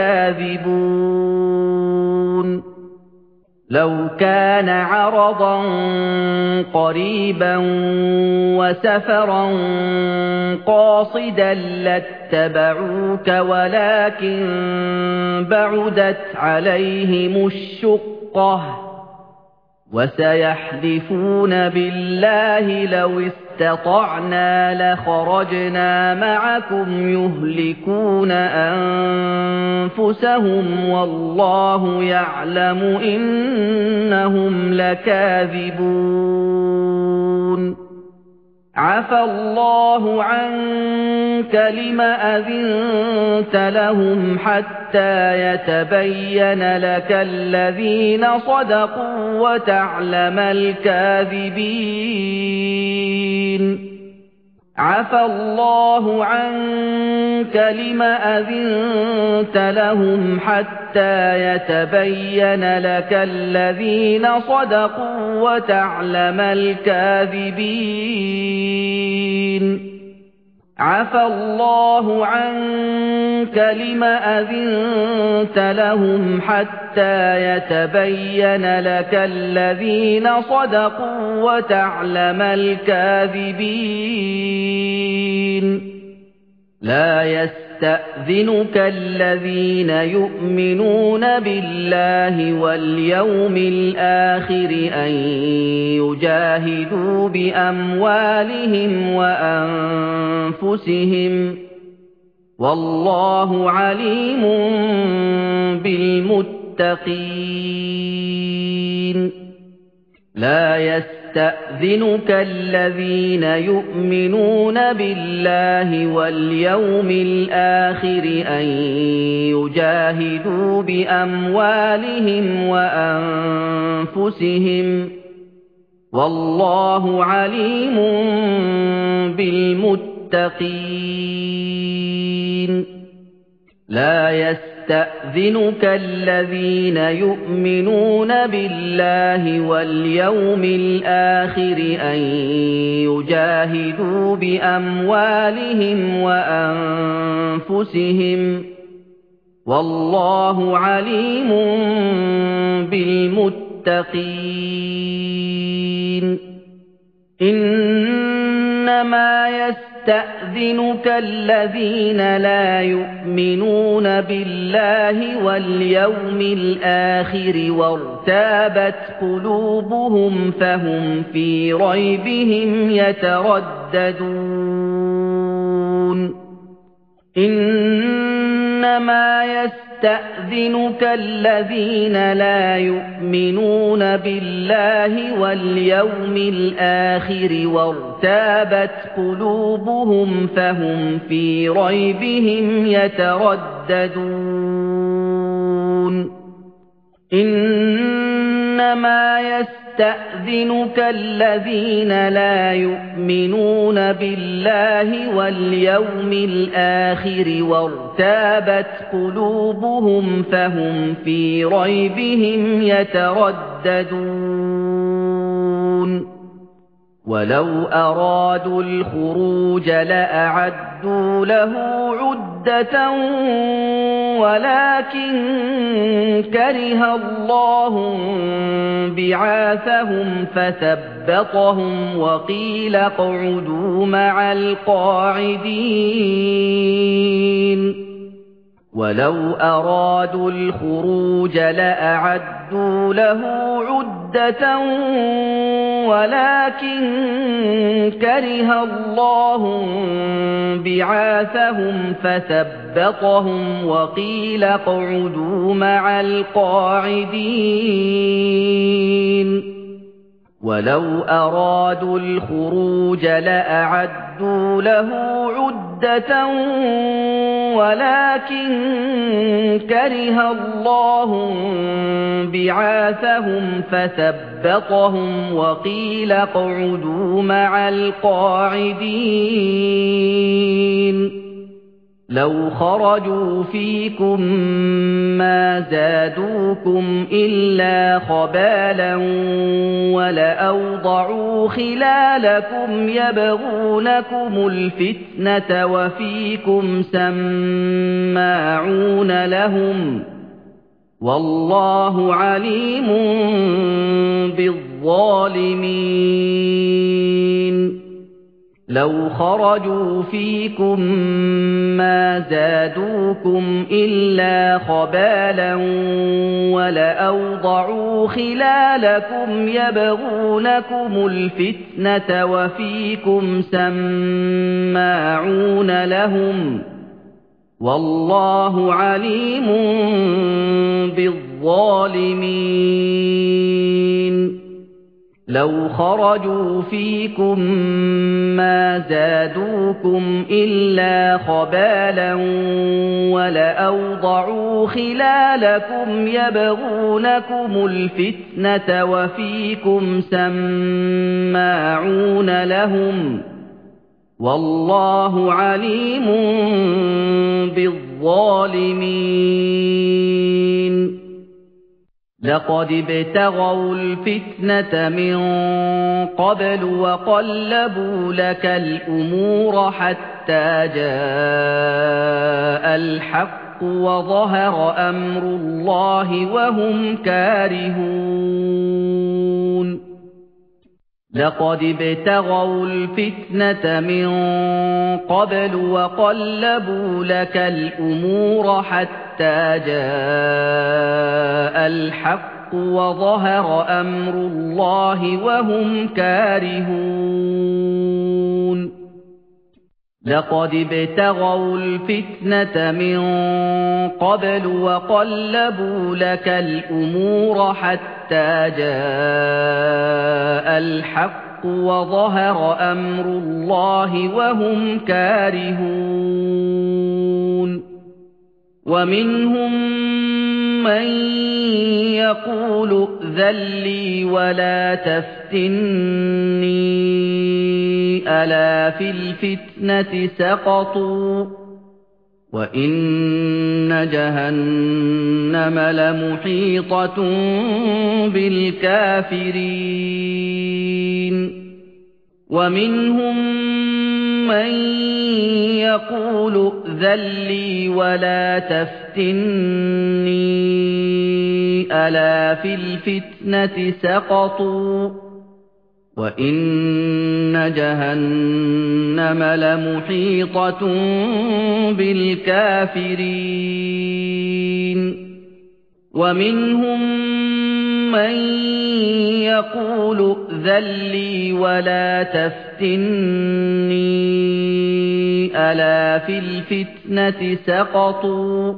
لكاذبون لو كان عرضا قريبا وسفرا قاصدا لاتبعوك ولكن بعدت عليهم الشقة وسيحلفون بالله لو استطعنا لخرجنا معكم يهلكون أنفسهم والله يعلم إنهم لكاذبون عفى الله عنك لم أذنت لهم حتى يتبين لك الذين صدقوا وتعلم الكاذبين عفى الله عنك لم أذنت لهم حتى يتبين لك الذين صدقوا وتعلم الكاذبين عفى الله عنك لم أذنت لهم حتى يتبين لك الذين صدقوا وتعلم الكاذبين لا يستطيعون يستأذنك الذين يؤمنون بالله واليوم الآخر أن يجاهدوا بأموالهم وأنفسهم والله عليم بالمتقين لا يستأذنك الذين يؤمنون بالله واليوم الآخر أن يجاهدوا بأموالهم وأنفسهم والله عليم بالمتقين لا يستأذنك الذين يؤمنون بالله واليوم الآخر أن يجاهدوا بأموالهم وأنفسهم والله عليم بالمتقين إنما يستأذنك الذين لا يؤمنون بالله واليوم الآخر وارتابت قلوبهم فهم في ريبهم يترددون إنما يستأذنك الذين لا يؤمنون بالله واليوم الآخر وارتابت قلوبهم فهم في ريبهم يترددون إنما يستأذنك الذين لا يؤمنون بالله واليوم الآخر وارتابت قلوبهم فهم في ريبهم يترددون ولو أرادوا الخروج لأعدوا له عدة ولكن كره الله بعاثهم فثبطهم وقيل اقعدوا مع القاعدين ولو أرادوا الخروج لأعدوا له عدة ولكن كره الله بعاثهم فثبطهم وقيل اقعدوا مع القاعدين ولو أرادوا الخروج لأعدوا له عدة ولكن كره الله بعاثهم فثبطهم وقيل اقعدوا مع القاعدين لو خرجوا فيكم ما زادوكم إلا خبالا ولأوضعوا خلالكم يبغونكم الفتنة وفيكم سماعون لهم والله عليم بالظالمين لو خرجوا فيكم ما زادوكم إلا خبالا ولأوضعوا خلالكم يبغونكم الفتنة وفيكم سماعون لهم والله عليم بالظالمين لو خرجوا فيكم ما زادوكم إلا خبالا ولأوضعوا خلالكم يبغونكم الفتنة وفيكم سماعون لهم والله عليم بالظالمين لقد ابتغوا الفتنة من قبل وقلبوا لك الأمور حتى جاء الحق وظهر أمر الله وهم كارهون لقد ابتغوا الفتنة من قبل وقلبوا لك الأمور حتى جاء الحق وظهر أمر الله وهم كارهون لقد ابتغوا الفتنة من قبل وقلبوا لك الأمور حتى جاء الحق وظهر أمر الله وهم كارهون ومنهم من يقول ائذن لي ولا تفتني ألا في الفتنة سقطوا وإن جهنم لمحيطة بالكافرين ومنهم من يقول ائذن لي ولا تفتني ألا في الفتنة سقطوا وإن جهنم لمحيطة بالكافرين ومنهم من يقول ائذن لي ولا تفتني ألا في الفتنة سقطوا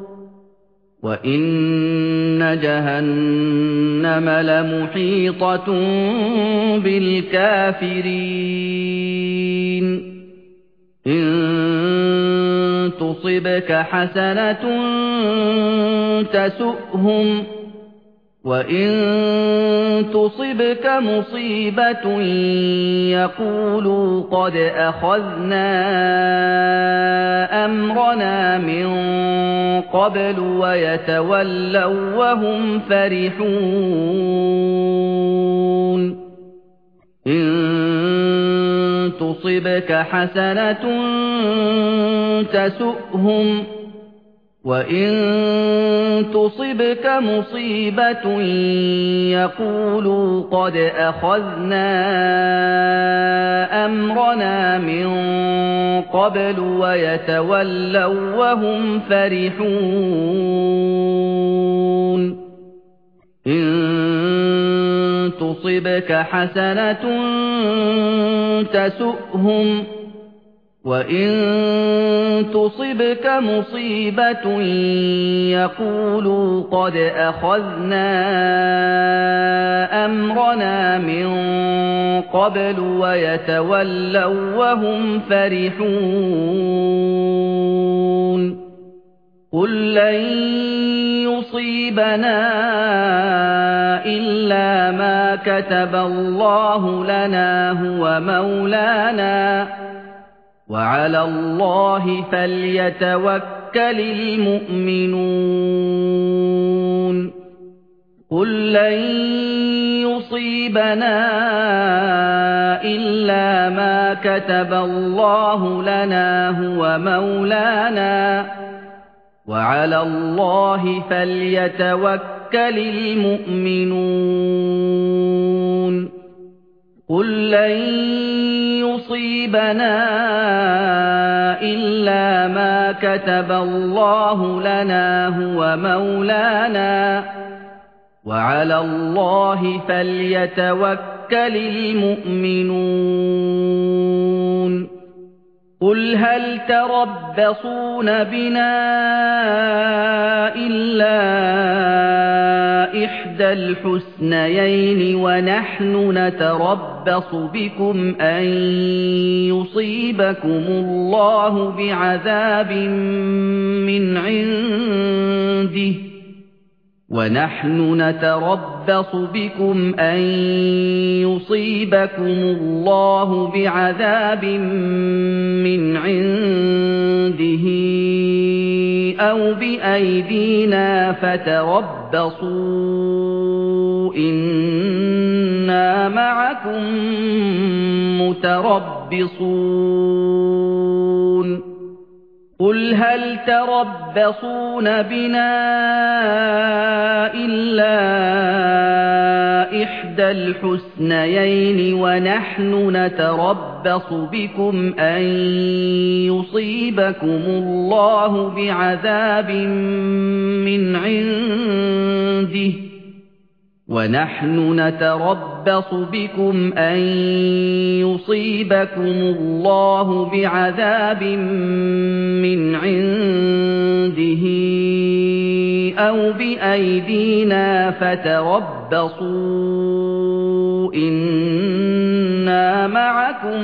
وإن جهنم لمحيطة بالكافرين إن تصبك حسنة تسؤهم وإن تصبك مصيبة يقولوا قد أخذنا أمرنا من قبل ويتولوا وهم فرحون إن تصبك حسنة تسؤهم وإن تصبك مصيبة يقولوا قد أخذنا أمرنا من قبل ويتولوا وهم فرحون إن تصبك حسنة تسؤهم وإن تصبك مصيبة يقولوا قد أخذنا أمرنا من قبل ويتولوا وهم فرحون قل لن يصيبنا إلا ما كتب الله لنا هو مولانا وعلى الله فليتوكل المؤمنون قل لن يصيبنا إلا ما كتب الله لنا هو مولانا وعلى الله فليتوكل المؤمنون قل لن يصيبنا إلا ما كتب الله لنا هو مولانا وعلى الله فليتوكل المؤمنون قل هل تربصون بنا إلا إحدى الحسنيين ونحن نتربص بكم أن يصيبكم الله بعذاب من عنده ونحن نتربص بكم أن يصيبكم الله بعذاب من عنده أو بأيدينا فتربصوا إنا معكم متربصون قل هل تربصون بنا إلا إحدى الحسنيين ونحن نتربص بكم أن يصيبكم الله بعذاب من عنده ونحن نتربص بكم أن يصيبكم الله بعذاب من عنده أو بأيدينا فتربصوا إنا معكم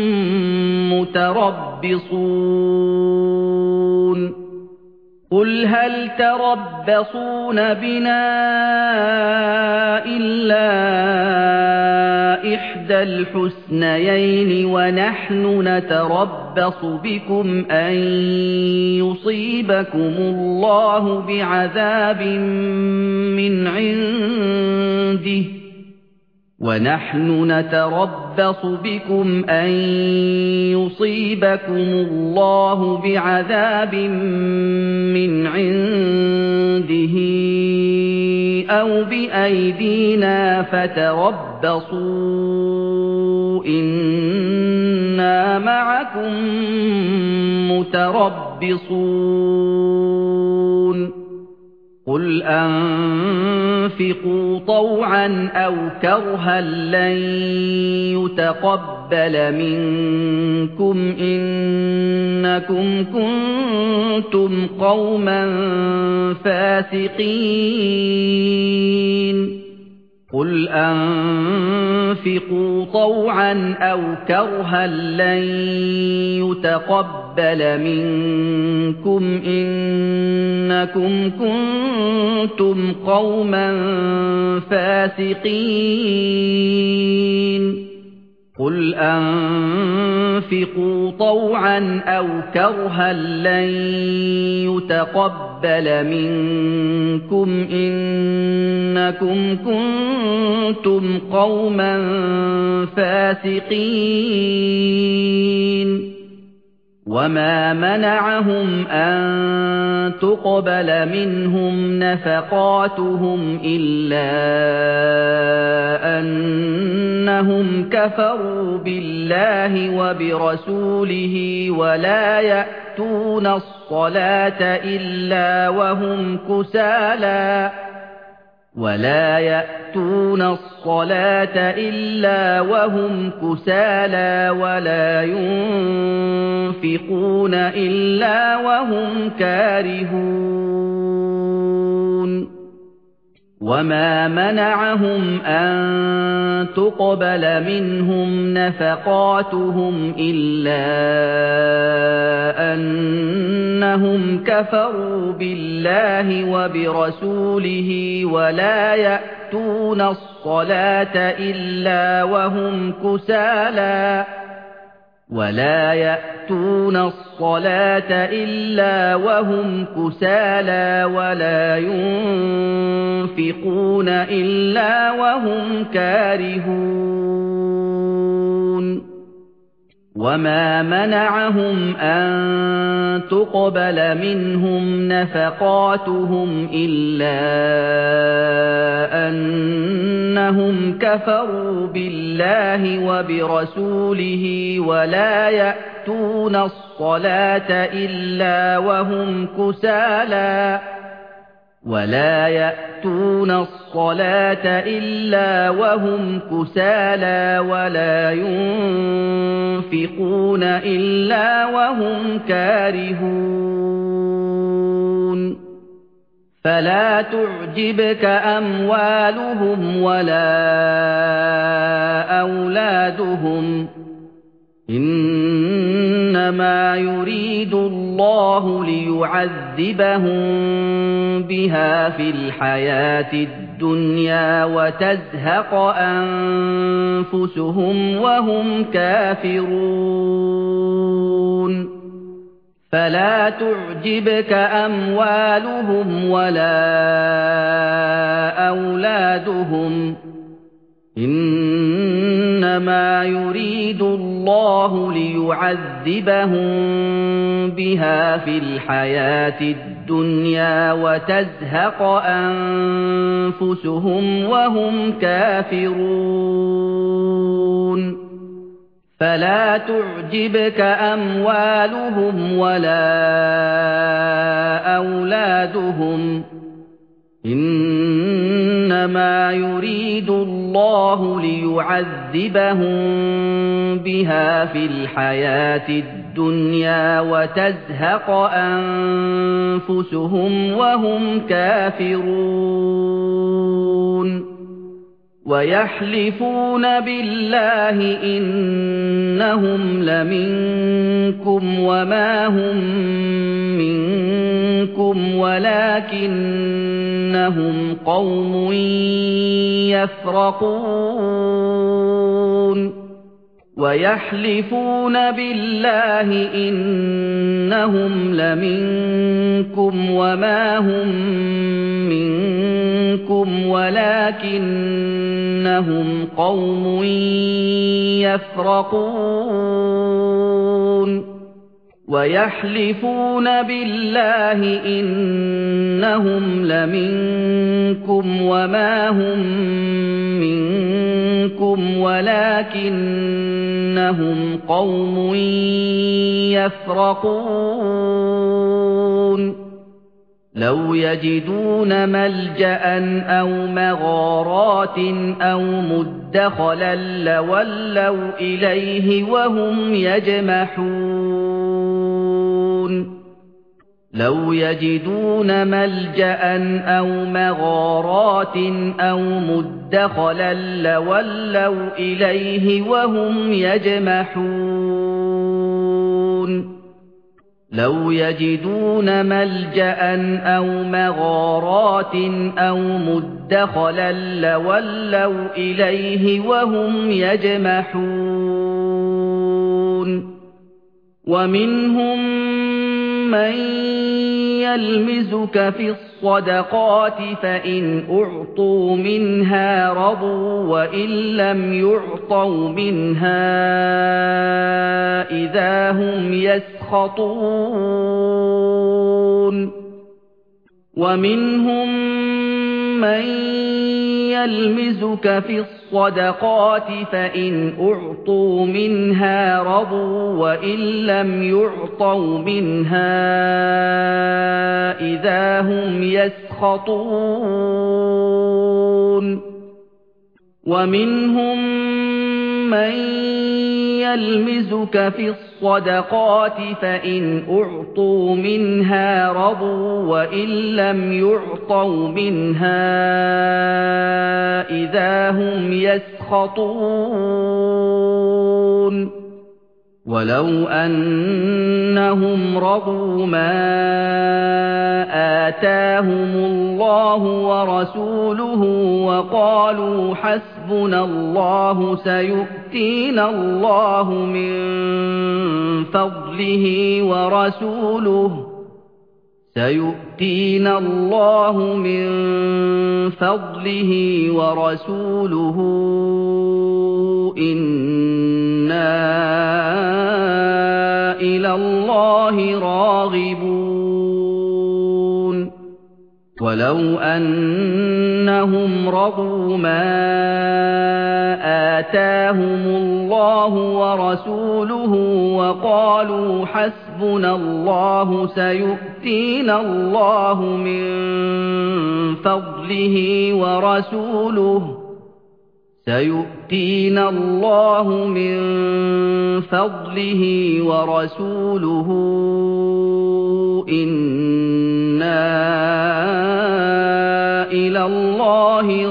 متربصون قل هل تربصون بنا إلا إحدى الحسنيين ونحن نتربص بكم أن يصيبكم الله بعذاب من عنده ونحن نتربص بكم أن يصيبكم الله بعذاب من عنده أو بأيدينا فتربصوا إنا معكم متربصون قل أنفقوا طوعا أو كرها لن يتقبل منكم إنكم كنتم قوما فاسقين قل أنفقوا طوعا أو كرها لن يتقبل منكم إنكم كنتم قوما فاسقين قل أنفقوا طوعا أو كرها لن يتقبل منكم إنكم كنتم قوما فاسقين وما منعهم أن تقبل منهم نفقاتهم إلا أنهم كفروا بالله وبرسوله ولا يأتون الصلاة إلا وهم كسالى ولا يأتون الصلاة إلا وهم كسالى ولا ينفقون إلا وهم كارهون وما منعهم أن تقبل منهم نفقاتهم إلا أنهم كفروا بالله وبرسوله ولا يأتون الصلاة إلا وهم كسالى ولا يأتون الصلاة إلا وهم كسالى ولا ينفقون إلا وهم كارهون وما منعهم أن تقبل منهم نفقاتهم إلا أنهم كفروا بالله وبرسوله ولا يأتون الصلاة إلا وهم كسالى ولا يأتون الصلاة إلا وهم كسالى ولا ينفقون إلا وهم كارهون فلا تعجبك أموالهم ولا أولادهم إنما يريد الله ليعذبهم بها في الحياة الدنيا وتزهق أنفسهم وهم كافرون فلا تعجبك أموالهم ولا أولادهم إنما يريد الله اللَّهُ لِيُعَذِّبَهُم بِهَا فِي الْحَيَاةِ الدُّنْيَا وَتَزْهَقَ أَنفُسُهُمْ وَهُمْ كَافِرُونَ فَلَا تُعْجِبْكَ أَمْوَالُهُمْ وَلَا أَوْلَادُهُمْ ۚ إِنَّمَا يُرِيدُ اللَّهُ لِيُعَذِّبَهُم بِهَا فِي الْحَيَاةِ الدُّنْيَا وَتَزْهَقَ أَنفُسُهُمْ وَهُمْ كَافِرُونَ وَيَحْلِفُونَ بِاللَّهِ إِنَّهُمْ لَمِنكُمْ وَمَا هُم مِّنكُمْ وَلَٰكِنَّهُمْ قَوْمٌ يَفْرَقُونَ وَيَحْلِفُونَ بِاللَّهِ إِنَّهُمْ لَمِنكُمْ وَمَا هُم مِّنكُمْ وَلَٰكِنَّهُمْ قَوْمٌ يَفْرَقُونَ وَيَحْلِفُونَ بِاللَّهِ إِنَّهُمْ لَمِنكُمْ وَمَا هُم مِّنكُمْ وَلَٰكِنَّهُمْ قَوْمٌ يَفْرَقُونَ لَوْ يَجِدُونَ مَلْجَأً أَوْ مَغَارَاتٍ أَوْ مُدَّخَلًا لَّوَلَّوْا إِلَيْهِ وَهُمْ يَجْمَحُونَ لَوْ يَجِدُونَ مَلْجَأً أَوْ مَغَارَاتٍ أَوْ مُدَّخَلًا لَّوَلَّوْا إِلَيْهِ وَهُمْ يَجْمَحُونَ لَوْ يَجِدُونَ مَلْجَأً أَوْ مَغَارَاتٍ أَوْ مُدَّخَلًا لَّوَلَّوْا إِلَيْهِ وَهُمْ يَجْمَحُونَ وَمِنْهُم مَّن يَلْمِزُكَ فِي الصَّدَقَاتِ فَإِنْ أُعْطُوا مِنْهَا رَضُوا وَإِن لَّمْ يُعْطَوْا مِنْهَا إِذَا هُمْ يَسْخَطُونَ وَمِنْهُم مَّن يَلْمِزُكَ فِي الصَّدَقَاتِ فَإِنْ أُعْطُوا مِنْهَا رَضُوا وَإِن لَّمْ يُعْطَوْا مِنْهَا إِذَا هُمْ يَسْخَطُونَ وَمِنْهُم مَّن يَلْمِزُكَ فِي الصَّدَقَاتِ فَإِنْ أُعْطُوا مِنْهَا رَضُوا وَإِن لَّمْ يُعْطَوْا مِنْهَا إِذَا هُمْ يَسْخَطُونَ وَلَوْ أَنَّهُمْ رَضُوا مَا آتَاهُمُ اللَّهُ وَرَسُولُهُ وَقَالُوا حَسْبُنَا اللَّهُ سَيُؤْتِينَا اللَّهُ مِن فَضْلِهِ وَرَسُولُهُ سَيُؤْتِينَا اللَّهُ مِن فَضْلِهِ وَرَسُولُهُ إِنَّا إِلَى اللَّهِ رَاغِبُونَ وَلَوْ أَنَّهُمْ رَضُوا مَا آتَاهُمُ اللَّهُ وَرَسُولُهُ وَقَالُوا حَسْبُنَا اللَّهُ سَيُؤْتِينَا اللَّهُ مِن فَضْلِهِ وَرَسُولُهُ سَيُؤْتِينَا اللَّهُ مِن فَضْلِهِ وَرَسُولُهُ إِنَّا إِلَى اللَّهِ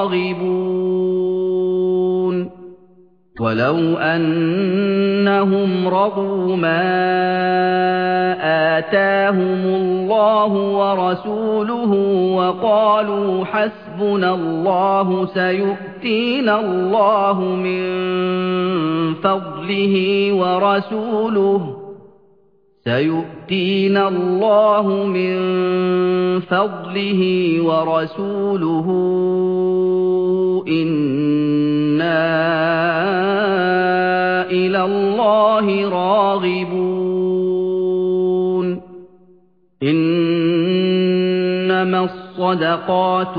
رَاغِبُونَ وَلَوْ أَنَّهُمْ رَضُوا مَا آتَاهُمُ اللَّهُ وَرَسُولُهُ وَقَالُوا حَسْبُنَا اللَّهُ سَيُؤْتِينَا اللَّهُ مِن فَضْلِهِ وَرَسُولُهُ سيؤتينا الله من فضله ورسوله إنا إلى الله راغبون إنما الصدقات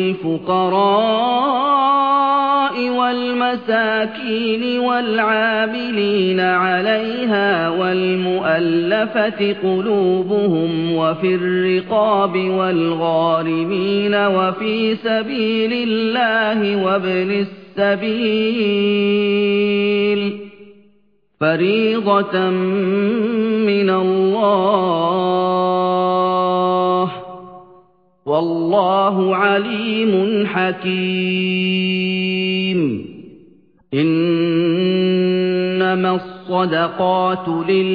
للفقراء والمساكين والعاملين عليها والمؤلفة قلوبهم وفي الرقاب والغارمين وفي سبيل الله وابن السبيل فريضة من الله والله عليم حكيم إنما الصدقات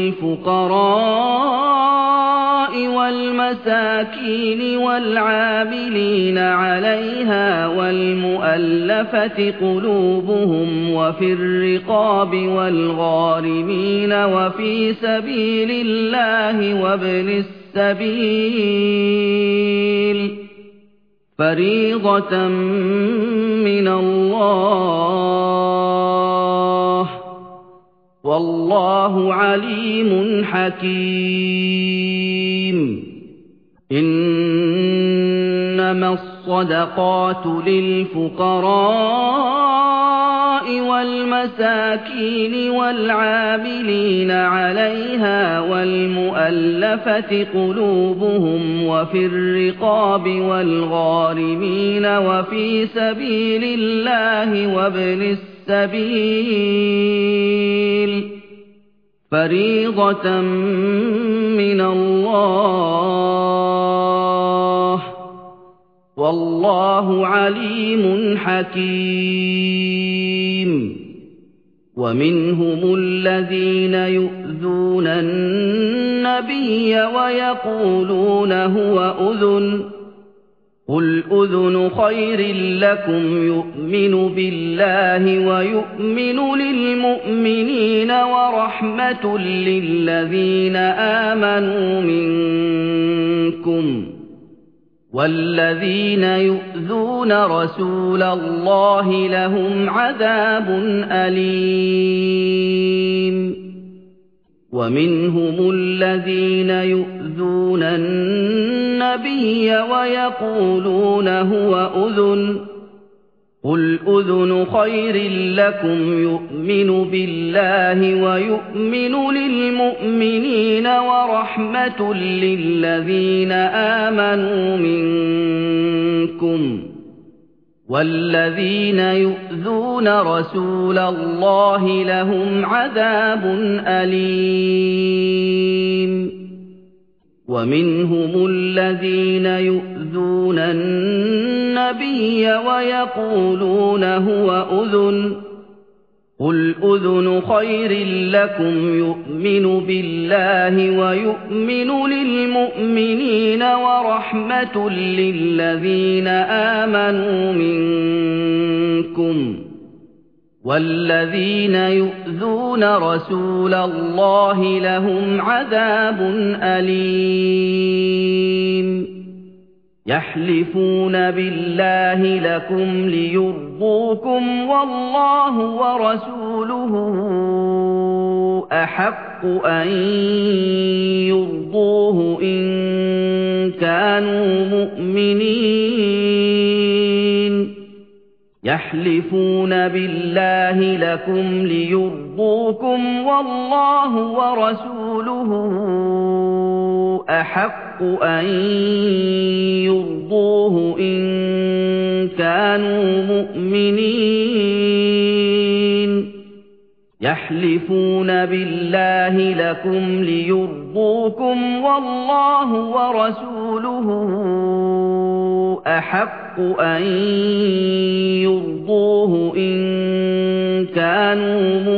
للفقراء والمساكين والعاملين عليها والمؤلفة قلوبهم وفي الرقاب والغارمين وفي سبيل الله وابن السبيل فريضة من الله والله عليم حكيم إنما الصدقات للفقراء والمساكين والعاملين عليها والمؤلفة قلوبهم وفي الرقاب والغارمين وفي سبيل الله وابن السبيل فريضة من الله والله عليم حكيم ومنهم الذين يؤذون النبي ويقولون هو أذن قل أذن خير لكم يؤمن بالله ويؤمن للمؤمنين ورحمة للذين آمنوا منكم والذين يؤذون رسول الله لهم عذاب أليم ومنهم الذين يؤذون النبي ويقولون هو أذن قل أذن خير لكم يؤمن بالله ويؤمن للمؤمنين ورحمة للذين آمنوا منكم والذين يؤذون رسول الله لهم عذاب أليم ومنهم الذين يؤذون النبي ويقولون هو أذن قل أذن خير لكم يؤمن بالله ويؤمن للمؤمنين ورحمة للذين آمنوا منكم والذين يؤذون رسول الله لهم عذاب أليم يحلفون بالله لكم ليرضوكم والله ورسوله أحق أن يرضوه إن كانوا مؤمنين يحلفون بالله لكم ليرضوكم والله ورسوله أحق أن يرضوه إن كانوا مؤمنين يحلفون بالله لكم ليرضوكم والله ورسوله أحق أن يرضوه إن كانوا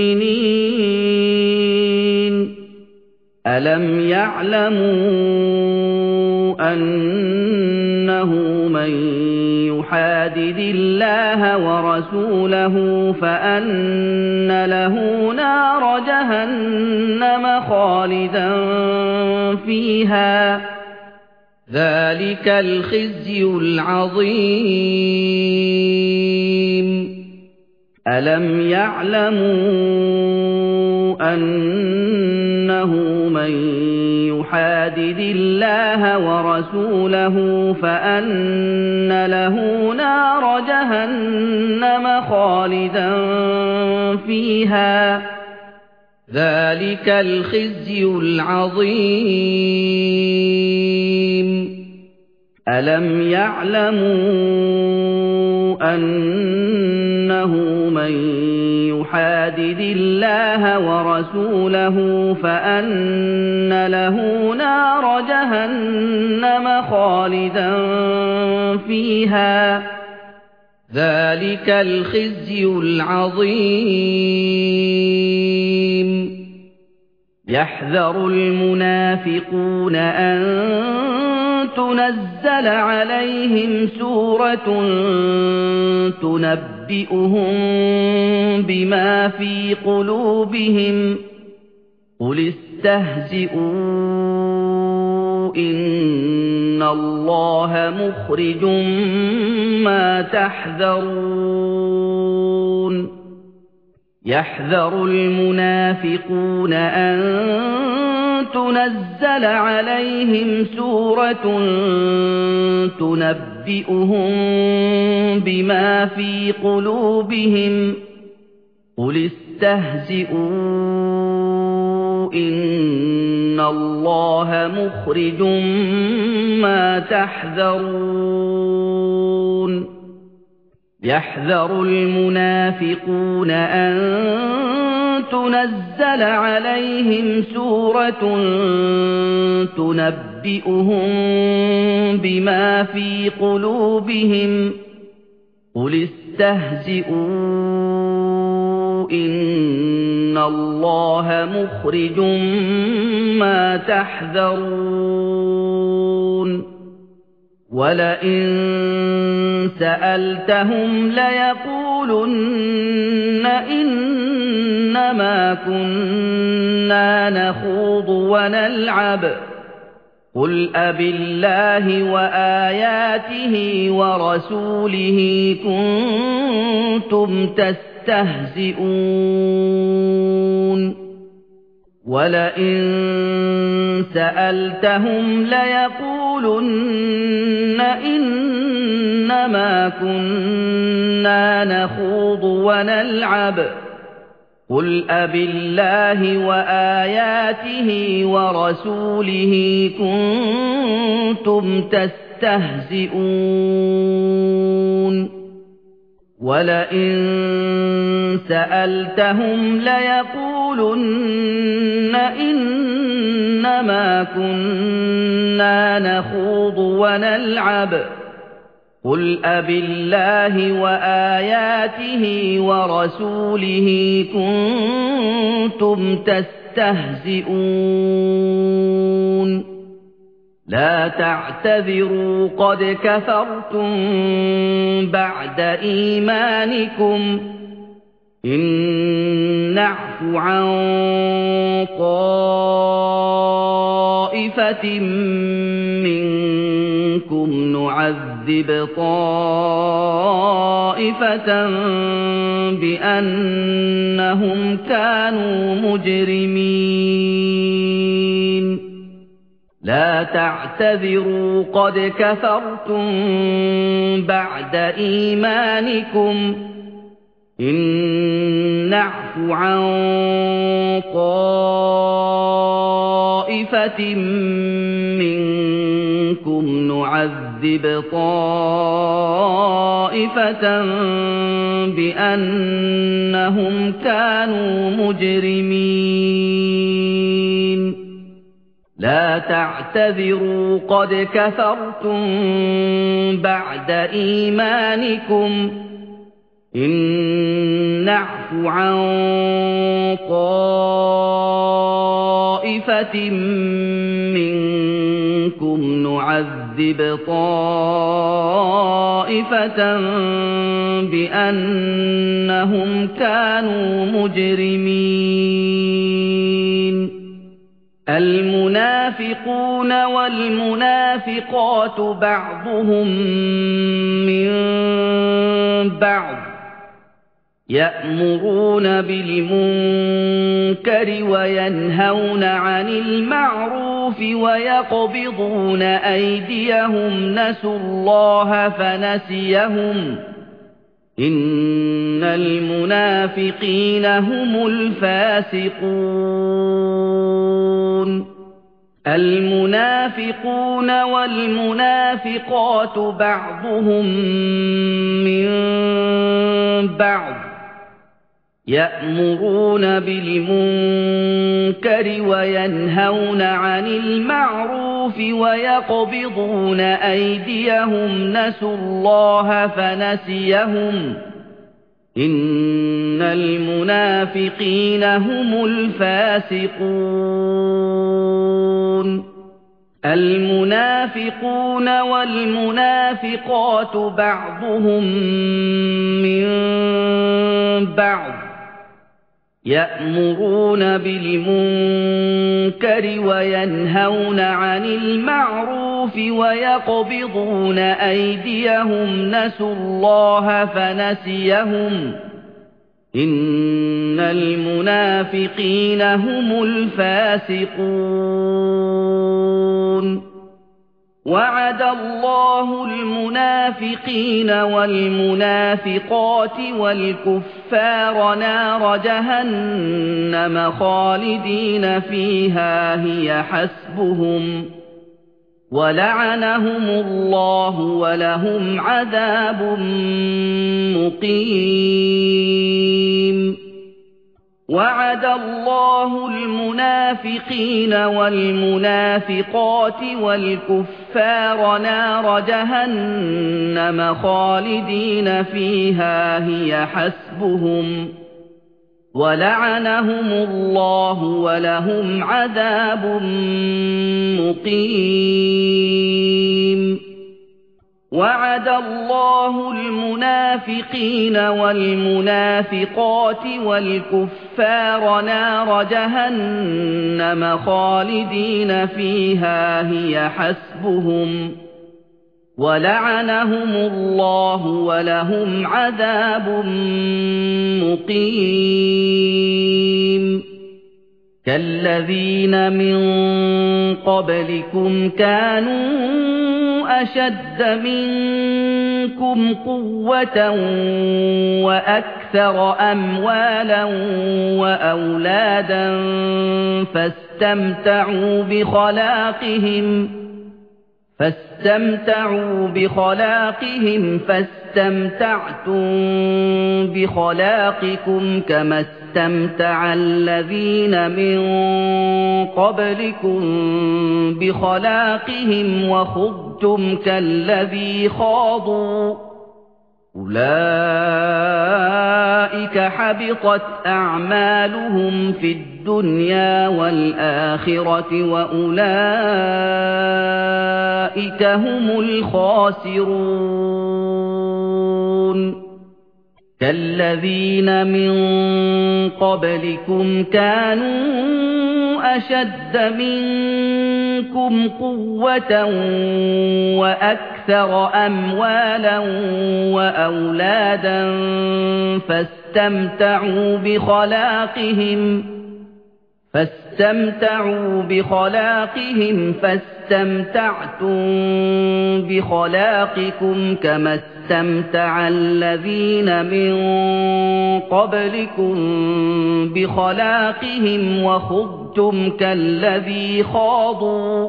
مؤمنين ألم يعلموا أنه من يحادد الله ورسوله فأن له نار جهنم خالدا فيها ذلك الخزي العظيم ألم يعلموا أنه من يحادد الله ورسوله فأن له نار جهنم خالدا فيها ذلك الخزي العظيم ألم يعلموا أنه من يحادد الله ورسوله فأن له نار جهنم خالدا فيها ذلك الخزي العظيم يحذر المنافقون أن تنزل عليهم سورة تنبئهم بما في قلوبهم قل استهزئوا إن الله مخرج ما تحذرون يحذر المنافقون أن تنزل عليهم سورة تنبئهم بما في قلوبهم قل استهزئوا إن الله مخرج ما تحذرون يحذر المنافقون أن تنزل عليهم سورة تنبئهم بما في قلوبهم قل استهزئوا إن الله مخرج ما تحذرون ولئن سألتهم ليقولن إنما كنا نخوض ونلعب قل أبالله وآياته ورسوله كنتم تستهزئون ولئن سألتهم ليقولن إنما كنا نخوض ونلعب قل أبالله وآياته ورسوله كنتم تستهزئون ولئن سألتهم ليقولن إنما كنا نخوض ونلعب قل أبالله وآياته ورسوله كنتم تستهزئون لا تعتذروا قد كفرتم بعد إيمانكم إن نعف عن طائفة منكم نعذب طائفة بأنهم كانوا مجرمين لا تعتذروا قد كفرتم بعد إيمانكم إن نعف عن طائفة منكم نعذب طائفة بأنهم كانوا مجرمين لا تعتذروا قد كفرتم بعد إيمانكم إن نعف عن طائفة طَائِفَةٍ مِّنكُمْ نُعَذِّبْ طَائِفَةً بِأَنَّهُمْ كَانُوا مُجْرِمِينَ الْمُنَافِقُونَ وَالْمُنَافِقَاتُ بَعْضُهُم مِّن بَعْضٍ يَأْمُرُونَ بِالْمُنكَرِ وَيَنْهَوْنَ عَنِ الْمَعْرُوفِ وَيَقْبِضُونَ أَيْدِيَهُمْ نَسُوا اللَّهَ فَنَسِيَهُمْ إِنَّ الْمُنَافِقِينَ هُمُ الْفَاسِقُونَ الْمُنَافِقُونَ وَالْمُنَافِقَاتُ بَعْضُهُم مِّن بَعْضٍ يَأْمُرُونَ بِالْمُنكَرِ وَيَنْهَوْنَ عَنِ الْمَعْرُوفِ وَيَقْبِضُونَ أَيْدِيَهُمْ نَسُوا اللَّهَ فَنَسِيَهُمْ إِنَّ الْمُنَافِقِينَ هُمُ الْفَاسِقُونَ الْمُنَافِقُونَ وَالْمُنَافِقَاتُ بَعْضُهُم مِّن بَعْضٍ يَأْمُرُونَ بِالْمُنكَرِ وَيَنْهَوْنَ عَنِ الْمَعْرُوفِ وَيَقْبِضُونَ أَيْدِيَهُمْ نَسُوا اللَّهَ فَنَسِيَهُمْ إِنَّ الْمُنَافِقِينَ هُمُ الْفَاسِقُونَ وَعَدَ اللَّهُ الْمُنَافِقِينَ وَالْمُنَافِقَاتِ وَالْكُفَّارَ نَارَ جَهَنَّمَ خَالِدِينَ فِيهَا هِيَ حَسْبُهُمْ وَلَعَنَهُمُ اللَّهُ وَلَهُمْ عَذَابٌ مُقِيمٌ وَعَدَ اللَّهُ الْمُنَافِقِينَ وَالْمُنَافِقَاتِ وَالْكُفَّارَ نَارَ جَهَنَّمَ خَالِدِينَ فِيهَا هِيَ حَسْبُهُمْ وَلَعَنَهُمُ اللَّهُ وَلَهُمْ عَذَابٌ مُقِيمٌ وَعَدَ اللَّهُ الْمُنَافِقِينَ وَالْمُنَافِقَاتِ وَالْكُفَّارَ نَارَ جَهَنَّمَ خَالِدِينَ فِيهَا هِيَ حَسْبُهُمْ وَلَعَنَهُمُ اللَّهُ وَلَهُمْ عَذَابٌ مُقِيمٌ كَالَّذِينَ مِن قَبْلِكُمْ كَانُوا أَشَدَّ مِنكُمْ قُوَّةً وَأَكْثَرَ أَمْوَالًا وَأَوْلَادًا فَاسْتَمْتَعُوا بِخَلَاقِهِمْ فَاسْتَمْتَعُوا بِخَلَاقِهِمْ فَاسْتَمْتَعْتُم بِخَلَاقِكُمْ كَمَا اسْتَمْتَعَ الَّذِينَ مِن قَبْلِكُم بِخَلَاقِهِمْ وَخُضْتُمْ كَالَّذِي خَاضُوا أُولَئِكَ حَبِطَتْ أَعْمَالُهُمْ فِي الدُّنْيَا وَالْآخِرَةِ وَأُولَئِكَ هُمُ الْخَاسِرُونَ كَالَّذِينَ مِن قَبْلِكُمْ كَانُوا أَشَدَّ مِنكُمْ قُوَّةً وَأَكْثَرَ أَمْوَالًا وَأَوْلَادًا فَاسْتَمْتَعُوا بِخَلَاقِهِمْ فَاسْتَمْتَعُوا بِخَلَاقِهِمْ فَاسْتَمْتَعْتُم بِخَلَاقِكُمْ كَمَا اسْتَمْتَعَ الَّذِينَ مِن قَبْلِكُم بِخَلَاقِهِمْ وَخُضْتُمْ كَالَّذِي خَاضُوا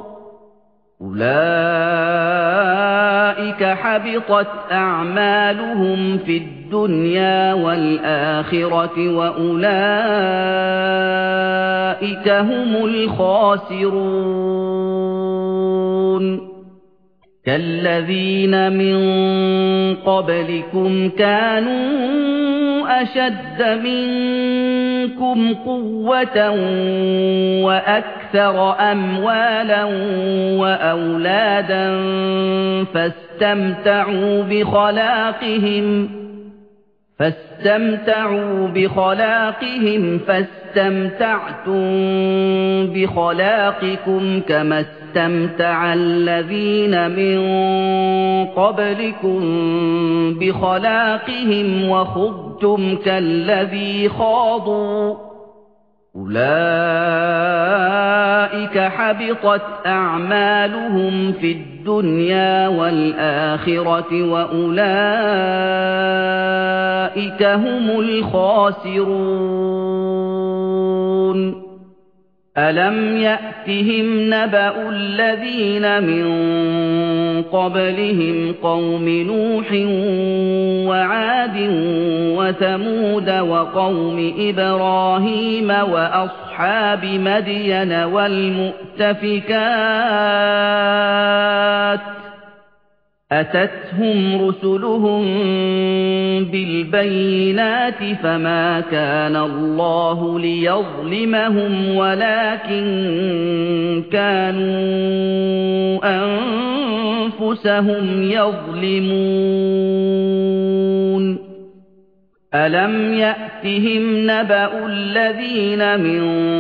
أُولَئِكَ حَبِطَتْ أَعْمَالُهُمْ فِي الدُّنْيَا وَالْآخِرَةِ وَأُولَئِكَ هُمُ الْخَاسِرُونَ كالذين من قبلكم كانوا أشد منكم قوة وأكثر أموالا وأولادا فاستمتعوا بخلاقهم فاستمتعوا بخلاقهم فاستمتعتم بخلاقكم كما استمتع الذين من قبلكم بخلاقهم وخضتم كالذي خاضوا أولئك حبطت أعمالهم في الدنيا والآخرة وأولئك هم الخاسرون ألم يأتهم نبأ الذين من قبلهم قوم نوح وعاد وثمود وقوم إبراهيم وأصحاب مدين والمؤتفكات أتتهم رسلهم بالبينات فما كان الله ليظلمهم ولكن كانوا أنفسهم يظلمون ألم يأتهم نبأ الذين من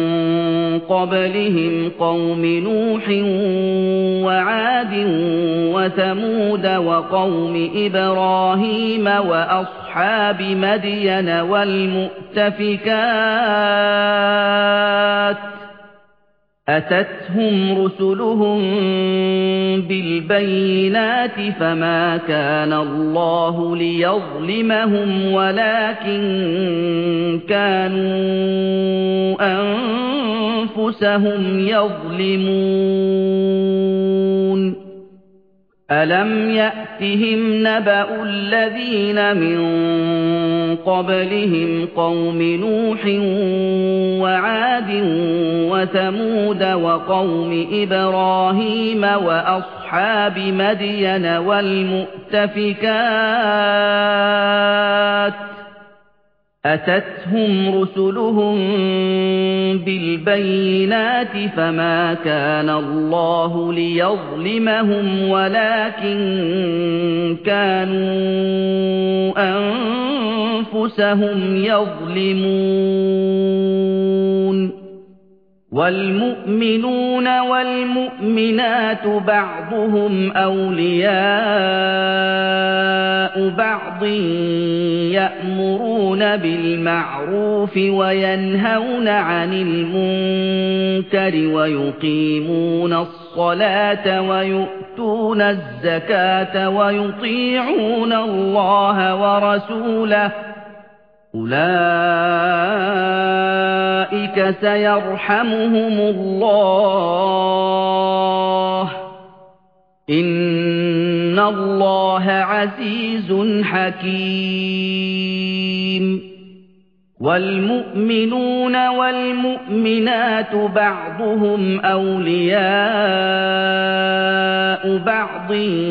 قبلهم قوم نوح وعاد وثمود وقوم إبراهيم وأصحاب مدين والمؤتفكات أتتهم رسلهم بالبينات فما كان الله ليظلمهم ولكن كانوا أنفسهم يظلمون ألم يأتهم نبأ الذين من قبلهم قوم نوح وعاد وثمود وقوم إبراهيم وأصحاب مدين والمؤتفكات أتتهم رسلهم بالبينات فما كان الله ليظلمهم ولكن كانوا أنفسهم يظلمون والمؤمنون والمؤمنات بعضهم أولياء بعض يأمرون بالمعروف وينهون عن المنكر ويقيمون الصلاة ويؤتون الزكاة ويطيعون الله ورسوله أولئك سيرحمهم الله إن الله عزيز حكيم والمؤمنون والمؤمنات بعضهم أولياء بعض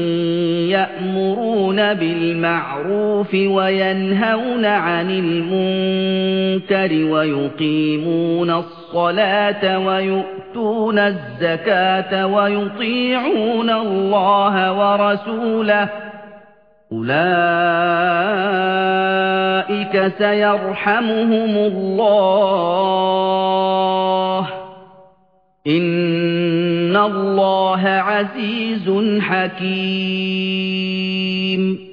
يأمرون بالمعروف وينهون عن المنكر ويقيمون الصلاة ويؤتون الزكاة ويطيعون الله ورسوله أولئك سيرحمهم الله إن الله عزيز حكيم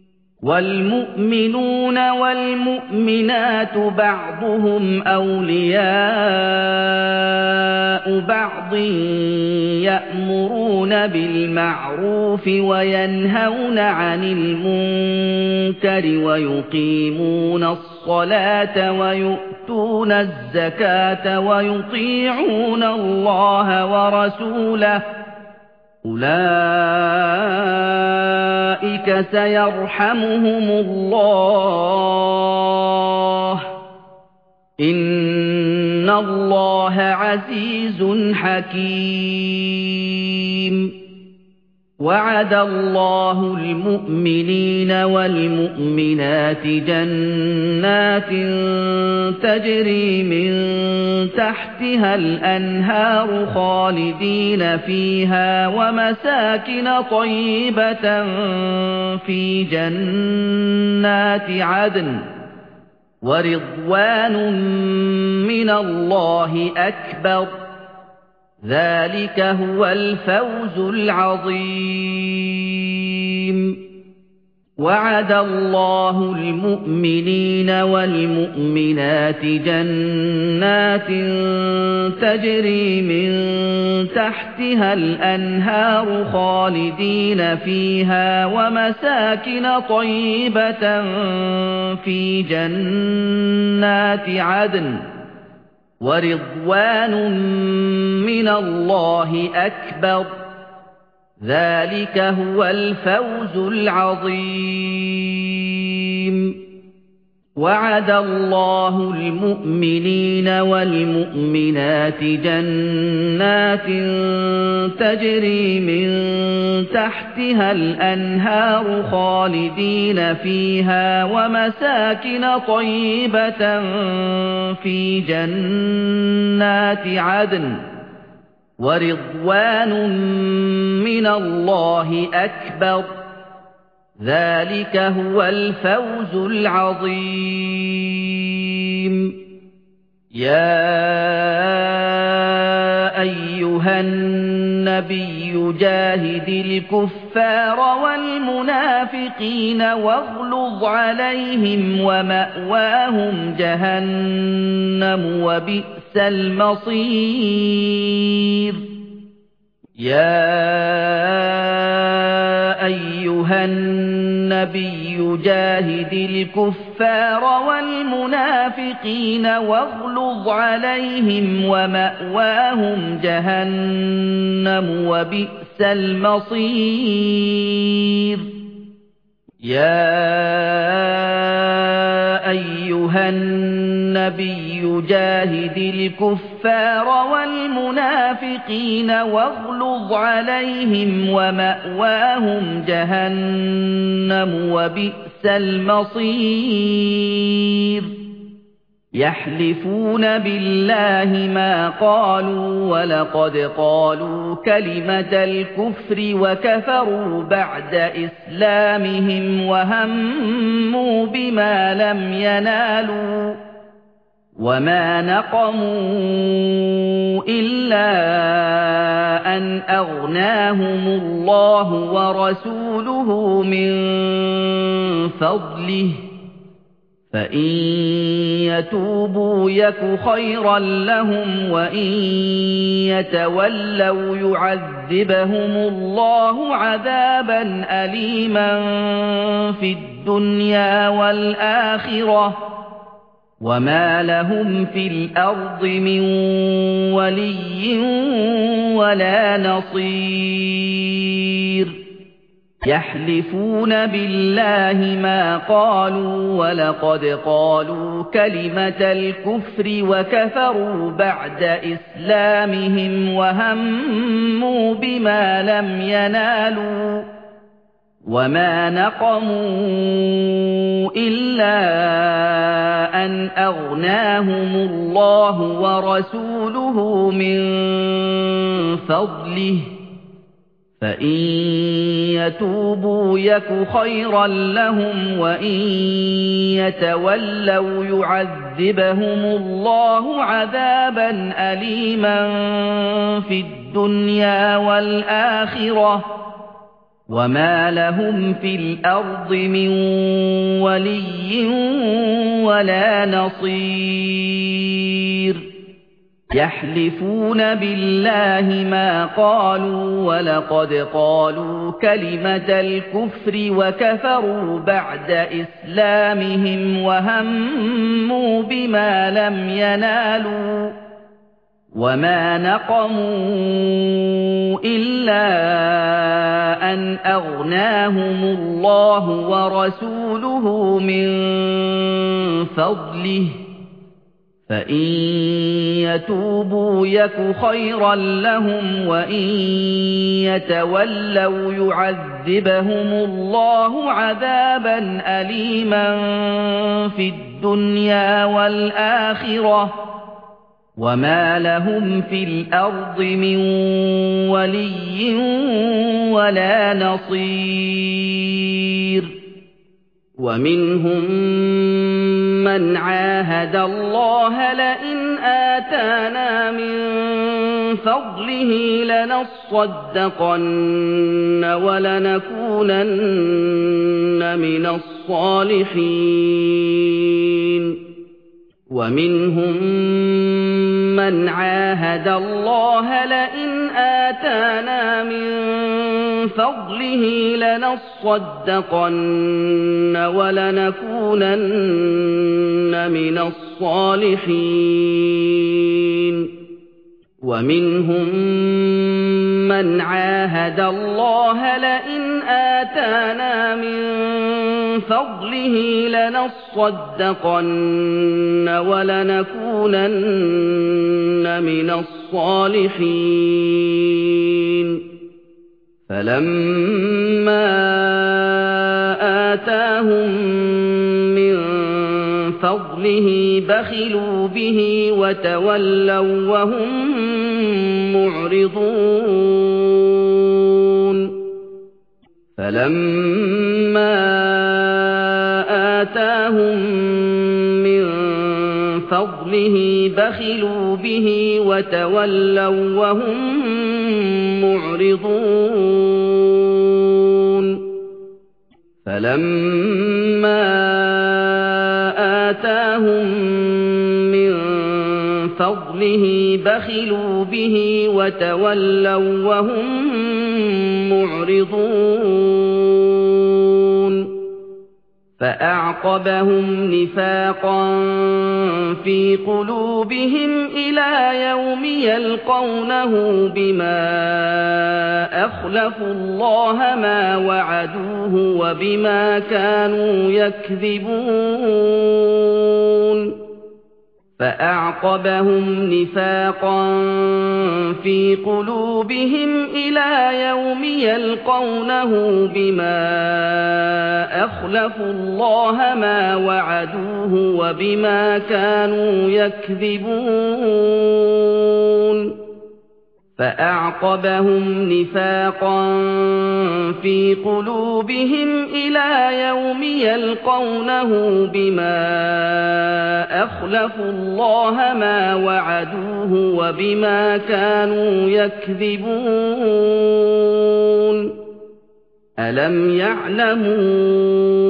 والمؤمنون والمؤمنات بعضهم أولياء بعض يأمرون بالمعروف وينهون عن المنكر ويقيمون الصلاة ويؤتون الزكاة ويطيعون الله ورسوله أولئك سيرحمهم الله إن الله عزيز حكيم وعد الله المؤمنين والمؤمنات جنات تجري من تحتها الأنهار خالدين فيها ومساكن طيبة في جنات عدن ورضوان من الله أكبر ذلك هو الفوز العظيم وعد الله المؤمنين والمؤمنات جنات تجري من تحتها الأنهار خالدين فيها ومساكن طيبة في جنات عدن ورضوان من الله أكبر ذلك هو الفوز العظيم وعد الله المؤمنين والمؤمنات جنات تجري من تحتها الأنهار خالدين فيها ومساكن طيبة في جنات عدن ورضوان من الله أكبر ذلك هو الفوز العظيم يا أيها النبي جاهد الكفار والمنافقين واغلظ عليهم ومأواهم جهنم وبئس المصير يا أيها النبي جاهد الكفار والمنافقين واغلظ عليهم ومأواهم جهنم وبئس المصير يا أيها النبي جاهد الكفار والمنافقين واغلظ عليهم ومأواهم جهنم وبئس المصير يحلفون بالله ما قالوا ولقد قالوا كلمة الكفر وكفروا بعد إسلامهم وهموا بما لم ينالوا وما نقموا إلا أن أغناهم الله ورسوله من فضله فإن يتوبوا يك خيرا لهم وإن يتولوا يعذبهم الله عذابا أليما في الدنيا والآخرة وما لهم في الأرض من ولي ولا نصير يحلفون بالله ما قالوا ولقد قالوا كلمة الكفر وكفروا بعد إسلامهم وهموا بما لم ينالوا وما نقموا إلا أن أغناهم الله ورسوله من فضله فإن يتوبوا يك خيرا لهم وإن يتولوا يعذبهم الله عذابا أليما في الدنيا والآخرة وما لهم في الأرض من ولي ولا نصير يحلفون بالله ما قالوا ولقد قالوا كلمة الكفر وكفروا بعد إسلامهم وهموا بما لم ينالوا وما نقموا إلا أن أغناهم الله ورسوله من فضله فإن يتوبوا يك خيرا لهم وإن يتولوا يعذبهم الله عذابا أليما في الدنيا والآخرة وما لهم في الأرض من ولي ولا نصير ومنهم من عاهد الله لئن آتانا من فضله لنصدقن ولنكونن من الصالحين ومنهم من عاهد الله لئن آتانا من فضله لنصدقن ولنكونن من الصالحين ومنهم من عاهد الله لئن آتانا من فضله لنصدقن ولنكونن من الصالحين فلما آتاهم من فضله بخلوا به وتولوا وهم معرضون فلما آتاهم من فضله بخلوا به وتولوا وهم معرضون فلما آتاهم من فضله بخلوا به وتولوا وهم معرضون فأعقبهم نفاقا في قلوبهم إلى يوم يلقونه بما أخلفوا الله ما وعدوه وبما كانوا يكذبون فأعقبهم نفاقا في قلوبهم إلى يوم يلقونه بما أخلفوا الله ما وعدوه وبما كانوا يكذبون فأعقبهم نفاقا في قلوبهم إلى يوم يلقونه بما أخلفوا الله ما وعدوه وبما كانوا يكذبون ألم يعلموا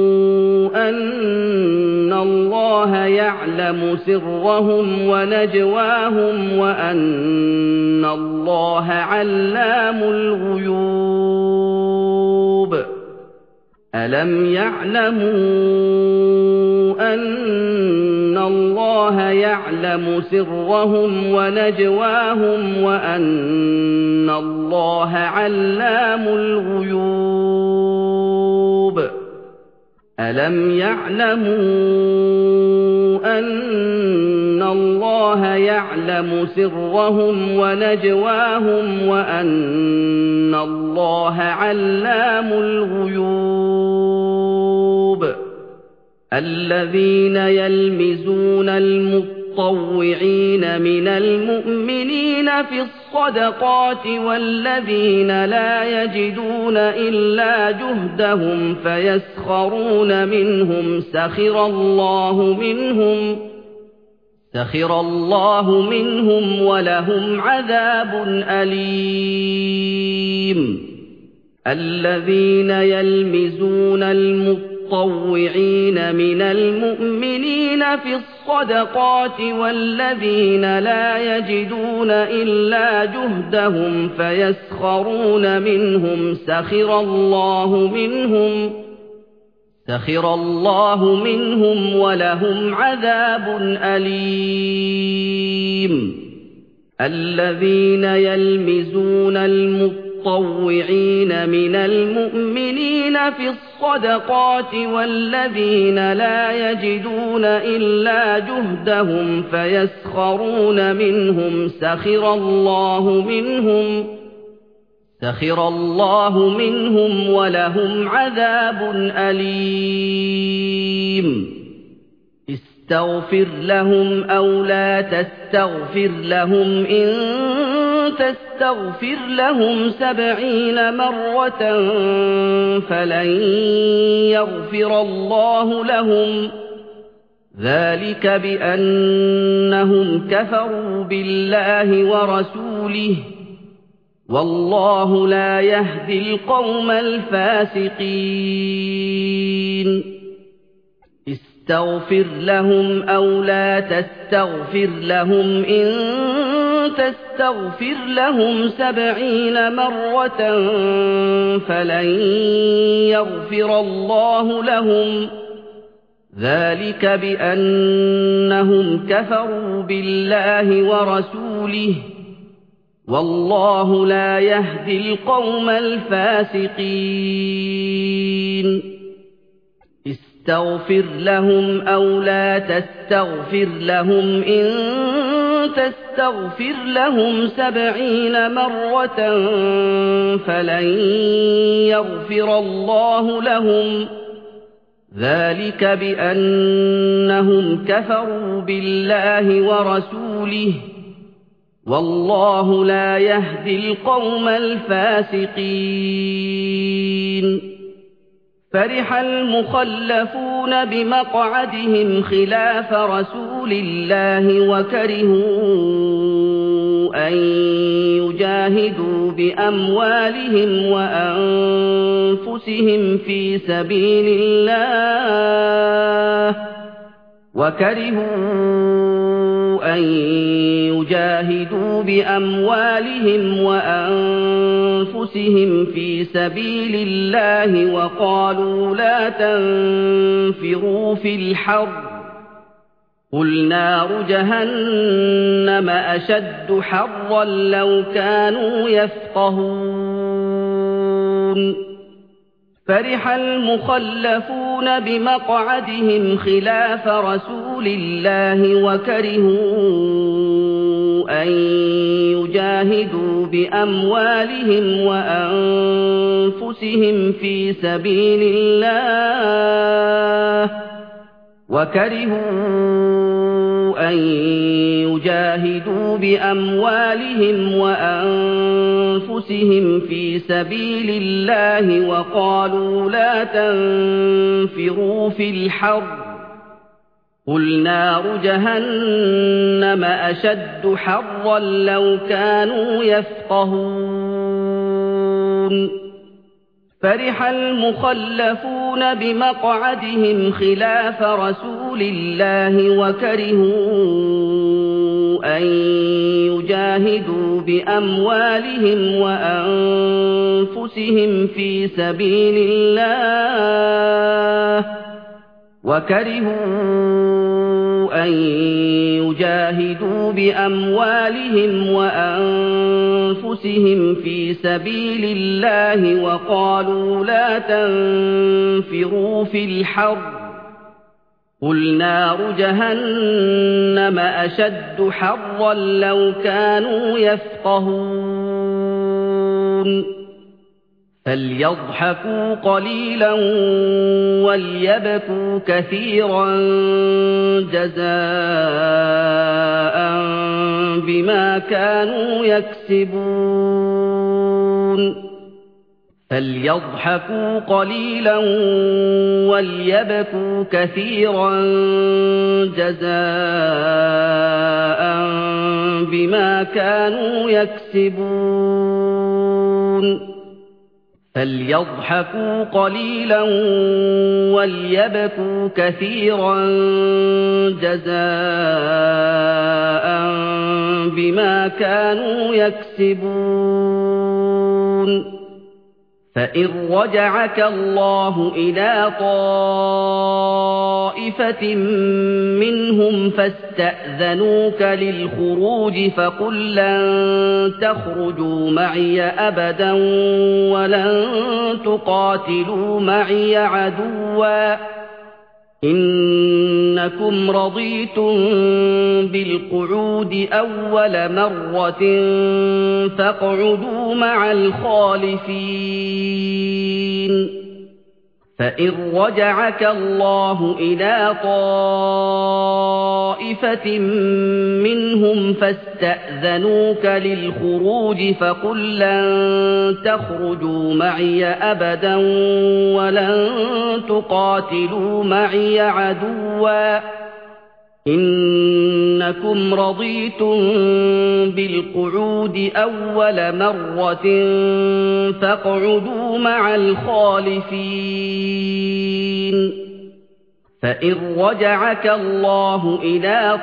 أن الله يعلم سرهم ونجواهم وأن الله علام الغيوب ألم يعلموا أن الله يعلم سرهم ونجواهم وأن الله علام الغيوب ألم يعلموا أن الله يعلم سرهم ونجواهم وأن الله علام الغيوب الذين يلمزون المطوعين من المؤمنين في الصدقات والذين لا يجدون إلا جهدهم فيسخرون منهم سخر الله منهم سخر الله منهم ولهم عذاب أليم الذين يلمزون المطوعين المتطوعين من المؤمنين في الصدقات والذين لا يجدون إلا جهدهم فيسخرون منهم سخر الله منهم سخر الله منهم ولهم عذاب أليم الذين يلمزون المتطوعين المتطوعين من المؤمنين في الصدقات والذين لا يجدون إلا جهدهم فيسخرون منهم سخر الله منهم سخر الله منهم ولهم عذاب أليم استغفر لهم أو لا تستغفر لهم إن تستغفر لهم سبعين مرة فلن يغفر الله لهم ذلك بأنهم كفروا بالله ورسوله والله لا يهدي القوم الفاسقين استغفر لهم أو لا تستغفر لهم إن تستغفر لهم سبعين مرة فلن يغفر الله لهم ذلك بأنهم كفروا بالله ورسوله والله لا يهدي القوم الفاسقين استغفر لهم أو لا تستغفر لهم إن تستغفر لهم سبعين مرة فلن يغفر الله لهم ذلك بأنهم كفروا بالله ورسوله والله لا يهدي القوم الفاسقين فرح المخلفون بمقعدهم خلاف رسول الله وكرهوا أن يجاهدوا بأموالهم وأنفسهم في سبيل الله وكرهوا أن يجاهدوا بأموالهم وأنفسهم في سبيل الله وقالوا لا تنفروا في الحر قل نار جهنم أشد حرا لو كانوا يفقهون فرح المخلفون بمقعدهم خلاف رسول الله وكرهوا أن يجاهدوا بأموالهم وأنفسهم في سبيل الله وكرهوا أن يجاهدوا بأموالهم وأنفسهم في سبيل الله وقالوا لا تنفروا في الحر قل نار جهنم أشد حرا لو كانوا يفقهون فرح المخلفون بمقعدهم خلاف رسول الله وكرهوا أن يجاهدوا بأموالهم وأنفسهم في سبيل الله وكرهوا أن يجاهدوا بأموالهم وأنفسهم في سبيل الله وقالوا لا تنفروا في الحر قل نار جهنم أشد حرا لو كانوا يفقهون فليضحكوا قليلا وليبكوا كثيرا جزاء بما كانوا يكسبون فليضحكوا قليلا وليبكوا كثيرا جزاء بما كانوا يكسبون فليضحكوا قليلا وليبكوا كثيرا جزاء بما كانوا يكسبون فإن رجعك الله إلى طائفة منهم فاستأذنوك للخروج فقل لن تخرجوا معي أبدا ولن تقاتلوا معي عدوا إنكم رضيتم بالقعود أول مرة فاقعدوا مع الخالفين فإن رجعك الله إلى طائفة منهم فاستأذنوك للخروج فقل لن تخرجوا معي أبدا ولن تقاتلوا معي عدوا إنكم رضيتم بالقعود أول مرة فاقعدوا مع الخالفين فإن رجعك الله إلى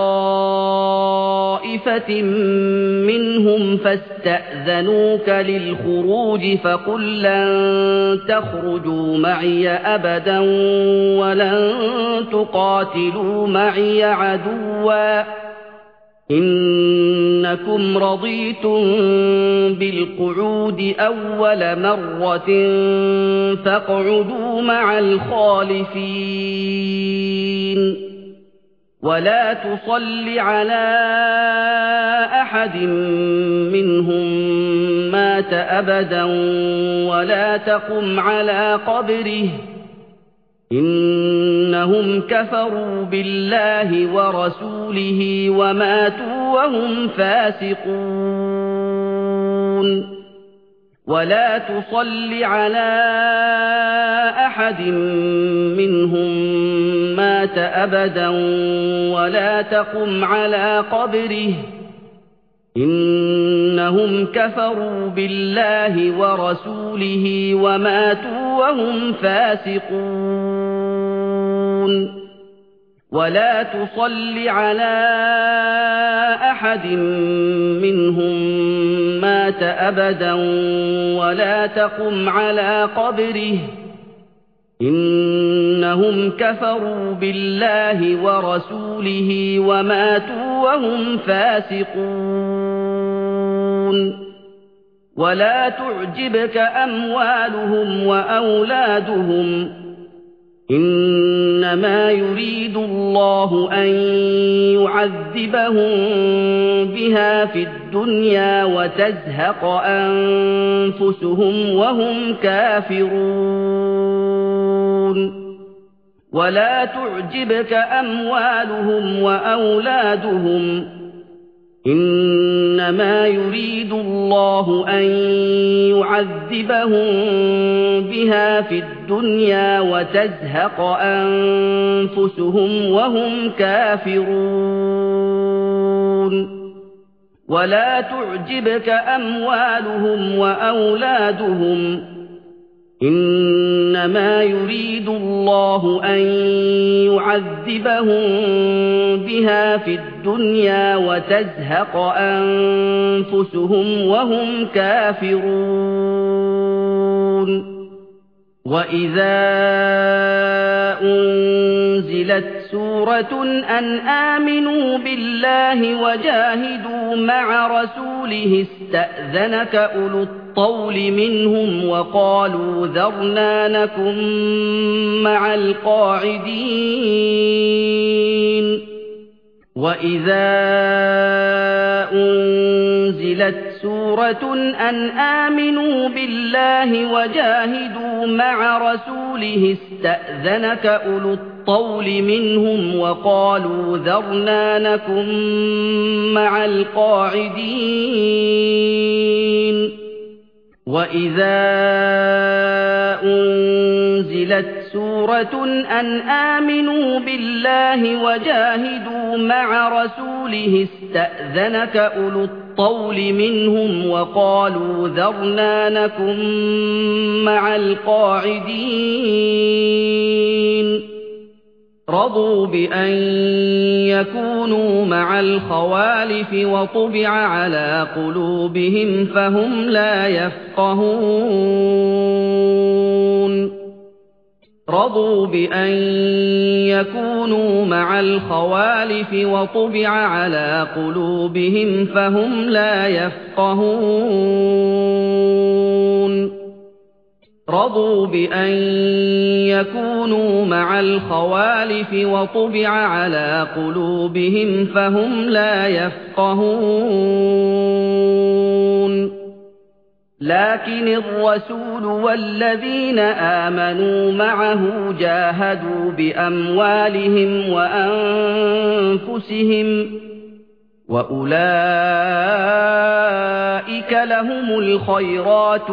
طائفة منهم فاستأذنوك للخروج فقل لن تخرجوا معي أبدا ولن تقاتلوا معي عدوا إنكم رضيتم بالقعود أول مرة فاقعدوا مع الخالفين ولا تصل على أحد منهم مات أبدا ولا تقم على قبره إنهم كفروا بالله ورسوله وماتوا وهم فاسقون ولا تصل على أحد منهم مات أبدا ولا تقم على قبره إنهم كفروا بالله ورسوله وماتوا وهم فاسقون ولا تصل على أحد منهم مات أبدا ولا تقم على قبره إنهم كفروا بالله ورسوله وماتوا وهم فاسقون ولا تعجبك أموالهم وأولادهم إنما يريد الله أن يعذبهم بها في الدنيا وتزهق أنفسهم وهم كافرون ولا تعجبك أموالهم وأولادهم إنما يريد الله أن يعذبهم بها في الدنيا وتزهق أنفسهم وهم كافرون ولا تعجبك أموالهم وأولادهم إنما يريد الله أن يعذبهم بها في الدنيا وتزهق أنفسهم وهم كافرون وإذا أنزلت سورة أن آمنوا بالله وجاهدوا مع رسوله استأذنك أولو الطول منهم وقالوا ذرنا نكن مع القاعدين وإذا أنزلت سورة أن آمنوا بالله وجاهدوا مع رسوله استأذنك أولو الطول منهم وقالوا ذرنا نكن مع القاعدين وإذا أنزلت سورة أن آمنوا بالله وجاهدوا مع رسوله استأذنك أولو الطول منهم وقالوا ذرنا نكن مع القاعدين رضوا بأن يكونوا مع الخوالف وطبع على قلوبهم فهم لا يفقهون رضوا بأن يكونوا مع الخوالف وطبع على قلوبهم فهم لا يفقهون رضوا بأن يكونوا مع الخوالف وطبع على قلوبهم فهم لا يفقهون لكن الرسول والذين آمنوا معه جاهدوا بأموالهم وأنفسهم وأولئك لهم الخيرات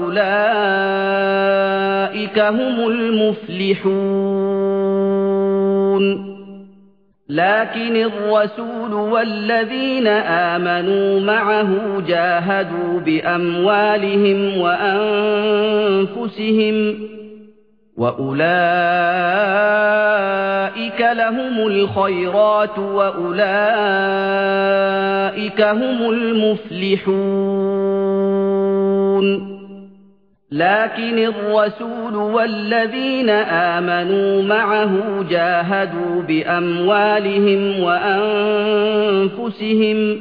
وأولئك هم المفلحون لكن الرسول والذين آمنوا معه جاهدوا بأموالهم وأنفسهم وأولئك لهم الخيرات وأولئك هم المفلحون لكن الرسول والذين آمنوا معه جاهدوا بأموالهم وأنفسهم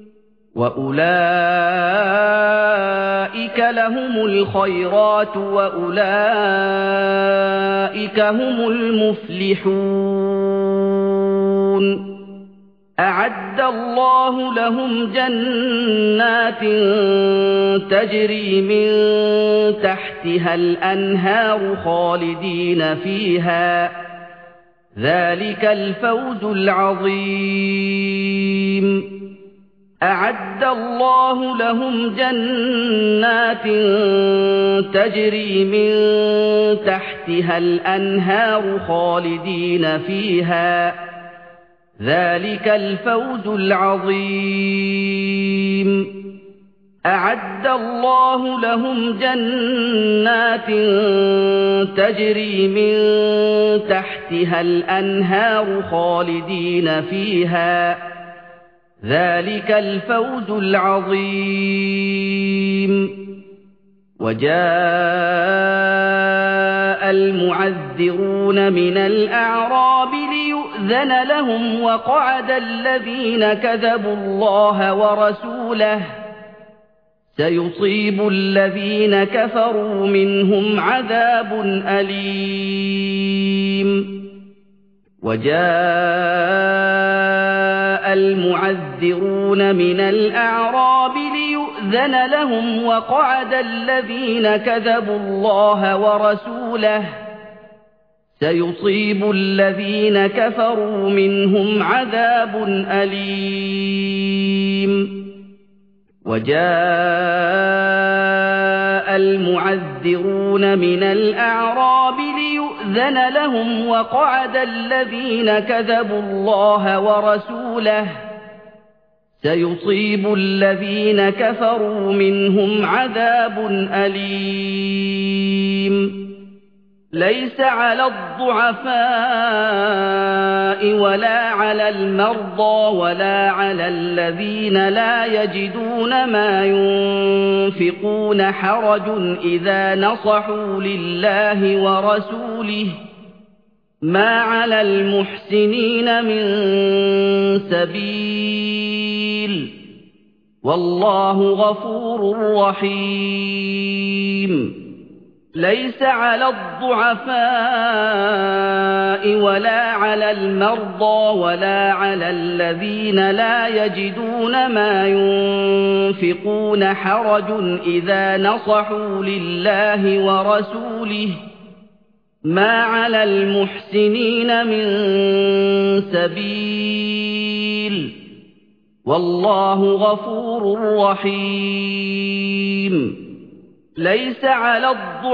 وأولئك لهم الخيرات وأولئك هم المفلحون أعد الله لهم جنات تجري من تحتها الأنهار خالدين فيها ذلك الفوز العظيم أعد الله لهم جنات تجري من تحتها الأنهار خالدين فيها ذلك الفوز العظيم أعد الله لهم جنات تجري من تحتها الأنهار خالدين فيها ذلك الفوز العظيم وجاء المعذرون من الأعراب ليؤذن لهم وقعد الذين كذبوا الله ورسوله سيصيب الذين كفروا منهم عذاب أليم وجاء المعذرون من الأعراب ليؤذن لهم وقعد الذين كذبوا الله ورسوله سيصيب الذين كفروا منهم عذاب أليم وجاء المعذرون من الأعراب ليؤذن لهم وقعد الذين كذبوا الله ورسوله سيصيب الذين كفروا منهم عذاب أليم ليس على الضعفاء ولا على المرضى ولا على الذين لا يجدون ما ينفقون حرج إذا نصحوا لله ورسوله ما على المحسنين من سبيل والله غفور رحيم ليس على الضعفاء ولا على المرضى ولا على الذين لا يجدون ما ينفقون حرج إذا نصحوا لله ورسوله ما على المحسنين من سبيل والله غفور رحيم ليس على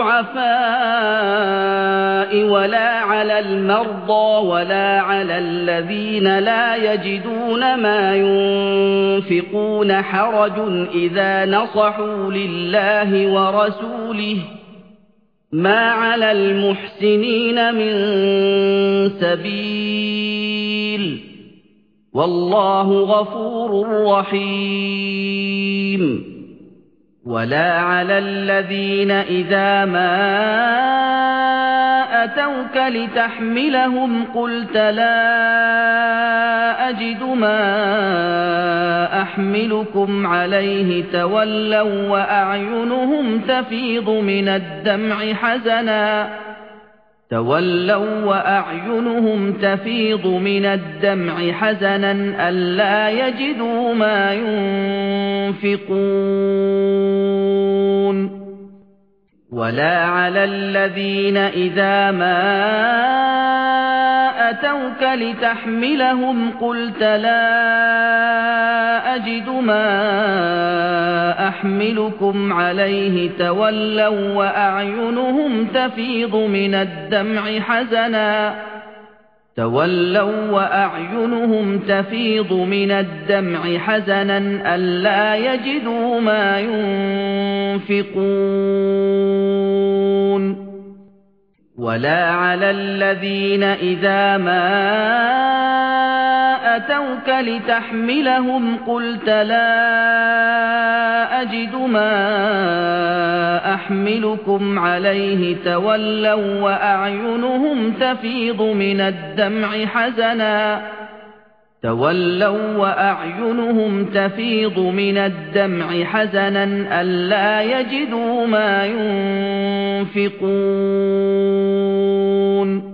الضعفاء ولا على المرضى ولا على الذين لا يجدون ما ينفقون حرج إذا نصحوا لله ورسوله مَا عَلَى الْمُحْسِنِينَ مِن سَبِيلٍ وَاللَّهُ غَفُورٌ رَّحِيمٌ وَلَا عَلَى الَّذِينَ إِذَا مَا أَتَوْكَ لِتَحْمِلَهُمْ قُلْتَ لَا أَجِدُ مَا أَحْمِلُكُمْ عَلَيْهِ تَوَلَّوا وَّأَعْيُنُهُمْ تَفِيضُ مِنَ الدَّمْعِ حَزَنًا تَوَلَّوا وَّأَعْيُنُهُمْ تَفِيضُ مِنَ الدَّمْعِ حَزَنًا أَلَّا يَجِدُوا مَا يُنفِقُونَ وَلَا عَلَى الَّذِينَ إِذَا مَا أَتَوْكَ لِتَحْمِلَهُمْ قُلْتَ لَا أَجِدُ مَا أَحْمِلُكُمْ عَلَيْهِ تَوَلَّوا وَّأَعْيُنُهُمْ تَفِيضُ مِنَ الدَّمْعِ حَزَنًا تَوَلَّوا وَّأَعْيُنُهُمْ تَفِيضُ مِنَ الدَّمْعِ حَزَنًا أَلَّا يَجِدُوا مَا يُنفِقُونَ وَلَا عَلَى الَّذِينَ إِذَا مَا أَتَوْكَ لِتَحْمِلَهُمْ قُلْتَ لَا أَجِدُ مَا أَحْمِلُكُمْ عَلَيْهِ تَوَلَّوا وَّأَعْيُنُهُمْ تَفِيضُ مِنَ الدَّمْعِ حَزَنًا تَوَلَّوا وَّأَعْيُنُهُمْ تَفِيضُ مِنَ الدَّمْعِ حَزَنًا أَلَّا يَجِدُوا مَا يُنفِقُونَ